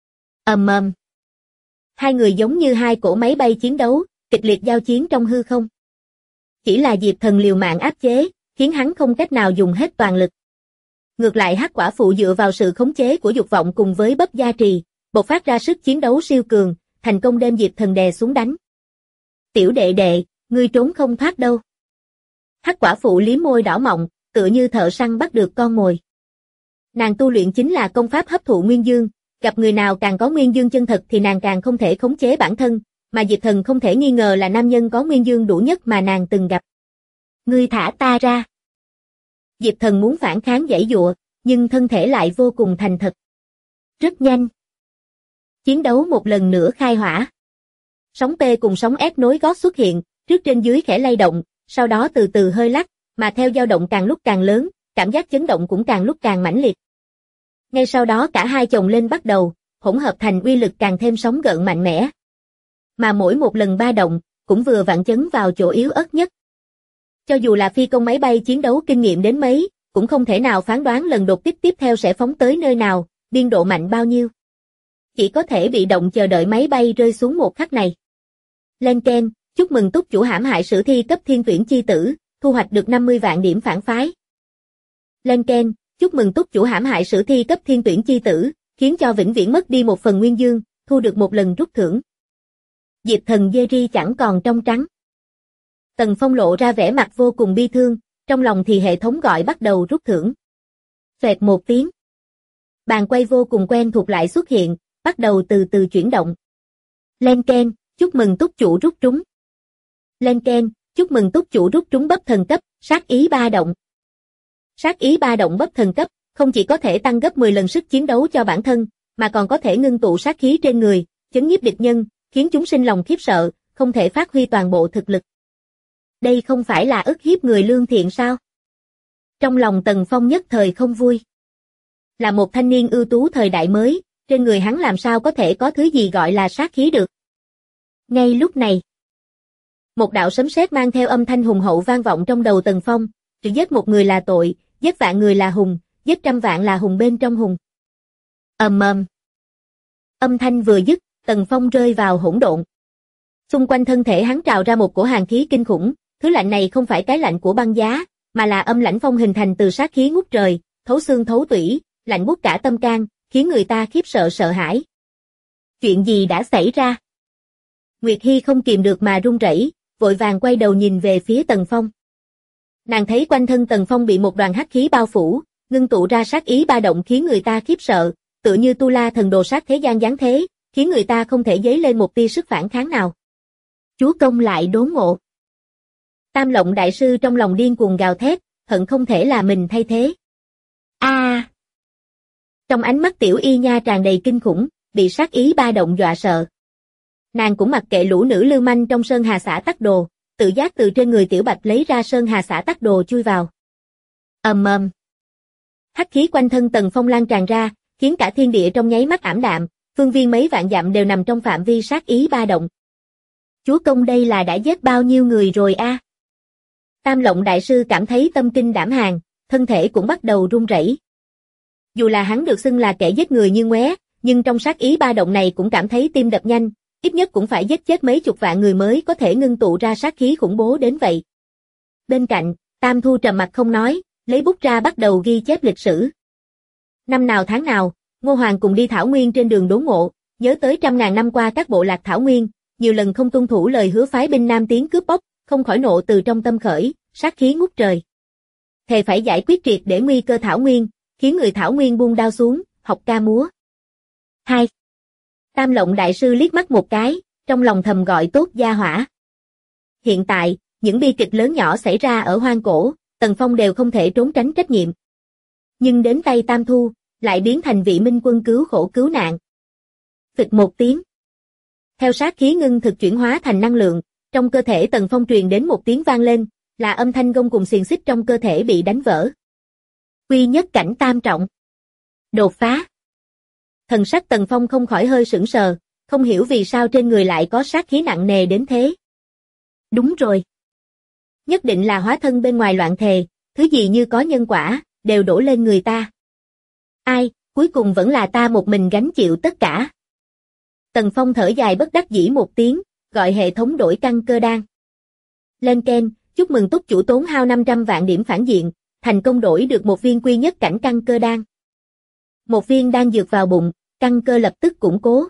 Ầm ầm. Hai người giống như hai cỗ máy bay chiến đấu, kịch liệt giao chiến trong hư không. Chỉ là Diệp Thần liều mạng áp chế, khiến hắn không cách nào dùng hết toàn lực. Ngược lại Hắc Quả Phụ dựa vào sự khống chế của dục vọng cùng với bắp gia trì, bộc phát ra sức chiến đấu siêu cường, thành công đem Diệp Thần đè xuống đánh. Tiểu đệ đệ, ngươi trốn không thoát đâu. Hắc Quả Phụ liếm môi đỏ mọng, tựa như thợ săn bắt được con mồi. Nàng tu luyện chính là công pháp hấp thụ nguyên dương, gặp người nào càng có nguyên dương chân thật thì nàng càng không thể khống chế bản thân, mà Diệp Thần không thể nghi ngờ là nam nhân có nguyên dương đủ nhất mà nàng từng gặp. Ngươi thả ta ra. Diệp Thần muốn phản kháng giãy giụa, nhưng thân thể lại vô cùng thành thật. Rất nhanh. Chiến đấu một lần nữa khai hỏa. Sóng P cùng sóng S nối gót xuất hiện, trước trên dưới khẽ lay động, sau đó từ từ hơi lắc, mà theo dao động càng lúc càng lớn, cảm giác chấn động cũng càng lúc càng mãnh liệt. Ngay sau đó cả hai chồng lên bắt đầu, hỗn hợp thành uy lực càng thêm sóng gợn mạnh mẽ. Mà mỗi một lần ba động, cũng vừa vặn chấn vào chỗ yếu ớt nhất. Cho dù là phi công máy bay chiến đấu kinh nghiệm đến mấy, cũng không thể nào phán đoán lần đột kích tiếp theo sẽ phóng tới nơi nào, biên độ mạnh bao nhiêu. Chỉ có thể bị động chờ đợi máy bay rơi xuống một khắc này. Lên keng, chúc mừng túc chủ hãm hại sử thi cấp thiên tuyển chi tử, thu hoạch được 50 vạn điểm phản phái. Lên keng, chúc mừng túc chủ hãm hại sử thi cấp thiên tuyển chi tử, khiến cho vĩnh viễn mất đi một phần nguyên dương, thu được một lần rút thưởng. Diệp Thần dê ri chẳng còn trong trắng. Tần Phong lộ ra vẻ mặt vô cùng bi thương, trong lòng thì hệ thống gọi bắt đầu rút thưởng. Phệt một tiếng. Bàn quay vô cùng quen thuộc lại xuất hiện, bắt đầu từ từ chuyển động. Len keng, chúc mừng túc chủ rút trúng. Len keng, chúc mừng túc chủ rút trúng bắp thần cấp, sát ý ba động. Sát ý ba động bắp thần cấp, không chỉ có thể tăng gấp 10 lần sức chiến đấu cho bản thân, mà còn có thể ngưng tụ sát khí trên người, chấn nhiếp địch nhân, khiến chúng sinh lòng khiếp sợ, không thể phát huy toàn bộ thực lực. Đây không phải là ức hiếp người lương thiện sao? Trong lòng Tần Phong nhất thời không vui. Là một thanh niên ưu tú thời đại mới, trên người hắn làm sao có thể có thứ gì gọi là sát khí được. Ngay lúc này, một đạo sấm sét mang theo âm thanh hùng hậu vang vọng trong đầu Tần Phong, chỉ giết một người là tội, giết vạn người là hùng, giết trăm vạn là hùng bên trong hùng. Ầm ầm. Âm thanh vừa dứt, Tần Phong rơi vào hỗn độn. Xung quanh thân thể hắn trào ra một cổ hàn khí kinh khủng, thứ lạnh này không phải cái lạnh của băng giá, mà là âm lãnh phong hình thành từ sát khí ngút trời, thấu xương thấu tủy, lạnh buốt cả tâm can, khiến người ta khiếp sợ sợ hãi. Chuyện gì đã xảy ra? Nguyệt Hi không kìm được mà run rẩy, vội vàng quay đầu nhìn về phía Tần Phong. Nàng thấy quanh thân Tần Phong bị một đoàn hắc khí bao phủ, ngưng tụ ra sát ý ba động khiến người ta khiếp sợ, tựa như tu la thần đồ sát thế gian giáng thế, khiến người ta không thể dấy lên một tia sức phản kháng nào. Chúa công lại đốn ngộ. Tam Lộng đại sư trong lòng điên cuồng gào thét, hận không thể là mình thay thế. A! Trong ánh mắt Tiểu Y Nha tràn đầy kinh khủng, bị sát ý ba động dọa sợ. Nàng cũng mặc kệ lũ nữ lưu manh trong Sơn Hà Xã Tắc Đồ, tự giác từ trên người Tiểu Bạch lấy ra Sơn Hà Xã Tắc Đồ chui vào. Ầm ầm. Hắc khí quanh thân Tần Phong lan tràn ra, khiến cả thiên địa trong nháy mắt ảm đạm, phương viên mấy vạn dặm đều nằm trong phạm vi sát ý ba động. Chúa công đây là đã giết bao nhiêu người rồi a? Tam Lộng đại sư cảm thấy tâm kinh đảm hàn, thân thể cũng bắt đầu run rẩy. Dù là hắn được xưng là kẻ giết người như ngoé, nhưng trong sát ý ba động này cũng cảm thấy tim đập nhanh, ít nhất cũng phải giết chết mấy chục vạn người mới có thể ngưng tụ ra sát khí khủng bố đến vậy. Bên cạnh, Tam Thu trầm mặt không nói, lấy bút ra bắt đầu ghi chép lịch sử. Năm nào tháng nào, Ngô Hoàng cùng đi Thảo Nguyên trên đường đốn ngộ, nhớ tới trăm ngàn năm qua các bộ lạc Thảo Nguyên, nhiều lần không tuân thủ lời hứa phái binh Nam tiến cướp bóc, không khỏi nộ từ trong tâm khởi, sát khí ngút trời. Thề phải giải quyết triệt để nguy cơ Thảo Nguyên, khiến người Thảo Nguyên buông đao xuống, học ca múa. 2. Tam Lộng đại sư liếc mắt một cái, trong lòng thầm gọi tốt gia hỏa. Hiện tại, những bi kịch lớn nhỏ xảy ra ở Hoang Cổ, Tần Phong đều không thể trốn tránh trách nhiệm. Nhưng đến tay Tam Thu, lại biến thành vị minh quân cứu khổ cứu nạn. Phịch một tiếng. Theo sát khí ngưng thực chuyển hóa thành năng lượng, trong cơ thể Tần Phong truyền đến một tiếng vang lên, là âm thanh gông cùng xiềng xích trong cơ thể bị đánh vỡ. Quy nhất cảnh tam trọng. Đột phá. Thần sắc Tần Phong không khỏi hơi sững sờ, không hiểu vì sao trên người lại có sát khí nặng nề đến thế. Đúng rồi. Nhất định là hóa thân bên ngoài loạn thề, thứ gì như có nhân quả, đều đổ lên người ta. Ai, cuối cùng vẫn là ta một mình gánh chịu tất cả. Tần Phong thở dài bất đắc dĩ một tiếng, gọi hệ thống đổi căn cơ đan. Lên keng, chúc mừng túc chủ tốn hao 500 vạn điểm phản diện, thành công đổi được một viên quy nhất cảnh căn cơ đan. Một viên đan dược vào bụng, căn cơ lập tức củng cố.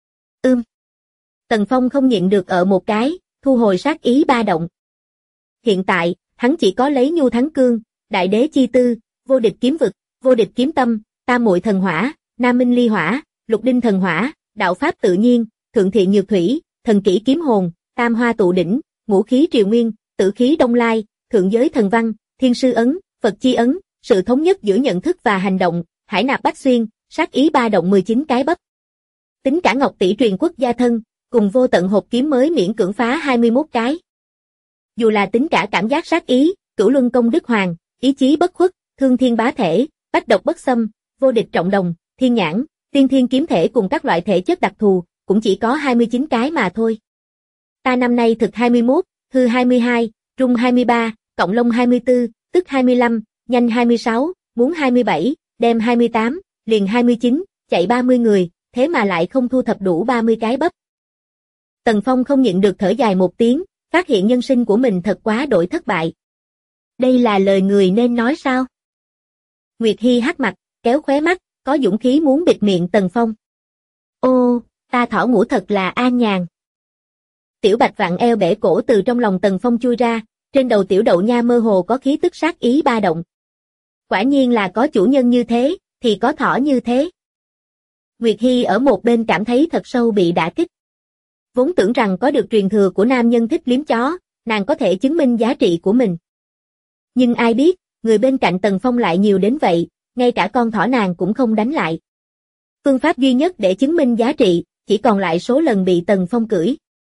Tần Phong không nhịn được ở một cái, thu hồi sát ý ba động. Hiện tại, hắn chỉ có lấy Nhu Thắng Cương, Đại Đế Chi Tư, Vô Địch Kiếm Vực, Vô Địch Kiếm Tâm, Tam Muội Thần Hỏa, Nam Minh Ly Hỏa, Lục Đinh Thần Hỏa, Đạo Pháp Tự Nhiên, Thượng Thiện Nhược Thủy, Thần Kỷ Kiếm Hồn, Tam Hoa Tụ Đỉnh, Ngũ Khí Triều Nguyên, Tử Khí Đông Lai, Thượng Giới Thần Văn, Thiên Sư Ấn, Phật Chi Ấn, sự thống nhất giữa nhận thức và hành động, Hải Nạp Bách Xuyên, sát ý ba động 19 cái bắp. Tính cả Ngọc Tỷ truyền quốc gia thân, cùng vô tận hộp kiếm mới miễn cưỡng phá 21 cái. Dù là tính cả cảm giác sát ý, Cửu Luân Công Đức Hoàng, ý chí bất khuất, Thương Thiên Bá Thể, Bách Độc Bất Xâm, Vô Địch Trọng Đồng, Thiên Nhãn, Tiên Thiên Kiếm Thể cùng các loại thể chất đặc thù, cũng chỉ có 29 cái mà thôi. Ta năm nay thực 21, hư 22, trung 23, cộng lông 24, tức 25, nhanh 26, muốn 27, đem 28, liền 29, chạy 30 người, thế mà lại không thu thập đủ 30 cái bắp. Tần Phong không nhịn được thở dài một tiếng, phát hiện nhân sinh của mình thật quá đổi thất bại. Đây là lời người nên nói sao? Nguyệt Hi hắc mặt, kéo khóe mắt, có dũng khí muốn bịt miệng Tần Phong. Ô, ta thỏ ngủ thật là an nhàn. Tiểu Bạch vặn eo bẻ cổ từ trong lòng Tần Phong chui ra, trên đầu tiểu đậu nha mơ hồ có khí tức sát ý ba động. Quả nhiên là có chủ nhân như thế, thì có thỏ như thế. Nguyệt Hi ở một bên cảm thấy thật sâu bị đả kích. Vốn tưởng rằng có được truyền thừa của nam nhân thích liếm chó, nàng có thể chứng minh giá trị của mình. Nhưng ai biết, người bên cạnh Tần Phong lại nhiều đến vậy, ngay cả con thỏ nàng cũng không đánh lại. Phương pháp duy nhất để chứng minh giá trị, chỉ còn lại số lần bị Tần Phong cưỡi.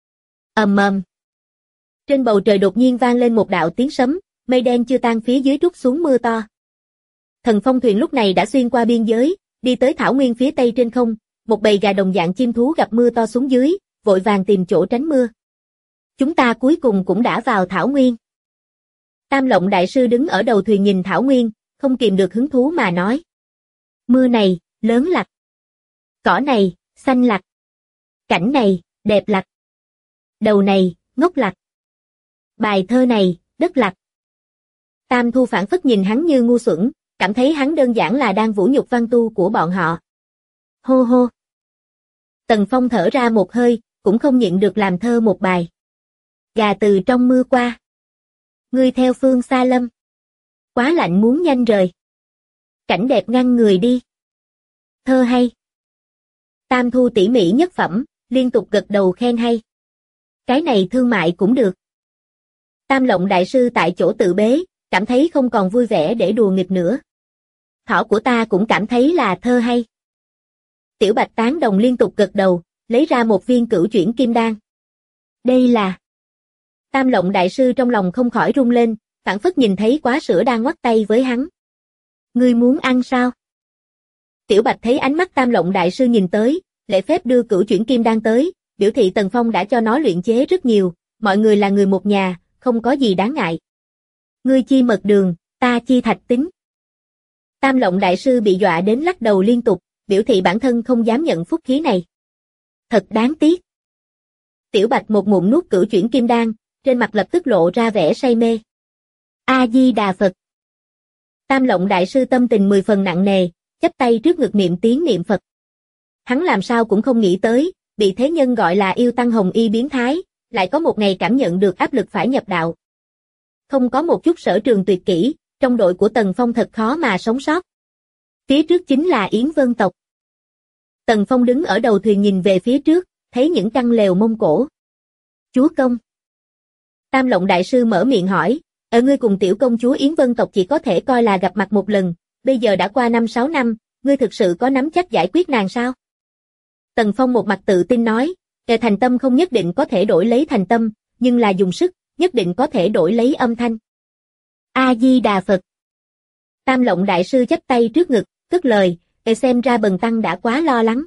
Ầm ầm. Trên bầu trời đột nhiên vang lên một đạo tiếng sấm, mây đen chưa tan phía dưới trút xuống mưa to. Thần phong thuyền lúc này đã xuyên qua biên giới, đi tới thảo nguyên phía tây trên không, một bầy gà đồng dạng chim thú gặp mưa to xuống dưới, vội vàng tìm chỗ tránh mưa. Chúng ta cuối cùng cũng đã vào thảo nguyên. Tam Lộng đại sư đứng ở đầu thuyền nhìn thảo nguyên, không kìm được hứng thú mà nói. Mưa này, lớn lặc. Cỏ này, xanh lặc. Cảnh này, đẹp lặc. Đầu này, ngốc lặc. Bài thơ này, đất lặc. Tam Thu phản phất nhìn hắn như ngu xuẩn, cảm thấy hắn đơn giản là đang vũ nhục văn tu của bọn họ. Hô hô. Tần Phong thở ra một hơi, cũng không nhịn được làm thơ một bài. Gà từ trong mưa qua. Ngươi theo phương xa lâm. Quá lạnh muốn nhanh rời. Cảnh đẹp ngăn người đi. Thơ hay. Tam Thu tỉ mỉ nhất phẩm, liên tục gật đầu khen hay. Cái này thương mại cũng được. Tam Lộng đại sư tại chỗ tự bế, cảm thấy không còn vui vẻ để đùa nghịch nữa. Thỏ của ta cũng cảm thấy là thơ hay. Tiểu Bạch tán đồng liên tục gật đầu, lấy ra một viên cửu chuyển kim đan. Đây là... Tam Lộng đại sư trong lòng không khỏi rung lên, phảng phất nhìn thấy quá sữa đang ngoắt tay với hắn. Ngươi muốn ăn sao? Tiểu Bạch thấy ánh mắt Tam Lộng đại sư nhìn tới, lễ phép đưa cửu chuyển kim đan tới, biểu thị Tần Phong đã cho nó luyện chế rất nhiều, mọi người là người một nhà, không có gì đáng ngại. Ngươi chi mật đường, ta chi thạch tính. Tam Lộng đại sư bị dọa đến lắc đầu liên tục, biểu thị bản thân không dám nhận phúc khí này. Thật đáng tiếc. Tiểu Bạch một ngụm nuốt cửu chuyển kim đan, trên mặt lập tức lộ ra vẻ say mê. A Di Đà Phật. Tam Lộng đại sư tâm tình 10 phần nặng nề, chắp tay trước ngực niệm tiếng niệm Phật. Hắn làm sao cũng không nghĩ tới, bị thế nhân gọi là yêu tăng hồng y biến thái, lại có một ngày cảm nhận được áp lực phải nhập đạo. Không có một chút sở trường tuyệt kỹ, trong đội của Tần Phong thật khó mà sống sót. Phía trước chính là Yến Vân tộc. Tần Phong đứng ở đầu thuyền nhìn về phía trước, thấy những căn lều Mông Cổ. Chúa công. Tam Lộng đại sư mở miệng hỏi, ngươi cùng tiểu công chúa Yến Vân tộc chỉ có thể coi là gặp mặt một lần, bây giờ đã qua 5-6 năm, ngươi thực sự có nắm chắc giải quyết nàng sao? Tần Phong một mặt tự tin nói, thành tâm không nhất định có thể đổi lấy thành tâm, nhưng là dùng sức, nhất định có thể đổi lấy âm thanh. A Di Đà Phật. Tam Lộng đại sư chắp tay trước ngực, cất lời, xem ra Bần tăng đã quá lo lắng.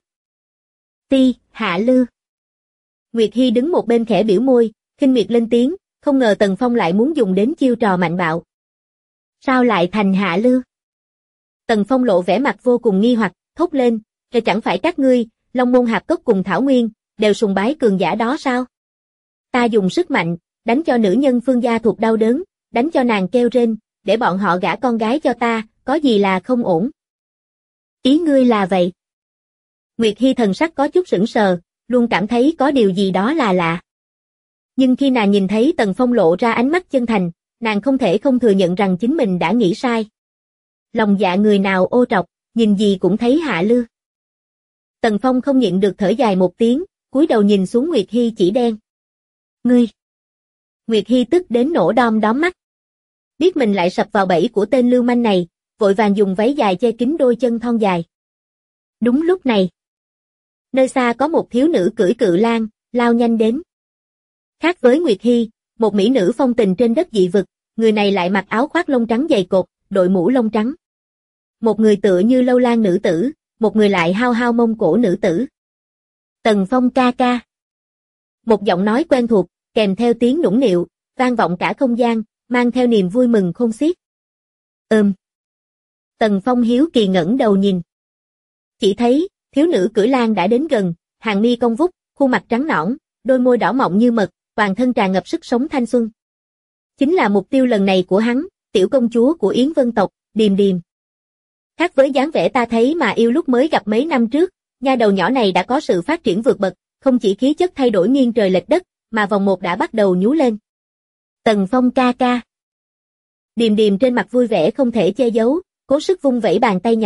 Ti, hạ lư. Nguyệt Hi đứng một bên khẽ biểu môi, khinh miệt lên tiếng, không ngờ Tần Phong lại muốn dùng đến chiêu trò mạnh bạo. Sao lại thành hạ lư? Tần Phong lộ vẻ mặt vô cùng nghi hoặc, thốt lên, chẳng phải các ngươi, Long Môn Hạp Cốc cùng Thảo Nguyên, đều sùng bái cường giả đó sao? Ta dùng sức mạnh, đánh cho nữ nhân Phương gia thuộc đau đớn, đánh cho nàng kêu rên, để bọn họ gả con gái cho ta, có gì là không ổn? Ý ngươi là vậy? Nguyệt Hi thần sắc có chút sững sờ, luôn cảm thấy có điều gì đó là lạ. Nhưng khi nàng nhìn thấy Tần Phong lộ ra ánh mắt chân thành, nàng không thể không thừa nhận rằng chính mình đã nghĩ sai. Lòng dạ người nào ô trọc, nhìn gì cũng thấy hạ lư. Tần Phong không nhịn được thở dài một tiếng, cúi đầu nhìn xuống Nguyệt Hi chỉ đen. Ngươi! Nguyệt Hi tức đến nổ đom đóm mắt. Biết mình lại sập vào bẫy của tên lưu manh này, vội vàng dùng váy dài che kín đôi chân thon dài. Đúng lúc này, nơi xa có một thiếu nữ cưỡi cự lang, lao nhanh đến. Khác với Nguyệt Hi, một mỹ nữ phong tình trên đất dị vực, người này lại mặc áo khoác lông trắng dày cột, đội mũ lông trắng. Một người tựa như lâu lan nữ tử, một người lại hao hao Mông Cổ nữ tử. Tần Phong ca ca. Một giọng nói quen thuộc, kèm theo tiếng nũng nịu, vang vọng cả không gian, mang theo niềm vui mừng khôn xiết. Tần Phong hiếu kỳ ngẩng đầu nhìn. Chỉ thấy, thiếu nữ cưỡi lang đã đến gần, hàng mi cong vút, khuôn mặt trắng nõn, đôi môi đỏ mọng như mật, toàn thân tràn ngập sức sống thanh xuân. Chính là mục tiêu lần này của hắn, tiểu công chúa của Yến Vân tộc, Điềm Điềm. Khác với dáng vẻ ta thấy mà yêu lúc mới gặp mấy năm trước, nha đầu nhỏ này đã có sự phát triển vượt bậc, không chỉ khí chất thay đổi nghiêng trời lệch đất, mà vòng một đã bắt đầu nhú lên. Tần Phong ca ca. Điềm Điềm trên mặt vui vẻ không thể che giấu, cố sức vung vẩy bàn tay nhỏ,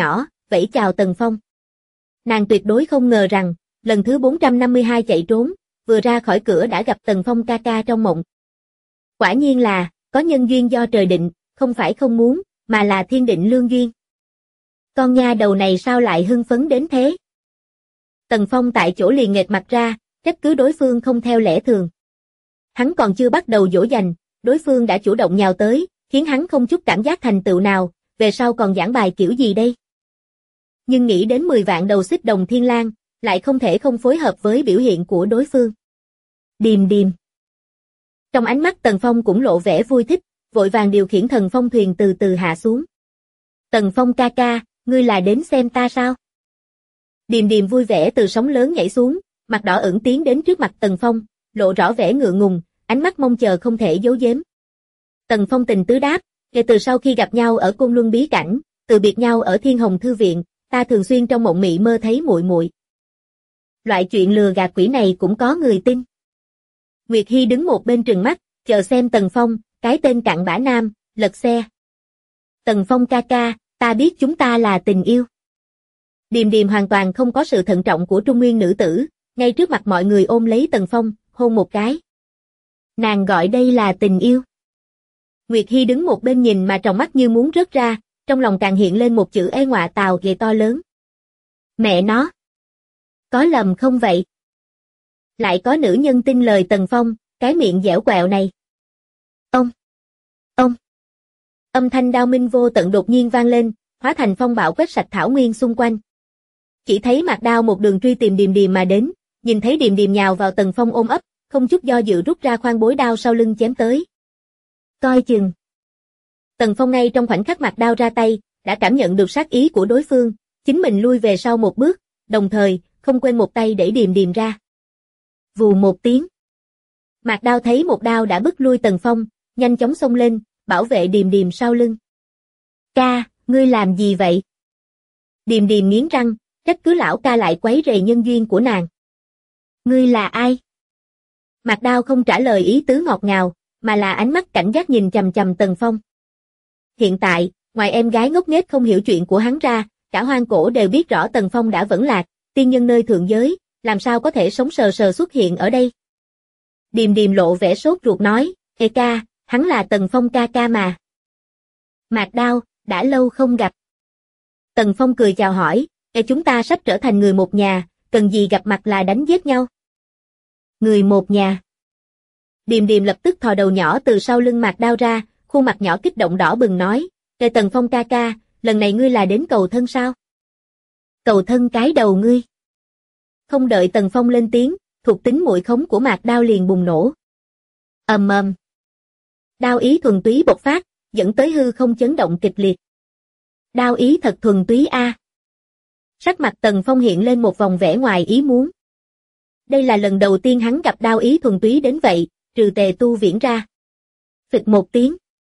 vẫy chào Tần Phong. Nàng tuyệt đối không ngờ rằng, lần thứ 452 chạy trốn, vừa ra khỏi cửa đã gặp Tần Phong ca ca trong mộng. Quả nhiên là, có nhân duyên do trời định, không phải không muốn, mà là thiên định lương duyên. Con nha đầu này sao lại hưng phấn đến thế? Tần Phong tại chỗ liền nghệt mặt ra, trách cứ đối phương không theo lẽ thường. Hắn còn chưa bắt đầu dỗ dành, đối phương đã chủ động nhào tới, khiến hắn không chút cảm giác thành tựu nào, về sau còn giảng bài kiểu gì đây? Nhưng nghĩ đến 10 vạn đầu xích đồng thiên lang, lại không thể không phối hợp với biểu hiện của đối phương. Điềm điềm. Trong ánh mắt Tần Phong cũng lộ vẻ vui thích, vội vàng điều khiển thần phong thuyền từ từ hạ xuống. Tần Phong ca ca, ngươi là đến xem ta sao? Điềm điềm vui vẻ từ sóng lớn nhảy xuống, mặt đỏ ửng tiến đến trước mặt Tần Phong, lộ rõ vẻ ngượng ngùng, ánh mắt mong chờ không thể giấu giếm. Tần Phong tình tứ đáp, kể từ sau khi gặp nhau ở Côn Luân bí cảnh, từ biệt nhau ở Thiên Hồng thư viện, ta thường xuyên trong mộng mị mơ thấy muội muội. Loại chuyện lừa gạt quỷ này cũng có người tin. Nguyệt Hi đứng một bên trừng mắt, chờ xem Tần Phong, cái tên cặn bã nam, lật xe. Tần Phong ca ca, ta biết chúng ta là tình yêu. Điềm điềm hoàn toàn không có sự thận trọng của trung nguyên nữ tử, ngay trước mặt mọi người ôm lấy Tần Phong, hôn một cái. Nàng gọi đây là tình yêu. Nguyệt Hi đứng một bên nhìn mà tròng mắt như muốn rớt ra, trong lòng càng hiện lên một chữ ê ngọa tào ghê to lớn. Mẹ nó! Có lầm không vậy? Lại có nữ nhân tin lời Tần Phong, cái miệng dẻo quẹo này. Ông! Âm thanh đao minh vô tận đột nhiên vang lên, hóa thành phong bạo quét sạch thảo nguyên xung quanh. Chỉ thấy Mạc Đao một đường truy tìm Điềm Điềm mà đến, nhìn thấy Điềm Điềm nhào vào Tần Phong ôm ấp, không chút do dự rút ra khoan bối đao sau lưng chém tới. Coi chừng. Tần Phong ngay trong khoảnh khắc Mạc Đao ra tay, đã cảm nhận được sát ý của đối phương, chính mình lui về sau một bước, đồng thời, không quên một tay đẩy Điềm Điềm ra. Vù một tiếng. Mạc Đao thấy một đao đã bức lui Tần Phong, nhanh chóng xông lên, bảo vệ Điềm Điềm sau lưng. Ca, ngươi làm gì vậy? Điềm Điềm nghiến răng, trách cứ lão ca lại quấy rầy nhân duyên của nàng. Ngươi là ai? Mạc Đao không trả lời ý tứ ngọt ngào, mà là ánh mắt cảnh giác nhìn chằm chằm Tần Phong. Hiện tại, ngoài em gái ngốc nghếch không hiểu chuyện của hắn ra, cả hoang cổ đều biết rõ Tần Phong đã vẫn lạc, tiên nhân nơi thượng giới, làm sao có thể sống sờ sờ xuất hiện ở đây. Điềm Điềm lộ vẻ sốt ruột nói, ê ca, hắn là Tần Phong ca ca mà. Mạc Đao, đã lâu không gặp. Tần Phong cười chào hỏi, ê chúng ta sắp trở thành người một nhà, cần gì gặp mặt là đánh giết nhau. Người một nhà. Điềm Điềm lập tức thò đầu nhỏ từ sau lưng Mạc Đao ra, khuôn mặt nhỏ kích động đỏ bừng nói, ê Tần Phong ca ca, lần này ngươi là đến cầu thân sao? Cầu thân cái đầu ngươi. Không đợi Tần Phong lên tiếng, thuộc tính muội khống của Mạc Đao liền bùng nổ. Ầm ầm. Đao ý thuần túy bộc phát, dẫn tới hư không chấn động kịch liệt. Đao ý thật thuần túy a. Sắc mặt Tần Phong hiện lên một vòng vẻ ngoài ý muốn. Đây là lần đầu tiên hắn gặp đao ý thuần túy đến vậy, trừ Tề Tu Viễn ra. Phịch một tiếng.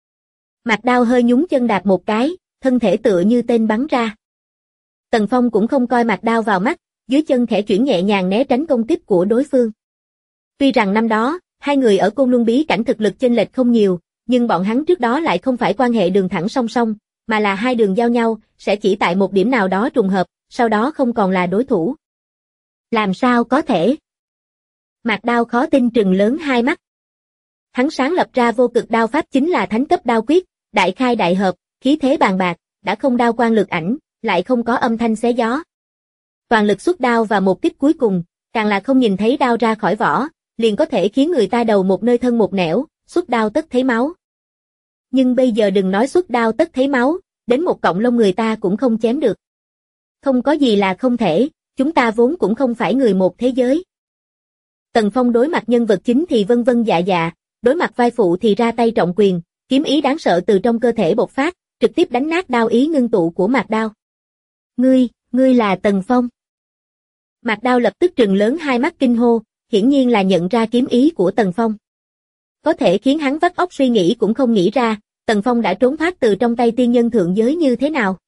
Mạc Đao hơi nhún chân đạp một cái, thân thể tựa như tên bắn ra. Tần Phong cũng không coi Mạc Đao vào mắt, dưới chân khẽ chuyển nhẹ nhàng né tránh công kích của đối phương. Tuy rằng năm đó, hai người ở Côn Luân bí cảnh thực lực chênh lệch không nhiều, nhưng bọn hắn trước đó lại không phải quan hệ đường thẳng song song, mà là hai đường giao nhau, sẽ chỉ tại một điểm nào đó trùng hợp, sau đó không còn là đối thủ. Làm sao có thể? Mạc Đao khó tin trừng lớn hai mắt. Hắn sáng lập ra vô cực đao pháp chính là thánh cấp đao quyết, đại khai đại hợp, khí thế bàn bạc, đã không đao quang lực ảnh, lại không có âm thanh xé gió. Toàn lực xuất đao và một kích cuối cùng, càng là không nhìn thấy đao ra khỏi vỏ, liền có thể khiến người ta đầu một nơi thân một nẻo, xuất đao tất thấy máu. Nhưng bây giờ đừng nói xuất đao tất thấy máu, đến một cọng lông người ta cũng không chém được. Không có gì là không thể, chúng ta vốn cũng không phải người một thế giới. Tần Phong đối mặt nhân vật chính thì vân vân dạ dạ, đối mặt vai phụ thì ra tay trọng quyền, kiếm ý đáng sợ từ trong cơ thể bộc phát, trực tiếp đánh nát đao ý ngưng tụ của Mạc Đao. Ngươi là Tần Phong. Mạc Đao lập tức trừng lớn hai mắt kinh hô, hiển nhiên là nhận ra kiếm ý của Tần Phong. Có thể khiến hắn vắt óc suy nghĩ cũng không nghĩ ra, Tần Phong đã trốn thoát từ trong tay tiên nhân thượng giới như thế nào.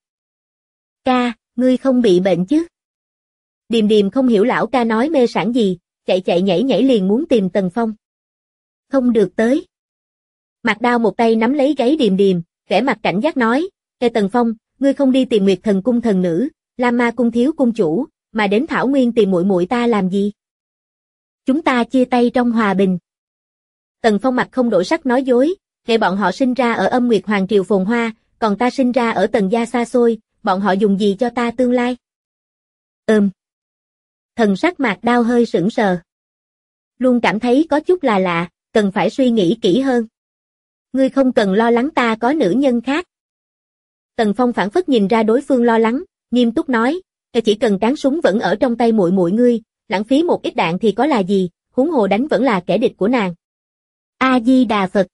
Ca, ngươi không bị bệnh chứ? Điềm Điềm không hiểu lão ca nói mê sảng gì, chạy nhảy nhảy liền muốn tìm Tần Phong. Không được tới. Mạc Đao một tay nắm lấy gáy Điềm Điềm, vẻ mặt cảnh giác nói, Ê Tần Phong, ngươi không đi tìm Nguyệt Thần cung thần nữ, Lam Ma cung thiếu cung chủ, mà đến Thảo Nguyên tìm muội muội ta làm gì? Chúng ta chia tay trong hòa bình. Tần Phong mặt không đổi sắc nói dối, để bọn họ sinh ra ở Âm Nguyệt Hoàng triều phồn hoa, còn ta sinh ra ở Tần gia xa xôi, bọn họ dùng gì cho ta tương lai? Thần sắc Mạc Đao hơi sững sờ. Luôn cảm thấy có chút là lạ, cần phải suy nghĩ kỹ hơn. Ngươi không cần lo lắng ta có nữ nhân khác. Tần Phong phảng phất nhìn ra đối phương lo lắng, nghiêm túc nói, chỉ cần cán súng vẫn ở trong tay muội muội ngươi, lãng phí một ít đạn thì có là gì, huống hồ đánh vẫn là kẻ địch của nàng. A Di Đà Phật.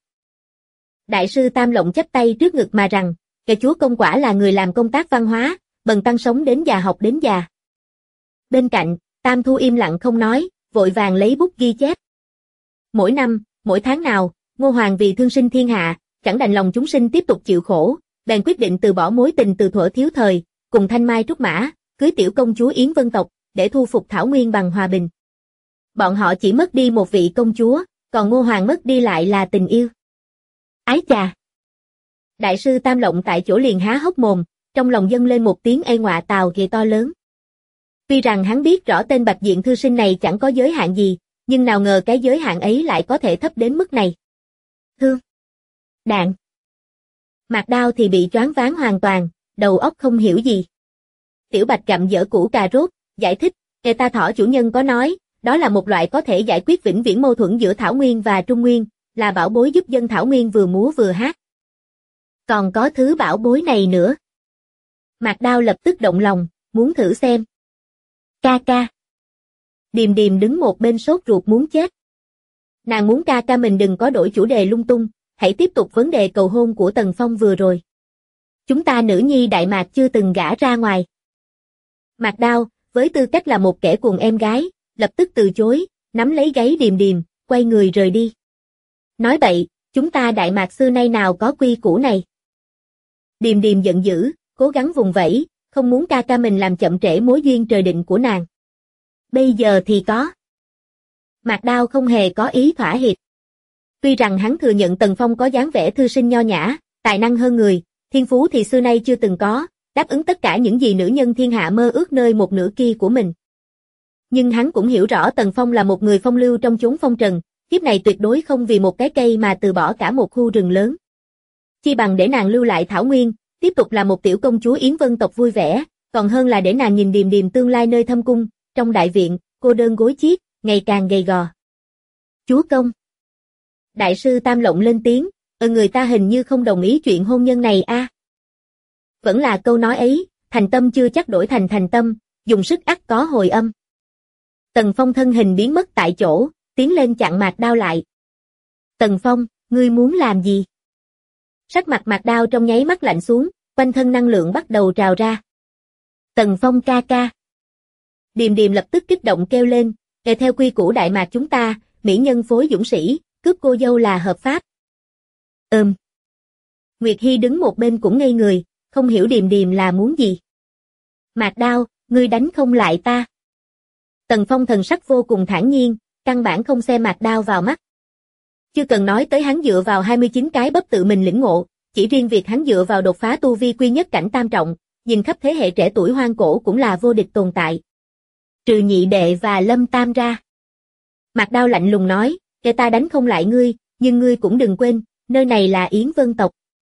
Đại sư Tam Lộng chắp tay trước ngực mà rằng, kẻ chúa công quả là người làm công tác văn hóa, bần tăng sống đến già học đến già. Bên cạnh, Tam Thu im lặng không nói, vội vàng lấy bút ghi chép. Mỗi năm, mỗi tháng nào, Ngô Hoàng vì thương sinh thiên hạ, chẳng đành lòng chúng sinh tiếp tục chịu khổ, bèn quyết định từ bỏ mối tình từ thuở thiếu thời, cùng Thanh Mai Trúc Mã, cưới tiểu công chúa Yến Vân tộc, để thu phục Thảo Nguyên bằng hòa bình. Bọn họ chỉ mất đi một vị công chúa, còn Ngô Hoàng mất đi lại là tình yêu. Ái chà! Đại sư Tam Lộng tại chỗ liền há hốc mồm, trong lòng dâng lên một tiếng ê ngọa tào ghê to lớn. Tuy rằng hắn biết rõ tên Bạch Diện thư sinh này chẳng có giới hạn gì, nhưng nào ngờ cái giới hạn ấy lại có thể thấp đến mức này. Thương! Đạn! Mạc Đao thì bị choáng váng hoàn toàn, đầu óc không hiểu gì. Tiểu Bạch gặm dở củ cà rốt, giải thích, ta thỏ chủ nhân có nói, đó là một loại có thể giải quyết vĩnh viễn mâu thuẫn giữa Thảo Nguyên và Trung Nguyên, là bảo bối giúp dân Thảo Nguyên vừa múa vừa hát. Còn có thứ bảo bối này nữa. Mạc Đao lập tức động lòng, muốn thử xem. Ca ca. Điềm Điềm đứng một bên sốt ruột muốn chết. Nàng muốn ca ca mình đừng có đổi chủ đề lung tung, hãy tiếp tục vấn đề cầu hôn của Tần Phong vừa rồi. Chúng ta nữ nhi Đại Mạc chưa từng gả ra ngoài. Mạc Đao, với tư cách là một kẻ cuồng em gái, lập tức từ chối, nắm lấy gáy Điềm Điềm, quay người rời đi. Nói bậy, chúng ta Đại Mạc xưa nay nào có quy củ này. Điềm Điềm giận dữ, cố gắng vùng vẫy, không muốn ca ca mình làm chậm trễ mối duyên trời định của nàng. Bây giờ thì có. Mạc Đao không hề có ý thỏa hiệp. Tuy rằng hắn thừa nhận Tần Phong có dáng vẻ thư sinh nho nhã, tài năng hơn người, thiên phú thì xưa nay chưa từng có, đáp ứng tất cả những gì nữ nhân thiên hạ mơ ước nơi một nửa kia của mình. Nhưng hắn cũng hiểu rõ Tần Phong là một người phong lưu trong chốn phong trần, kiếp này tuyệt đối không vì một cái cây mà từ bỏ cả một khu rừng lớn. Chi bằng để nàng lưu lại Thảo Nguyên, tiếp tục là một tiểu công chúa Yến Vân tộc vui vẻ, còn hơn là để nàng nhìn Điềm Điềm tương lai nơi thâm cung, trong đại viện, cô đơn gối chiếc, ngày càng gầy gò. Chúa công. Đại sư Tam Lộng lên tiếng, người ta hình như không đồng ý chuyện hôn nhân này a. Vẫn là câu nói ấy, thành tâm chưa chắc đổi thành thành tâm, dùng sức ắt có hồi âm. Tần Phong thân hình biến mất tại chỗ, tiến lên chặn Mạc Đao lại. Tần Phong, ngươi muốn làm gì? Sắc mặt Mạc Đao trong nháy mắt lạnh xuống, quanh thân năng lượng bắt đầu trào ra. Tần Phong ca ca. Điềm Điềm lập tức kích động kêu lên, theo quy củ Đại Mạc chúng ta, mỹ nhân phối dũng sĩ, cướp cô dâu là hợp pháp. Nguyệt Hy đứng một bên cũng ngây người, không hiểu Điềm Điềm là muốn gì. Mạc Đao, ngươi đánh không lại ta. Tần Phong thần sắc vô cùng thản nhiên, căn bản không xem Mạc Đao vào mắt. Chưa cần nói tới hắn dựa vào 29 cái bắp tự mình lĩnh ngộ, chỉ riêng việc hắn dựa vào đột phá tu vi quy nhất cảnh tam trọng, nhìn khắp thế hệ trẻ tuổi hoang cổ cũng là vô địch tồn tại. Trừ nhị đệ và Lâm Tam ra. Mạc Đao lạnh lùng nói, ta đánh không lại ngươi, nhưng ngươi cũng đừng quên, nơi này là Yến Vân tộc.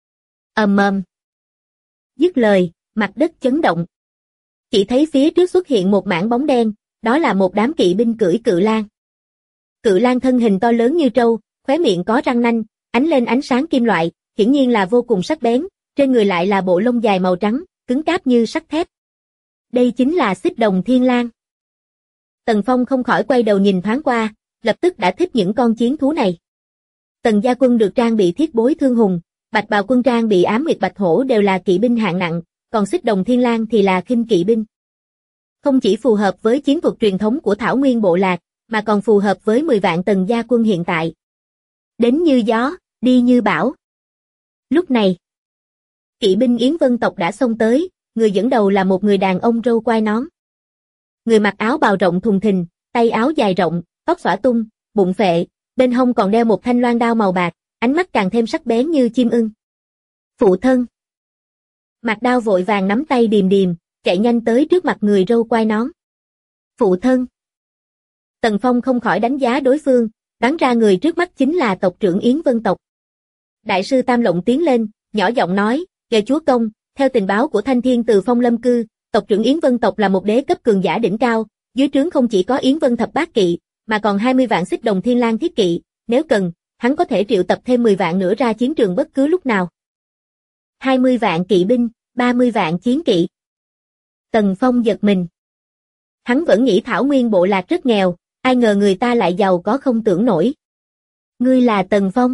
Dứt lời, mặt đất chấn động. Chỉ thấy phía trước xuất hiện một mảng bóng đen, đó là một đám kỵ binh cưỡi cự lang. Cự lang thân hình to lớn như trâu, khóe miệng có răng nanh, ánh lên ánh sáng kim loại, hiển nhiên là vô cùng sắc bén, trên người lại là bộ lông dài màu trắng, cứng cáp như sắt thép. Đây chính là Xích Đồng Thiên Lang. Tần Phong không khỏi quay đầu nhìn thoáng qua, lập tức đã thích những con chiến thú này. Tần gia quân được trang bị thiết bối thương hùng, Bạch Bào quân trang bị ám nguyệt bạch hổ đều là kỵ binh hạng nặng, còn Xích Đồng Thiên Lang thì là khinh kỵ binh. Không chỉ phù hợp với chiến thuật truyền thống của Thảo Nguyên bộ lạc, mà còn phù hợp với 10 vạn Tần gia quân hiện tại. Đến như gió, đi như bão. Lúc này, kỵ binh Yến Vân tộc đã xông tới, người dẫn đầu là một người đàn ông râu quai nón. Người mặc áo bào rộng thùng thình, tay áo dài rộng, tóc xõa tung, bụng phệ, bên hông còn đeo một thanh loan đao màu bạc, ánh mắt càng thêm sắc bén như chim ưng. Phụ thân. Mạc Đao vội vàng nắm tay Điềm Điềm, chạy nhanh tới trước mặt người râu quai nón. Phụ thân. Tần Phong không khỏi đánh giá đối phương, đoán ra người trước mắt chính là tộc trưởng Yến Vân tộc. Đại sư Tam Lộng tiến lên, nhỏ giọng nói, "Ghê chúa công, theo tình báo của Thanh Thiên từ Phong Lâm Cư, tộc trưởng Yến Vân tộc là một đế cấp cường giả đỉnh cao, dưới trướng không chỉ có Yến Vân thập bát kỵ, mà còn 20 vạn xích đồng thiên lang thiết kỵ, nếu cần, hắn có thể triệu tập thêm 10 vạn nữa ra chiến trường bất cứ lúc nào." 20 vạn kỵ binh, 30 vạn chiến kỵ. Tần Phong giật mình. Hắn vẫn nghĩ Thảo Nguyên bộ lạc rất nghèo, ai ngờ người ta lại giàu có không tưởng nổi. Ngươi là Tần Phong.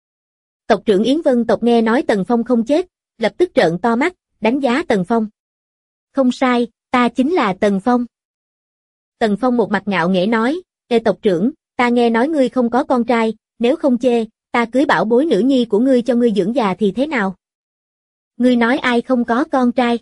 Tộc trưởng Yến Vân tộc nghe nói Tần Phong không chết, lập tức trợn to mắt, đánh giá Tần Phong. Không sai, ta chính là Tần Phong. Tần Phong một mặt ngạo nghễ nói, "Ê tộc trưởng, ta nghe nói ngươi không có con trai, nếu không chê, ta cưới bảo bối nữ nhi của ngươi cho ngươi dưỡng già thì thế nào?" Ngươi nói ai không có con trai?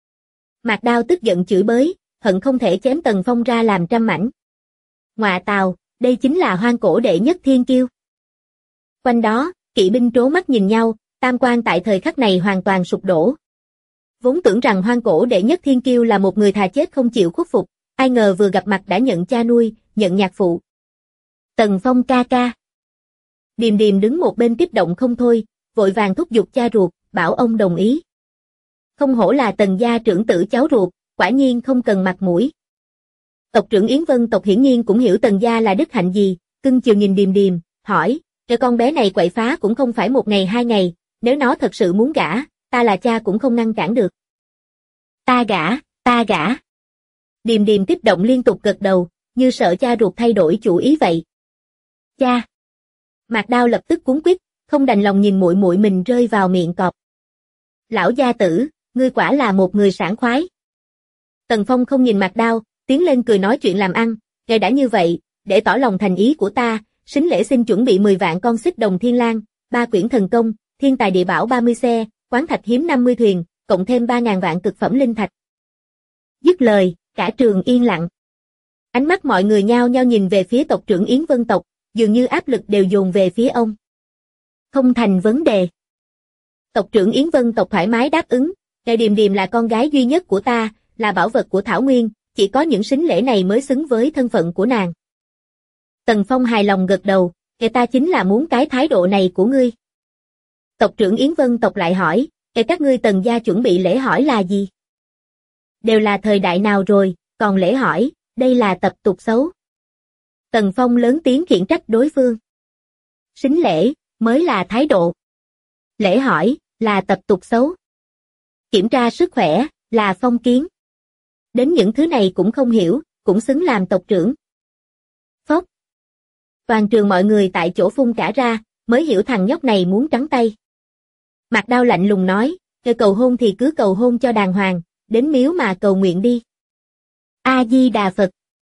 Mạc Đao tức giận chửi bới, hận không thể chém Tần Phong ra làm trăm mảnh. Ngọa tào, đây chính là hoang cổ đệ nhất thiên kiêu. Quanh đó, kỵ binh trố mắt nhìn nhau, tam quan tại thời khắc này hoàn toàn sụp đổ. Vốn tưởng rằng hoang cổ đệ nhất thiên kiêu là một người thà chết không chịu khuất phục, ai ngờ vừa gặp mặt đã nhận cha nuôi, nhận nhạc phụ. Tần Phong ca ca. Điềm Điềm đứng một bên kích động không thôi, vội vàng thúc giục cha ruột, bảo ông đồng ý. Không hổ là Tần gia trưởng tử cháu ruột, quả nhiên không cần mặt mũi. Tộc trưởng Yến Vân tộc hiển nhiên cũng hiểu Tần gia là đức hạnh gì, cưng chiều nhìn Điềm Điềm, hỏi, "Cái con bé này quậy phá cũng không phải một ngày hai ngày, nếu nó thật sự muốn gả, ta là cha cũng không ngăn cản được." Ta gả. Điềm Điềm kích động liên tục gật đầu, như sợ cha ruột thay đổi chủ ý vậy. Cha. Mạc Đao lập tức cuống quýt, không đành lòng nhìn muội muội mình rơi vào miệng cọp. Lão gia tử, ngươi quả là một người sảng khoái. Tần Phong không nhìn Mạc Đao, tiến lên cười nói chuyện làm ăn, "Ngài đã như vậy, để tỏ lòng thành ý của ta, sính lễ xin chuẩn bị 10 vạn con xích đồng thiên lang, 3 quyển thần công, thiên tài địa bảo 30 xe, quán thạch hiếm 50 thuyền, cộng thêm 3.000 vạn cực phẩm linh thạch." Dứt lời, cả trường yên lặng. Ánh mắt mọi người nhao nhao nhìn về phía tộc trưởng Yến Vân tộc, dường như áp lực đều dồn về phía ông. Không thành vấn đề. Tộc trưởng Yến Vân tộc thoải mái đáp ứng, "Ngài Điềm Điềm là con gái duy nhất của ta, là bảo vật của Thảo Nguyên, chỉ có những sính lễ này mới xứng với thân phận của nàng." Tần Phong hài lòng gật đầu, "Người ta chính là muốn cái thái độ này của ngươi." Tộc trưởng Yến Vân tộc lại hỏi, "Các ngươi Tần gia chuẩn bị lễ hỏi là gì?" Đều là thời đại nào rồi, còn lễ hỏi, đây là tập tục xấu. Tần Phong lớn tiếng khiển trách đối phương. Sính lễ, mới là thái độ. Lễ hỏi, là tập tục xấu. Kiểm tra sức khỏe, là phong kiến. Đến những thứ này cũng không hiểu, cũng xứng làm tộc trưởng. Phốc. Toàn trường mọi người tại chỗ phun cả ra, mới hiểu thằng nhóc này muốn trắng tay. Mạc Đao lạnh lùng nói, "Nếu cầu hôn thì cứ cầu hôn cho đàng hoàng, đến miếu mà cầu nguyện đi." A Di Đà Phật.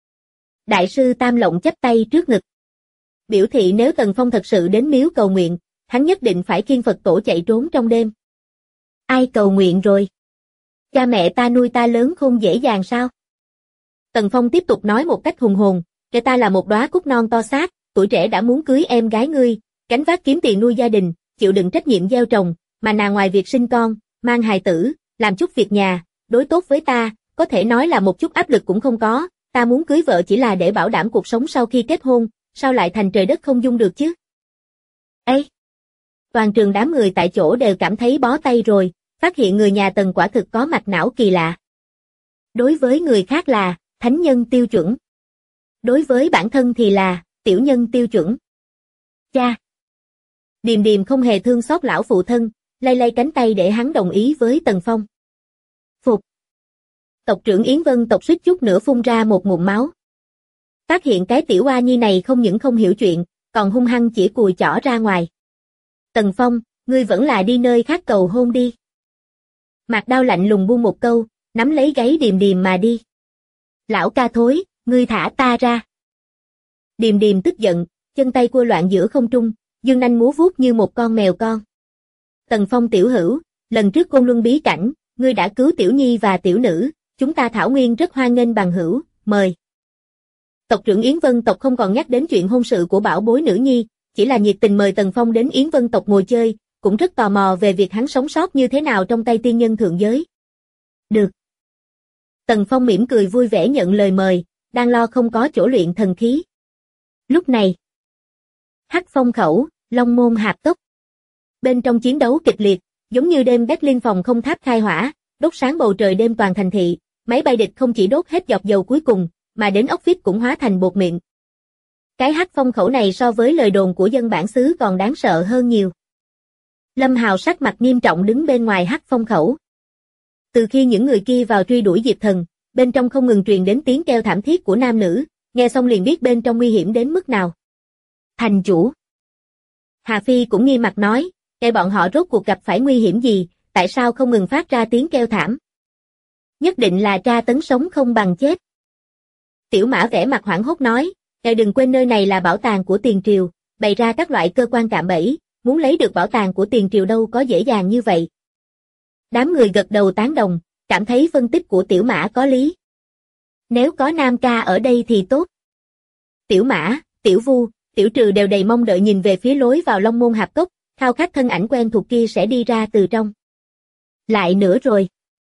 Đại sư Tam Lộng chắp tay trước ngực. Biểu thị nếu Tần Phong thật sự đến miếu cầu nguyện, hắn nhất định phải khiêng Phật tổ chạy trốn trong đêm. Ai cầu nguyện rồi? Cha mẹ ta nuôi ta lớn không dễ dàng sao? Tần Phong tiếp tục nói một cách hùng hồn, "Kẻ ta là một đóa cúc non to xác, tuổi trẻ đã muốn cưới em gái ngươi, gánh vác kiếm tiền nuôi gia đình, chịu đựng trách nhiệm gieo trồng, mà nàng ngoài việc sinh con, mang hài tử, làm chút việc nhà, đối tốt với ta, có thể nói là một chút áp lực cũng không có, ta muốn cưới vợ chỉ là để bảo đảm cuộc sống sau khi kết hôn, sao lại thành trời đất không dung được chứ?" Ê! Toàn trường đám người tại chỗ đều cảm thấy bó tay rồi, phát hiện người nhà Tần quả thực có mạch não kỳ lạ. Đối với người khác là thánh nhân tiêu chuẩn. Đối với bản thân thì là tiểu nhân tiêu chuẩn. Cha! Điềm Điềm không hề thương xót lão phụ thân, lay lay cánh tay để hắn đồng ý với Tần Phong. Phục! Tộc trưởng Yến Vân tộc suýt chút nữa phun ra một ngụm máu. Phát hiện cái tiểu oa nhi này không những không hiểu chuyện, còn hung hăng chỉ cùi chỏ ra ngoài. Tần Phong, ngươi vẫn là đi nơi khác cầu hôn đi. Mạc Đao lạnh lùng buông một câu, nắm lấy gáy Điềm Điềm mà đi. Lão ca thối, ngươi thả ta ra. Điềm Điềm tức giận, chân tay cua loạn giữa không trung, dương nanh múa vuốt như một con mèo con. Tần Phong tiểu hữu, lần trước Côn Luân bí cảnh, ngươi đã cứu tiểu nhi và tiểu nữ, chúng ta Thảo Nguyên rất hoan nghênh bằng hữu, mời. Tộc trưởng Yến Vân tộc không còn nhắc đến chuyện hôn sự của bảo bối nữ nhi, chỉ là nhiệt tình mời Tần Phong đến Yến Vân tộc ngồi chơi, cũng rất tò mò về việc hắn sống sót như thế nào trong tay tiên nhân thượng giới. Được. Tần Phong mỉm cười vui vẻ nhận lời mời, đang lo không có chỗ luyện thần khí. Lúc này, Hắc Phong khẩu, Long Môn Hạp Cốc. Bên trong chiến đấu kịch liệt, giống như đêm Berlin phòng không tháp khai hỏa, đốt sáng bầu trời đêm toàn thành thị, máy bay địch không chỉ đốt hết giọt dầu cuối cùng, mà đến ốc vít cũng hóa thành bột mịn. Cái Hắc Phong khẩu này so với lời đồn của dân bản xứ còn đáng sợ hơn nhiều. Lâm Hào sắc mặt nghiêm trọng đứng bên ngoài Hắc Phong khẩu. Từ khi những người kia vào truy đuổi Diệp Thần, bên trong không ngừng truyền đến tiếng kêu thảm thiết của nam nữ, nghe xong liền biết bên trong nguy hiểm đến mức nào. Thành chủ. Hà Phi cũng nghi mặt nói, cái bọn họ rốt cuộc gặp phải nguy hiểm gì, tại sao không ngừng phát ra tiếng kêu thảm? Nhất định là tra tấn sống không bằng chết. Tiểu Mã vẻ mặt hoảng hốt nói, ngài đừng quên nơi này là bảo tàng của tiền triều, bày ra các loại cơ quan cạm bẫy, muốn lấy được bảo tàng của tiền triều đâu có dễ dàng như vậy. Đám người gật đầu tán đồng, cảm thấy phân tích của Tiểu Mã có lý. Nếu có Nam ca ở đây thì tốt. Tiểu Mã, Tiểu Vu, Tiểu Trừ đều đầy mong đợi nhìn về phía lối vào Long Môn Hạp Cốc, khao khát thân ảnh quen thuộc kia sẽ đi ra từ trong. Lại nữa rồi.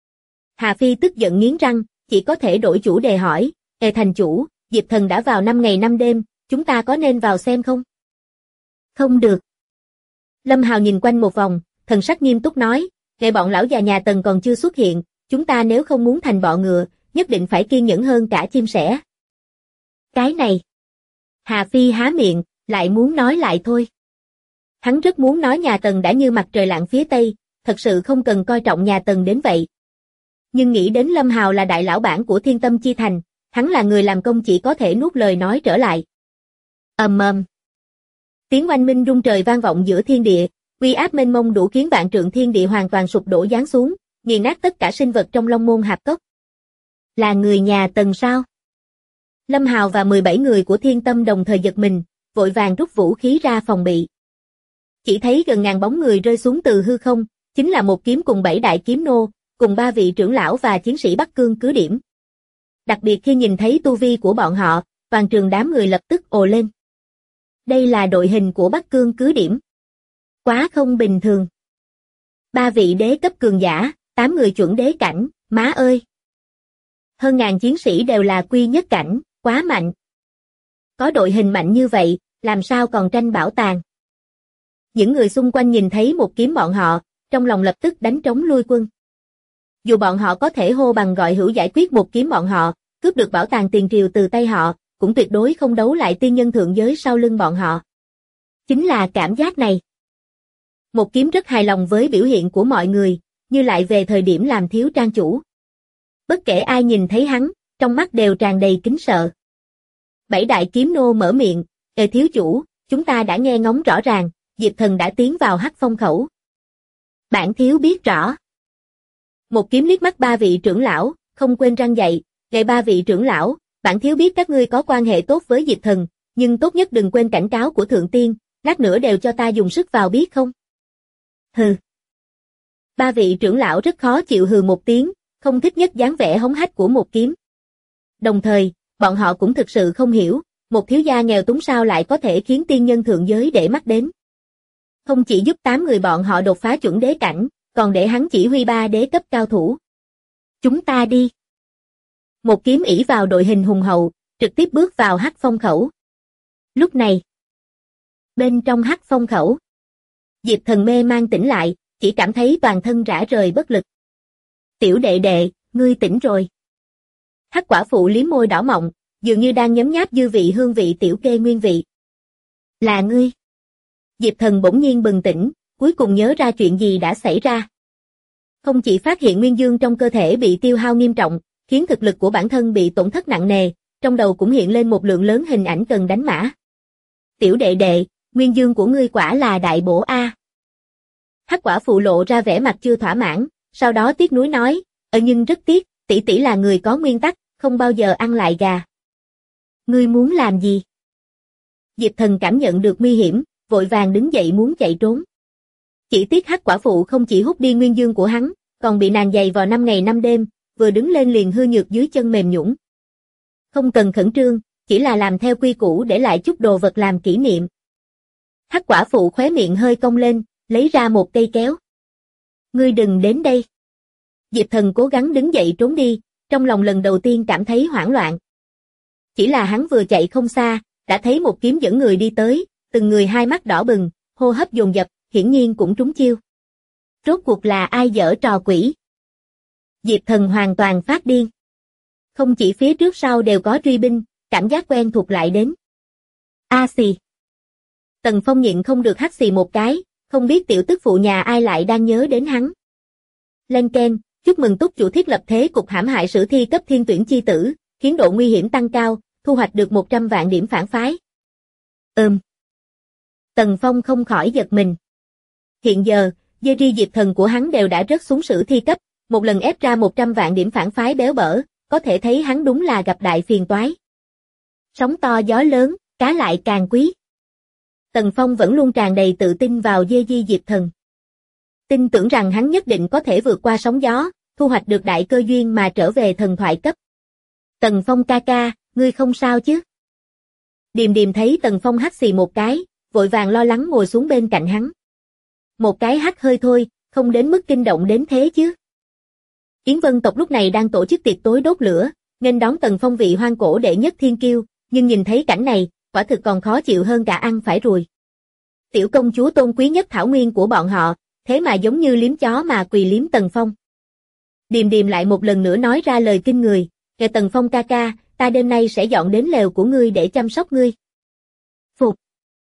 Hà Phi tức giận nghiến răng, chỉ có thể đổi chủ đề hỏi, thành chủ, Diệp Thần đã vào 5 ngày 5 đêm, chúng ta có nên vào xem không? Không được. Lâm Hào nhìn quanh một vòng, thần sắc nghiêm túc nói, bọn lão già nhà Tần còn chưa xuất hiện, chúng ta nếu không muốn thành bọ ngựa, nhất định phải kiên nhẫn hơn cả chim sẻ. Cái này. Hà Phi há miệng, lại muốn nói lại thôi. Hắn rất muốn nói nhà Tần đã như mặt trời lặn phía Tây, thật sự không cần coi trọng nhà Tần đến vậy. Nhưng nghĩ đến Lâm Hào là đại lão bản của Thiên Tâm Chi Thành, hắn là người làm công chỉ có thể nuốt lời nói trở lại. Ầm ầm. Tiếng oanh minh rung trời vang vọng giữa thiên địa, uy áp mênh mông đủ khiến vạn trượng thiên địa hoàn toàn sụp đổ giáng xuống, nghiền nát tất cả sinh vật trong Long Môn Hạp Cốc. Là người nhà Tần sao? Lâm Hào và 17 người của Thiên Tâm đồng thời giật mình, vội vàng rút vũ khí ra phòng bị. Chỉ thấy gần ngàn bóng người rơi xuống từ hư không, chính là một kiếm cùng 7 đại kiếm nô, cùng 3 vị trưởng lão và chiến sĩ Bắc Cương cứ điểm. Đặc biệt khi nhìn thấy tu vi của bọn họ, toàn trường đám người lập tức ồ lên. Đây là đội hình của Bắc Cương cứ điểm. Quá không bình thường. 3 vị đế cấp cường giả, 8 người chuẩn đế cảnh, má ơi. Hơn ngàn chiến sĩ đều là quy nhất cảnh, quá mạnh. Có đội hình mạnh như vậy, làm sao còn tranh bảo tàng. Những người xung quanh nhìn thấy một kiếm bọn họ, trong lòng lập tức đánh trống lui quân. Dù bọn họ có thể hô bằng gọi hữu giải quyết một kiếm bọn họ, cướp được bảo tàng tiền triều từ tay họ, cũng tuyệt đối không đấu lại tiên nhân thượng giới sau lưng bọn họ. Chính là cảm giác này. Một kiếm rất hài lòng với biểu hiện của mọi người, như lại về thời điểm làm thiếu trang chủ. Bất kể ai nhìn thấy hắn, trong mắt đều tràn đầy kính sợ. 7 đại kiếm nô mở miệng, thiếu chủ, chúng ta đã nghe ngóng rõ ràng, Diệp Thần đã tiến vào Hắc Phong khẩu. Bản thiếu biết rõ. Một kiếm liếc mắt 3 vị trưởng lão, không quên răng dạy, 3 vị trưởng lão, bản thiếu biết các ngươi có quan hệ tốt với Diệp Thần, nhưng tốt nhất đừng quên cảnh cáo của Thượng Tiên, lát nữa đều cho ta dùng sức vào biết không? Hừ. 3 vị trưởng lão rất khó chịu hừ một tiếng, không thích nhất dáng vẻ hống hách của một kiếm. Đồng thời, bọn họ cũng thực sự không hiểu, một thiếu gia nghèo túng sao lại có thể khiến tiên nhân thượng giới để mắt đến. Không chỉ giúp 8 người bọn họ đột phá chuẩn đế cảnh, còn để hắn chỉ huy 3 đế cấp cao thủ. Chúng ta đi. Một kiếm ỷ vào đội hình hùng hậu, trực tiếp bước vào Hắc Phong khẩu. Lúc này, bên trong Hắc Phong khẩu, Diệp Thần mê mang tỉnh lại, chỉ cảm thấy toàn thân rã rời bất lực. Tiểu đệ đệ, ngươi tỉnh rồi. Hắc quả phụ liếm môi đỏ mọng, dường như đang nhấm nháp dư vị hương vị tiểu kê nguyên vị. Là ngươi. Diệp Thần bỗng nhiên bừng tỉnh, cuối cùng nhớ ra chuyện gì đã xảy ra. Không chỉ phát hiện nguyên dương trong cơ thể bị tiêu hao nghiêm trọng, khiến thực lực của bản thân bị tổn thất nặng nề, trong đầu cũng hiện lên một lượng lớn hình ảnh cần đánh mã. Tiểu đệ đệ, nguyên dương của ngươi quả là đại bổ a. Hắc quả phụ lộ ra vẻ mặt chưa thỏa mãn, sau đó tiếc nuối nói, nhưng rất tiếc, tỷ tỷ là người có nguyên tắc, không bao giờ ăn lại gà. Ngươi muốn làm gì? Diệp Thần cảm nhận được nguy hiểm, vội vàng đứng dậy muốn chạy trốn. Chỉ tiếc Hắc quả phụ không chỉ hút đi nguyên dương của hắn, còn bị nàng giày vào 5 ngày 5 đêm, vừa đứng lên liền hư nhược dưới chân mềm nhũn. Không cần khẩn trương, chỉ là làm theo quy củ để lại chút đồ vật làm kỷ niệm. Hắc quả phụ khóe miệng hơi cong lên, lấy ra một cây kéo. Ngươi đừng đến đây. Diệp Thần cố gắng đứng dậy trốn đi, trong lòng lần đầu tiên cảm thấy hoảng loạn. Chỉ là hắn vừa chạy không xa, đã thấy một kiếm dẫn người đi tới, từng người hai mắt đỏ bừng, hô hấp dồn dập, hiển nhiên cũng trúng chiêu. Rốt cuộc là ai giở trò quỷ? Diệp Thần hoàn toàn phát điên. Không chỉ phía trước sau đều có truy binh, cảm giác quen thuộc lại đến. A xì. Tần Phong nhịn không được hắt xì một cái, không biết tiểu tức phụ nhà ai lại đang nhớ đến hắn. Lên keng, chúc mừng túc chủ thiết lập thế cục hãm hại sử thi cấp thiên tuyển chi tử, khiến độ nguy hiểm tăng cao, thu hoạch được 100 vạn điểm phản phái. Tần Phong không khỏi giật mình. Hiện giờ, Jerry Diệp Thần của hắn đều đã rớt xuống sử thi cấp, một lần ép ra 100 vạn điểm phản phái béo bở, có thể thấy hắn đúng là gặp đại phiền toái. Sóng to gió lớn, cá lại càng quý. Tần Phong vẫn luôn tràn đầy tự tin vào Jerry Diệp Thần. Tin tưởng rằng hắn nhất định có thể vượt qua sóng gió, thu hoạch được đại cơ duyên mà trở về thần thoại cấp. Tần Phong ca ca, ngươi không sao chứ? Điềm Điềm thấy Tần Phong hắt xì một cái, vội vàng lo lắng ngồi xuống bên cạnh hắn. Một cái hắt hơi thôi, không đến mức kinh động đến thế chứ. Yến Vân tộc lúc này đang tổ chức tiệc tối đốt lửa, nghênh đón Tần Phong vị hoang cổ đệ nhất thiên kiêu, nhưng nhìn thấy cảnh này, quả thực còn khó chịu hơn cả ăn phải ruồi. Tiểu công chúa tôn quý nhất thảo nguyên của bọn họ, thế mà giống như liếm chó mà quỳ liếm Tần Phong. Điềm Điềm lại một lần nữa nói ra lời kinh người, "Kìa Tần Phong ca ca, ta đêm nay sẽ dọn đến lều của ngươi để chăm sóc ngươi." Phục.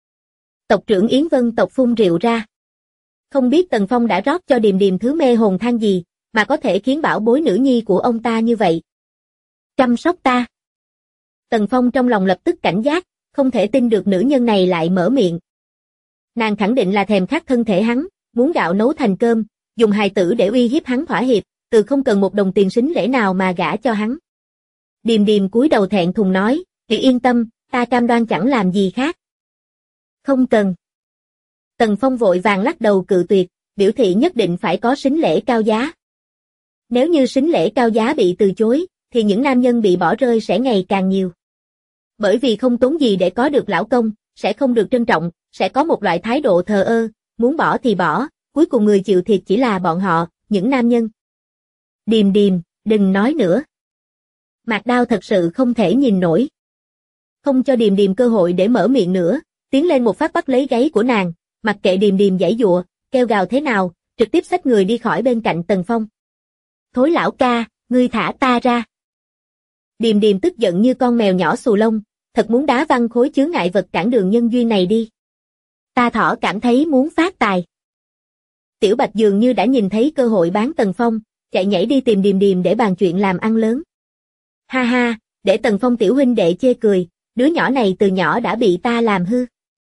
Tộc trưởng Yến Vân tộc phun rượu ra. Không biết Tần Phong đã rót cho Điềm Điềm thứ mê hồn than gì, mà có thể khiến bảo bối nữ nhi của ông ta như vậy. Chăm sóc ta. Tần Phong trong lòng lập tức cảnh giác, không thể tin được nữ nhân này lại mở miệng. Nàng khẳng định là thèm khát thân thể hắn, muốn gạo nấu thành cơm, dùng hài tử để uy hiếp hắn thỏa hiệp, từ không cần một đồng tiền sính lễ nào mà gả cho hắn. Điềm Điềm cúi đầu thẹn thùng nói, "Chị yên tâm, ta cam đoan chẳng làm gì khác." Không cần. Tần Phong vội vàng lắc đầu cự tuyệt, biểu thị nhất định phải có sính lễ cao giá. Nếu như sính lễ cao giá bị từ chối, thì những nam nhân bị bỏ rơi sẽ ngày càng nhiều. Bởi vì không tốn gì để có được lão công, sẽ không được trân trọng, sẽ có một loại thái độ thờ ơ, muốn bỏ thì bỏ, cuối cùng người chịu thiệt chỉ là bọn họ, những nam nhân. Điềm Điềm, đừng nói nữa. Mạc Đao thật sự không thể nhìn nổi. Không cho Điềm Điềm cơ hội để mở miệng nữa, tiến lên một phát bắt lấy gáy của nàng, mặc kệ Điềm Điềm giãy giụa, kêu gào thế nào, trực tiếp xách người đi khỏi bên cạnh Tần Phong. Thối lão ca, ngươi thả ta ra. Điềm Điềm tức giận như con mèo nhỏ xù lông, thật muốn đá văng khối chướng ngại vật cản đường nhân duyên này đi. Ta thỏ cảm thấy muốn phát tài. Tiểu Bạch dường như đã nhìn thấy cơ hội bán Tần Phong, chạy nhảy đi tìm Điềm Điềm để bàn chuyện làm ăn lớn. Ha ha, để Tần Phong tiểu huynh đệ chê cười, đứa nhỏ này từ nhỏ đã bị ta làm hư.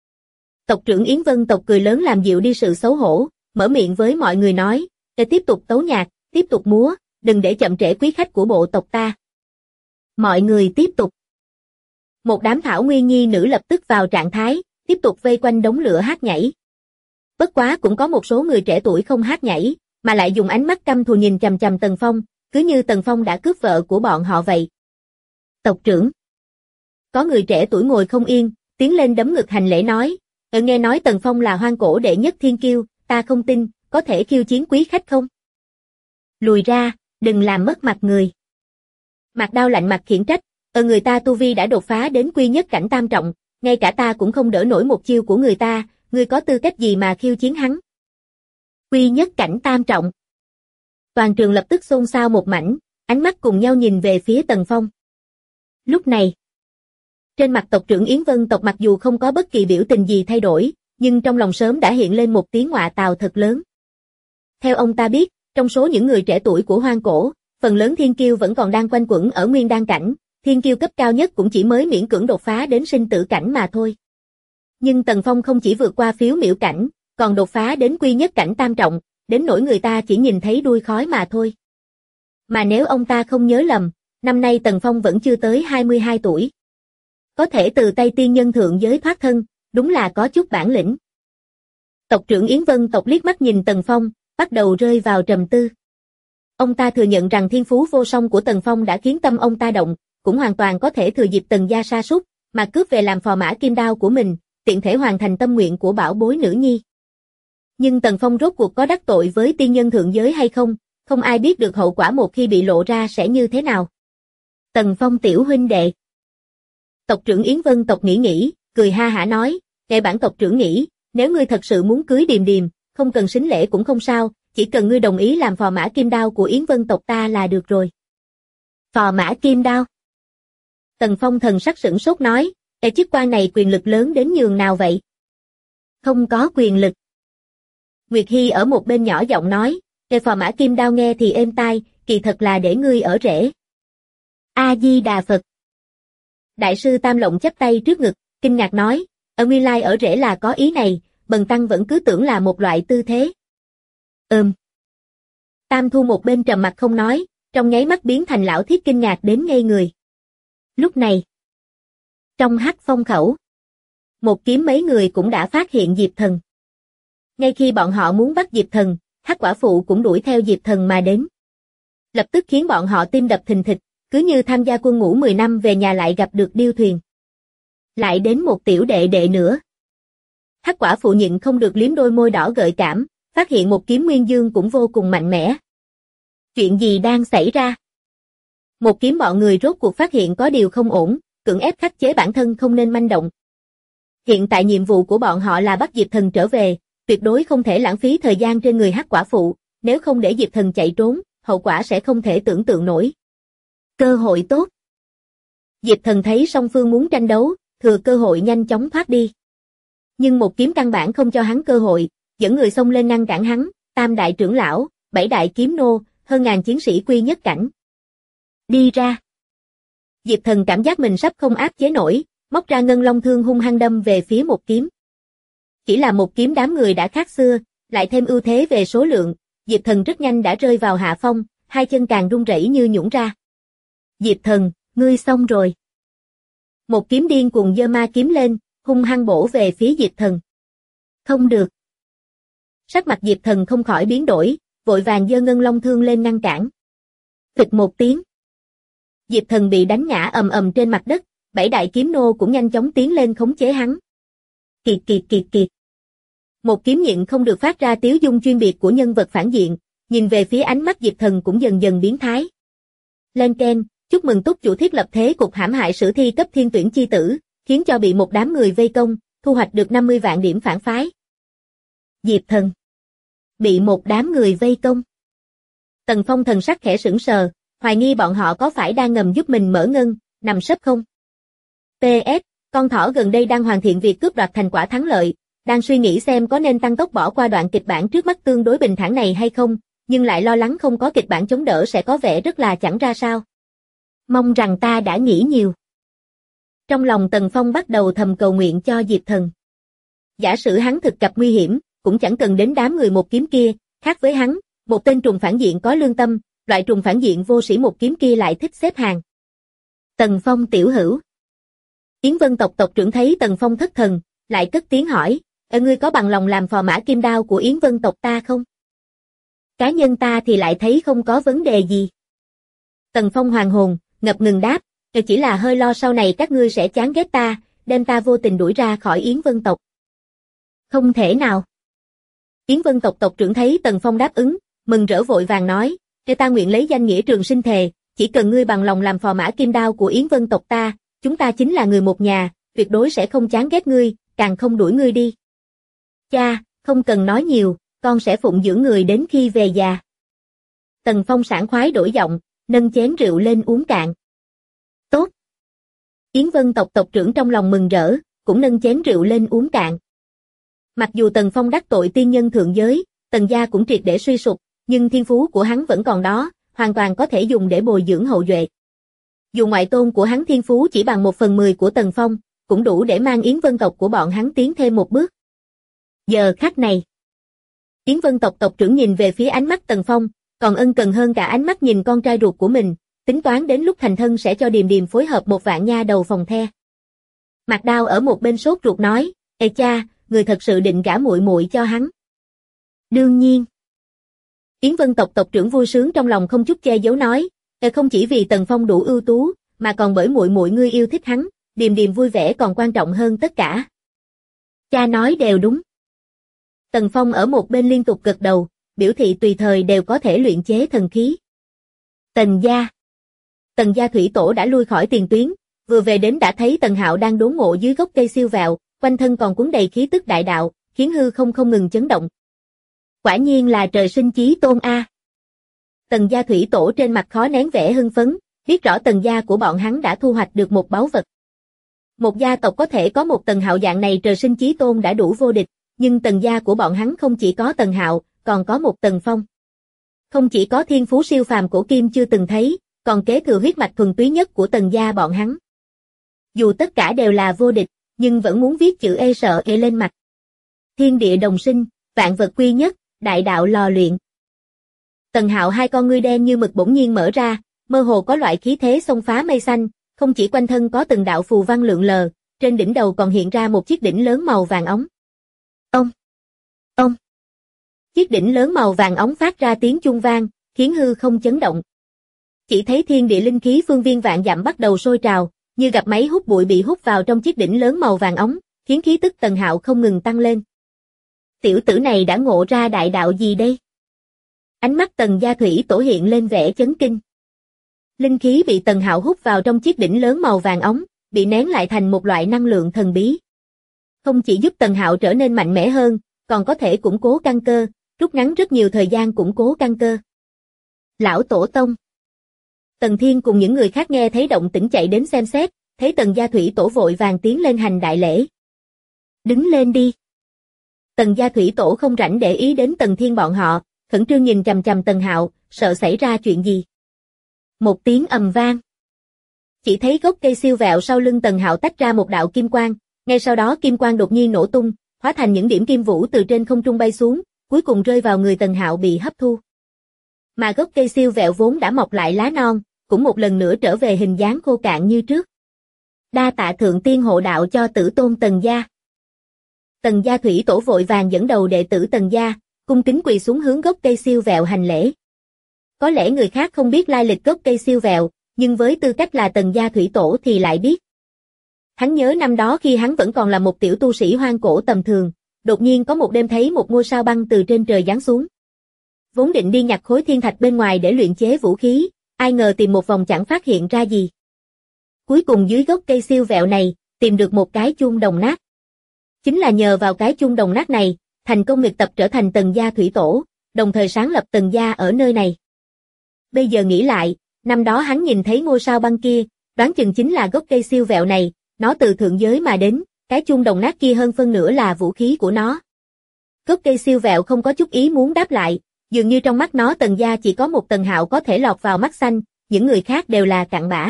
Tộc trưởng Yến Vân tộc cười lớn làm dịu đi sự xấu hổ, mở miệng với mọi người nói, để tiếp tục tấu nhạc, tiếp tục múa, đừng để chậm trễ quý khách của bộ tộc ta. Mọi người tiếp tục. Một đám thảo nguyên nhi nữ lập tức vào trạng thái, tiếp tục vây quanh đống lửa hát nhảy. Bất quá cũng có một số người trẻ tuổi không hát nhảy, mà lại dùng ánh mắt căm thù nhìn chằm chằm Tần Phong, cứ như Tần Phong đã cướp vợ của bọn họ vậy. Tộc trưởng. Có người trẻ tuổi ngồi không yên, tiến lên đấm ngực hành lễ nói, nghe nói Tần Phong là hoang cổ đệ nhất thiên kiêu, ta không tin, có thể khiêu chiến quý khách không? Lùi ra, đừng làm mất mặt người. Mạc Đao lạnh mặt khiển trách, người ta tu vi đã đột phá đến quy nhất cảnh tam trọng, ngay cả ta cũng không đỡ nổi một chiêu của người ta, ngươi có tư cách gì mà khiêu chiến hắn? Quy nhất cảnh tam trọng. Toàn trường lập tức xôn xao một mảnh, ánh mắt cùng nhau nhìn về phía Tần Phong. Lúc này, trên mặt tộc trưởng Yến Vân tộc mặc dù không có bất kỳ biểu tình gì thay đổi, nhưng trong lòng sớm đã hiện lên một tiếng ngọa tào thật lớn. Theo ông ta biết, trong số những người trẻ tuổi của hoang cổ, phần lớn thiên kiêu vẫn còn đang quanh quẩn ở nguyên đan cảnh, thiên kiêu cấp cao nhất cũng chỉ mới miễn cưỡng đột phá đến sinh tử cảnh mà thôi. Nhưng Tần Phong không chỉ vượt qua phiếu miểu cảnh, còn đột phá đến quy nhất cảnh tam trọng, đến nỗi người ta chỉ nhìn thấy đuôi khói mà thôi. Mà nếu ông ta không nhớ lầm, năm nay Tần Phong vẫn chưa tới 22 tuổi. Có thể từ tay tiên nhân thượng giới thoát thân, đúng là có chút bản lĩnh. Tộc trưởng Yến Vân tộc liếc mắt nhìn Tần Phong, bắt đầu rơi vào trầm tư. Ông ta thừa nhận rằng thiên phú vô song của Tần Phong đã khiến tâm ông ta động, cũng hoàn toàn có thể thừa dịp Tần gia sa sút mà cướp về làm phò mã kim đao của mình, tiện thể hoàn thành tâm nguyện của bảo bối nữ nhi. Nhưng Tần Phong rốt cuộc có đắc tội với tiên nhân thượng giới hay không, không ai biết được hậu quả một khi bị lộ ra sẽ như thế nào. Tần Phong tiểu huynh đệ. Tộc trưởng Yến Vân tộc nghĩ, cười ha hả nói, kệ bản tộc trưởng nghĩ, nếu ngươi thật sự muốn cưới Điềm Điềm, không cần sính lễ cũng không sao, chỉ cần ngươi đồng ý làm phò mã kim đao của Yến Vân tộc ta là được rồi. Phò mã kim đao. Tần Phong thần sắc sửng sốt nói, chức quan này quyền lực lớn đến nhường nào vậy? Không có quyền lực. Nguyệt Hy ở một bên nhỏ giọng nói, phò mã kim đao nghe thì êm tai, kỳ thật là để ngươi ở rễ. A-di-đà Phật. Đại sư Tam Lộng chắp tay trước ngực, kinh ngạc nói, nguyên lai ở rễ là có ý này, bần tăng vẫn cứ tưởng là một loại tư thế. Tam Thu một bên trầm mặt không nói, trong nháy mắt biến thành lão thiết kinh ngạc đến ngây người. Lúc này, trong Hắc Phong khẩu, một kiếm mấy người cũng đã phát hiện Diệp Thần. Ngay khi bọn họ muốn bắt Diệp Thần, Hắc Quả Phụ cũng đuổi theo Diệp Thần mà đến. Lập tức khiến bọn họ tim đập thình thịch, cứ như tham gia quân ngũ 10 năm về nhà lại gặp được điêu thuyền. Lại đến một tiểu đệ đệ nữa. Hắc Quả Phụ nhịn không được liếm đôi môi đỏ gợi cảm, phát hiện một kiếm nguyên dương cũng vô cùng mạnh mẽ. Chuyện gì đang xảy ra? Một kiếm bọn người rốt cuộc phát hiện có điều không ổn, cưỡng ép khắc chế bản thân không nên manh động. Hiện tại nhiệm vụ của bọn họ là bắt Diệp Thần trở về, tuyệt đối không thể lãng phí thời gian trên người Hắc Quả Phụ, nếu không để Diệp Thần chạy trốn, hậu quả sẽ không thể tưởng tượng nổi. Cơ hội tốt. Diệp Thần thấy song phương muốn tranh đấu, thừa cơ hội nhanh chóng thoát đi. Nhưng một kiếm căn bản không cho hắn cơ hội, dẫn người xông lên ngăn cản hắn, Tam đại trưởng lão, 7 đại kiếm nô, hơn ngàn chiến sĩ quy nhất cảnh. Đi ra. Diệp Thần cảm giác mình sắp không áp chế nổi, móc ra ngân long thương hung hăng đâm về phía một kiếm. Chỉ là một kiếm đám người đã khác xưa, lại thêm ưu thế về số lượng, Diệp Thần rất nhanh đã rơi vào hạ phong, hai chân càng run rẩy như nhũn ra. Diệp Thần, ngươi xong rồi. Một kiếm điên cuồng giơ ma kiếm lên, hung hăng bổ về phía Diệp Thần. Không được. Sắc mặt Diệp Thần không khỏi biến đổi, vội vàng giơ ngân long thương lên ngăn cản. Phịch một tiếng. Diệp Thần bị đánh ngã ầm ầm trên mặt đất, 7 đại kiếm nô cũng nhanh chóng tiến lên khống chế hắn. Kiệt kiệt kiệt kiệt. Một kiếm nhịn không được phát ra tiếu dung chuyên biệt của nhân vật phản diện, nhìn về phía ánh mắt Diệp Thần cũng dần dần biến thái. Lên keng, chúc mừng túc chủ thiết lập thế cục hãm hại sử thi cấp thiên tuyển chi tử, khiến cho bị một đám người vây công, thu hoạch được 50 vạn điểm phản phái. Diệp Thần. Bị một đám người vây công. Tần Phong thần sắc khẽ sững sờ, hoài nghi bọn họ có phải đang ngầm giúp mình mở ngân, nằm sấp không? PS, con thỏ gần đây đang hoàn thiện việc cướp đoạt thành quả thắng lợi, đang suy nghĩ xem có nên tăng tốc bỏ qua đoạn kịch bản trước mắt tương đối bình thản này hay không, nhưng lại lo lắng không có kịch bản chống đỡ sẽ có vẻ rất là chẳng ra sao. Mong rằng ta đã nghĩ nhiều. Trong lòng Tần Phong bắt đầu thầm cầu nguyện cho Diệp Thần. Giả sử hắn thực gặp nguy hiểm, cũng chẳng cần đến đám người một kiếm kia, khác với hắn, một tên trùng phản diện có lương tâm, loại trùng phản diện vô sĩ một kiếm kia lại thích xếp hàng. Tần Phong tiểu hữu. Yến Vân tộc tộc trưởng thấy Tần Phong thất thần, lại cất tiếng hỏi, ngươi có bằng lòng làm phò mã kim đao của Yến Vân tộc ta không? Cá nhân ta thì lại thấy không có vấn đề gì. Tần Phong hoàn hồn, ngập ngừng đáp, chỉ là hơi lo sau này các ngươi sẽ chán ghét ta, đem ta vô tình đuổi ra khỏi Yến Vân tộc. Không thể nào. Yến Vân tộc tộc trưởng thấy Tần Phong đáp ứng, mừng rỡ vội vàng nói, ta nguyện lấy danh nghĩa Trường Sinh thề, chỉ cần ngươi bằng lòng làm phò mã kim đao của Yến Vân tộc ta, chúng ta chính là người một nhà, tuyệt đối sẽ không chán ghét ngươi, càng không đuổi ngươi đi. Cha, không cần nói nhiều, con sẽ phụng dưỡng người đến khi về già. Tần Phong sảng khoái đổi giọng, nâng chén rượu lên uống cạn. Tốt. Yến Vân tộc tộc trưởng trong lòng mừng rỡ, cũng nâng chén rượu lên uống cạn. Mặc dù Tần Phong đắc tội tiên nhân thượng giới, Tần gia cũng triệt để suy sụp, nhưng thiên phú của hắn vẫn còn đó, hoàn toàn có thể dùng để bồi dưỡng hậu duệ. Dù ngoại tôn của hắn thiên phú chỉ bằng 1/10 của Tần Phong, cũng đủ để mang Yến Vân tộc của bọn hắn tiến thêm một bước. Giờ khắc này, Yến Vân tộc tộc trưởng nhìn về phía ánh mắt Tần Phong, còn ân cần hơn cả ánh mắt nhìn con trai ruột của mình, tính toán đến lúc thành thân sẽ cho Điềm Điềm phối hợp một vạn nha đầu phòng the. Mạc Đao ở một bên sốt ruột nói, ê cha, người thật sự định gả muội muội cho hắn. Đương nhiên. Yến Vân tộc tộc trưởng vui sướng trong lòng không chút che giấu nói, không chỉ vì Tần Phong đủ ưu tú, mà còn bởi muội muội ngươi yêu thích hắn, Điềm Điềm vui vẻ còn quan trọng hơn tất cả. Cha nói đều đúng. Tần Phong ở một bên liên tục gật đầu, biểu thị tùy thời đều có thể luyện chế thần khí. Tần gia thủy tổ đã lui khỏi tiền tuyến, vừa về đến đã thấy Tần Hạo đang đốn ngộ dưới gốc cây siêu vẹo, quanh thân còn cuốn đầy khí tức đại đạo, khiến hư không ngừng chấn động. Quả nhiên là trời sinh chí tôn a. Tần gia thủy tổ trên mặt khó nén vẻ hưng phấn, biết rõ Tần gia của bọn hắn đã thu hoạch được một báu vật. Một gia tộc có thể có một Tần Hạo dạng này trời sinh chí tôn đã đủ vô địch, nhưng Tần gia của bọn hắn không chỉ có Tần Hạo, còn có một Tần Phong. Không chỉ có thiên phú siêu phàm cổ kim chưa từng thấy, còn kế thừa huyết mạch thuần túy nhất của Tần gia bọn hắn. Dù tất cả đều là vô địch, nhưng vẫn muốn viết chữ e sợ e lên mặt. Thiên địa đồng sinh, vạn vật quy nhất, đại đạo lò luyện. Tần Hạo hai con ngươi đen như mực bỗng nhiên mở ra, mơ hồ có loại khí thế xông phá mây xanh, không chỉ quanh thân có từng đạo phù văn lượn lờ, trên đỉnh đầu còn hiện ra một chiếc đỉnh lớn màu vàng óng. Ông. Chiếc đỉnh lớn màu vàng óng phát ra tiếng chuông vang, khiến hư không chấn động. Chỉ thấy thiên địa linh khí phương viên vạn dặm bắt đầu sôi trào, như gặp máy hút bụi bị hút vào trong chiếc đỉnh lớn màu vàng óng, khiến khí tức Tần Hạo không ngừng tăng lên. Tiểu tử này đã ngộ ra đại đạo gì đây? Ánh mắt Tần gia thủy tổ hiện lên vẻ chấn kinh. Linh khí bị Tần Hạo hút vào trong chiếc đỉnh lớn màu vàng óng, bị nén lại thành một loại năng lượng thần bí. Không chỉ giúp Tần Hạo trở nên mạnh mẽ hơn, còn có thể củng cố căn cơ, rút ngắn rất nhiều thời gian củng cố căn cơ. Lão tổ tông. Tần Thiên cùng những người khác nghe thấy động tĩnh chạy đến xem xét, thấy Tần gia thủy tổ vội vàng tiến lên hành đại lễ. Đứng lên đi. Tần gia thủy tổ không rảnh để ý đến Tần Thiên bọn họ, khẩn trương nhìn chằm chằm Tần Hạo, sợ xảy ra chuyện gì. Một tiếng ầm vang. Chỉ thấy gốc cây siêu vẹo sau lưng Tần Hạo tách ra một đạo kim quang, ngay sau đó kim quang đột nhiên nổ tung, hóa thành những điểm kim vũ từ trên không trung bay xuống, cuối cùng rơi vào người Tần Hạo bị hấp thu. Mà gốc cây siêu vẹo vốn đã mọc lại lá non, cũng một lần nữa trở về hình dáng khô cạn như trước. Đa tạ thượng tiên hộ đạo cho tử tôn Tần gia. Tần gia thủy tổ vội vàng dẫn đầu đệ tử Tần gia, cung kính quỳ xuống hướng gốc cây siêu vẹo hành lễ. Có lẽ người khác không biết lai lịch gốc cây siêu vẹo, nhưng với tư cách là Tần gia thủy tổ thì lại biết. Hắn nhớ năm đó khi hắn vẫn còn là một tiểu tu sĩ hoang cổ tầm thường, đột nhiên có một đêm thấy một ngôi sao băng từ trên trời giáng xuống. Vốn định đi nhặt khối thiên thạch bên ngoài để luyện chế vũ khí, ai ngờ tìm một vòng chẳng phát hiện ra gì. Cuối cùng dưới gốc cây siêu vẹo này, tìm được một cái chuông đồng nát. Chính là nhờ vào cái chuông đồng nát này, thành công luyện tập trở thành Tần gia thủy tổ, đồng thời sáng lập Tần gia ở nơi này. Bây giờ nghĩ lại, năm đó hắn nhìn thấy ngôi sao băng kia, đoán chừng chính là gốc cây siêu vẹo này, nó từ thượng giới mà đến, cái chuông đồng nát kia hơn phân nửa là vũ khí của nó. Gốc cây siêu vẹo không có chút ý muốn đáp lại, dường như trong mắt nó Tần gia chỉ có một Tần Hạo có thể lọt vào mắt xanh, những người khác đều là cặn bã.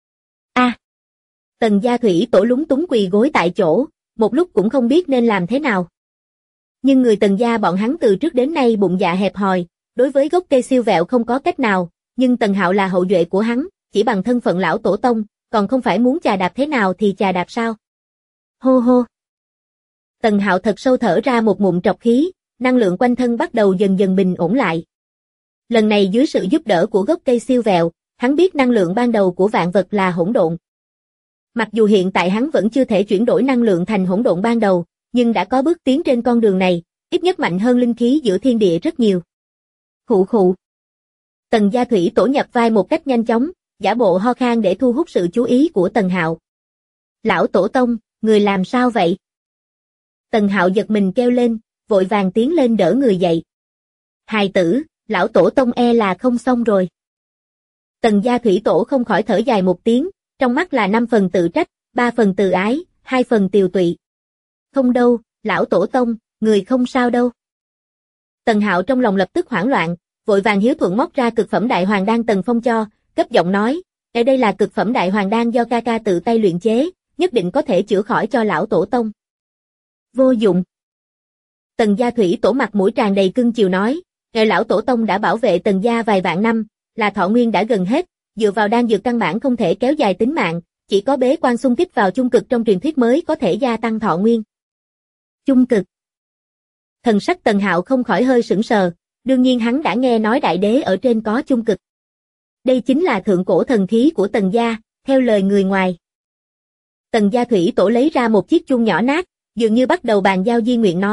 Tần gia thủy tổ lúng túng quỳ gối tại chỗ, một lúc cũng không biết nên làm thế nào. Nhưng người Tần gia bọn hắn từ trước đến nay bụng dạ hẹp hòi, đối với gốc cây siêu vẹo không có cách nào, nhưng Tần Hạo là hậu duệ của hắn, chỉ bằng thân phận lão tổ tông, còn không phải muốn chà đạp thế nào thì chà đạp sao. Hô hô. Tần Hạo thật sâu thở ra một ngụm trọc khí, năng lượng quanh thân bắt đầu dần dần bình ổn lại. Lần này dưới sự giúp đỡ của gốc cây siêu vẹo, hắn biết năng lượng ban đầu của vạn vật là hỗn độn. Mặc dù hiện tại hắn vẫn chưa thể chuyển đổi năng lượng thành hỗn độn ban đầu, nhưng đã có bước tiến trên con đường này, ít nhất mạnh hơn linh khí giữa thiên địa rất nhiều. Khụ khụ. Tần gia thủy tổ nhập vai một cách nhanh chóng, giả bộ ho khan để thu hút sự chú ý của Tần Hạo. Lão tổ tông, người làm sao vậy? Tần Hạo giật mình kêu lên, vội vàng tiến lên đỡ người dậy. Hài tử, lão tổ tông e là không xong rồi. Tần gia thủy tổ không khỏi thở dài một tiếng, trong mắt là 5 phần tự trách, 3 phần từ ái, 2 phần tiều tụy. Không đâu, lão tổ tông, người không sao đâu. Tần Hạo trong lòng lập tức hoảng loạn, vội vàng hiếu thuận móc ra cực phẩm đại hoàng đan Tần Phong cho, cấp giọng nói, ở đây là cực phẩm đại hoàng đan do ca ca tự tay luyện chế, nhất định có thể chữa khỏi cho lão tổ tông. Vô dụng. Tần gia thủy tổ mặt mũi tràn đầy cưng chiều nói, lão tổ tông đã bảo vệ Tần gia vài vạn năm, là thọ nguyên đã gần hết, dựa vào đan dược căn bản không thể kéo dài tính mạng, chỉ có bế quan xung kích vào chung cực trong truyền thuyết mới có thể gia tăng thọ nguyên. Chung cực. Thần sắc Tần Hạo không khỏi hơi sững sờ, đương nhiên hắn đã nghe nói đại đế ở trên có chung cực. Đây chính là thượng cổ thần khí của Tần gia, theo lời người ngoài. Tần gia thủy tổ lấy ra một chiếc chuông nhỏ nát, dường như bắt đầu bàn giao di nguyện nói,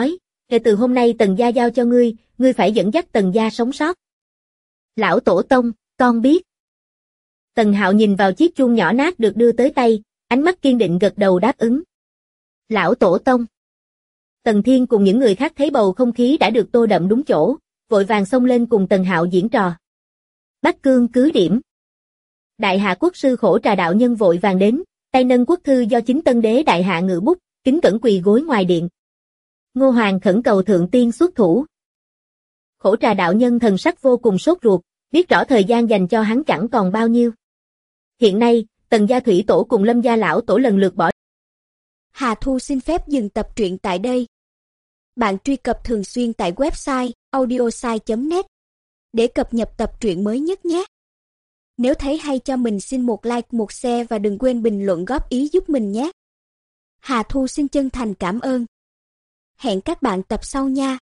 Kể từ hôm nay Tần gia giao cho ngươi phải dẫn dắt Tần gia sống sót. Lão tổ tông, con biết. Tần Hạo nhìn vào chiếc chuông nhỏ nát được đưa tới tay, ánh mắt kiên định gật đầu đáp ứng. Lão tổ tông. Tần Thiên cùng những người khác thấy bầu không khí đã được tô đậm đúng chỗ, vội vàng xông lên cùng Tần Hạo diễn trò. Bắc Cương cứ điểm. Đại hạ quốc sư Khổ Trà đạo nhân vội vàng đến, tay nâng quốc thư do chính tân đế đại hạ ngự bút, kính cẩn quỳ gối ngoài điện. Ngô Hoàng khẩn cầu thượng tiên xuất thủ. Khổ Trà đạo nhân thần sắc vô cùng sốt ruột, biết rõ thời gian dành cho hắn chẳng còn bao nhiêu. Hiện nay, Tần gia thủy tổ cùng Lâm gia lão tổ lần lượt bỏ. Hà Thu xin phép dừng tập truyện tại đây. Bạn truy cập thường xuyên tại website audiosai.net để cập nhật tập truyện mới nhất nhé. Nếu thấy hay cho mình xin một like, một share và đừng quên bình luận góp ý giúp mình nhé. Hà Thu xin chân thành cảm ơn. Hẹn các bạn tập sau nha.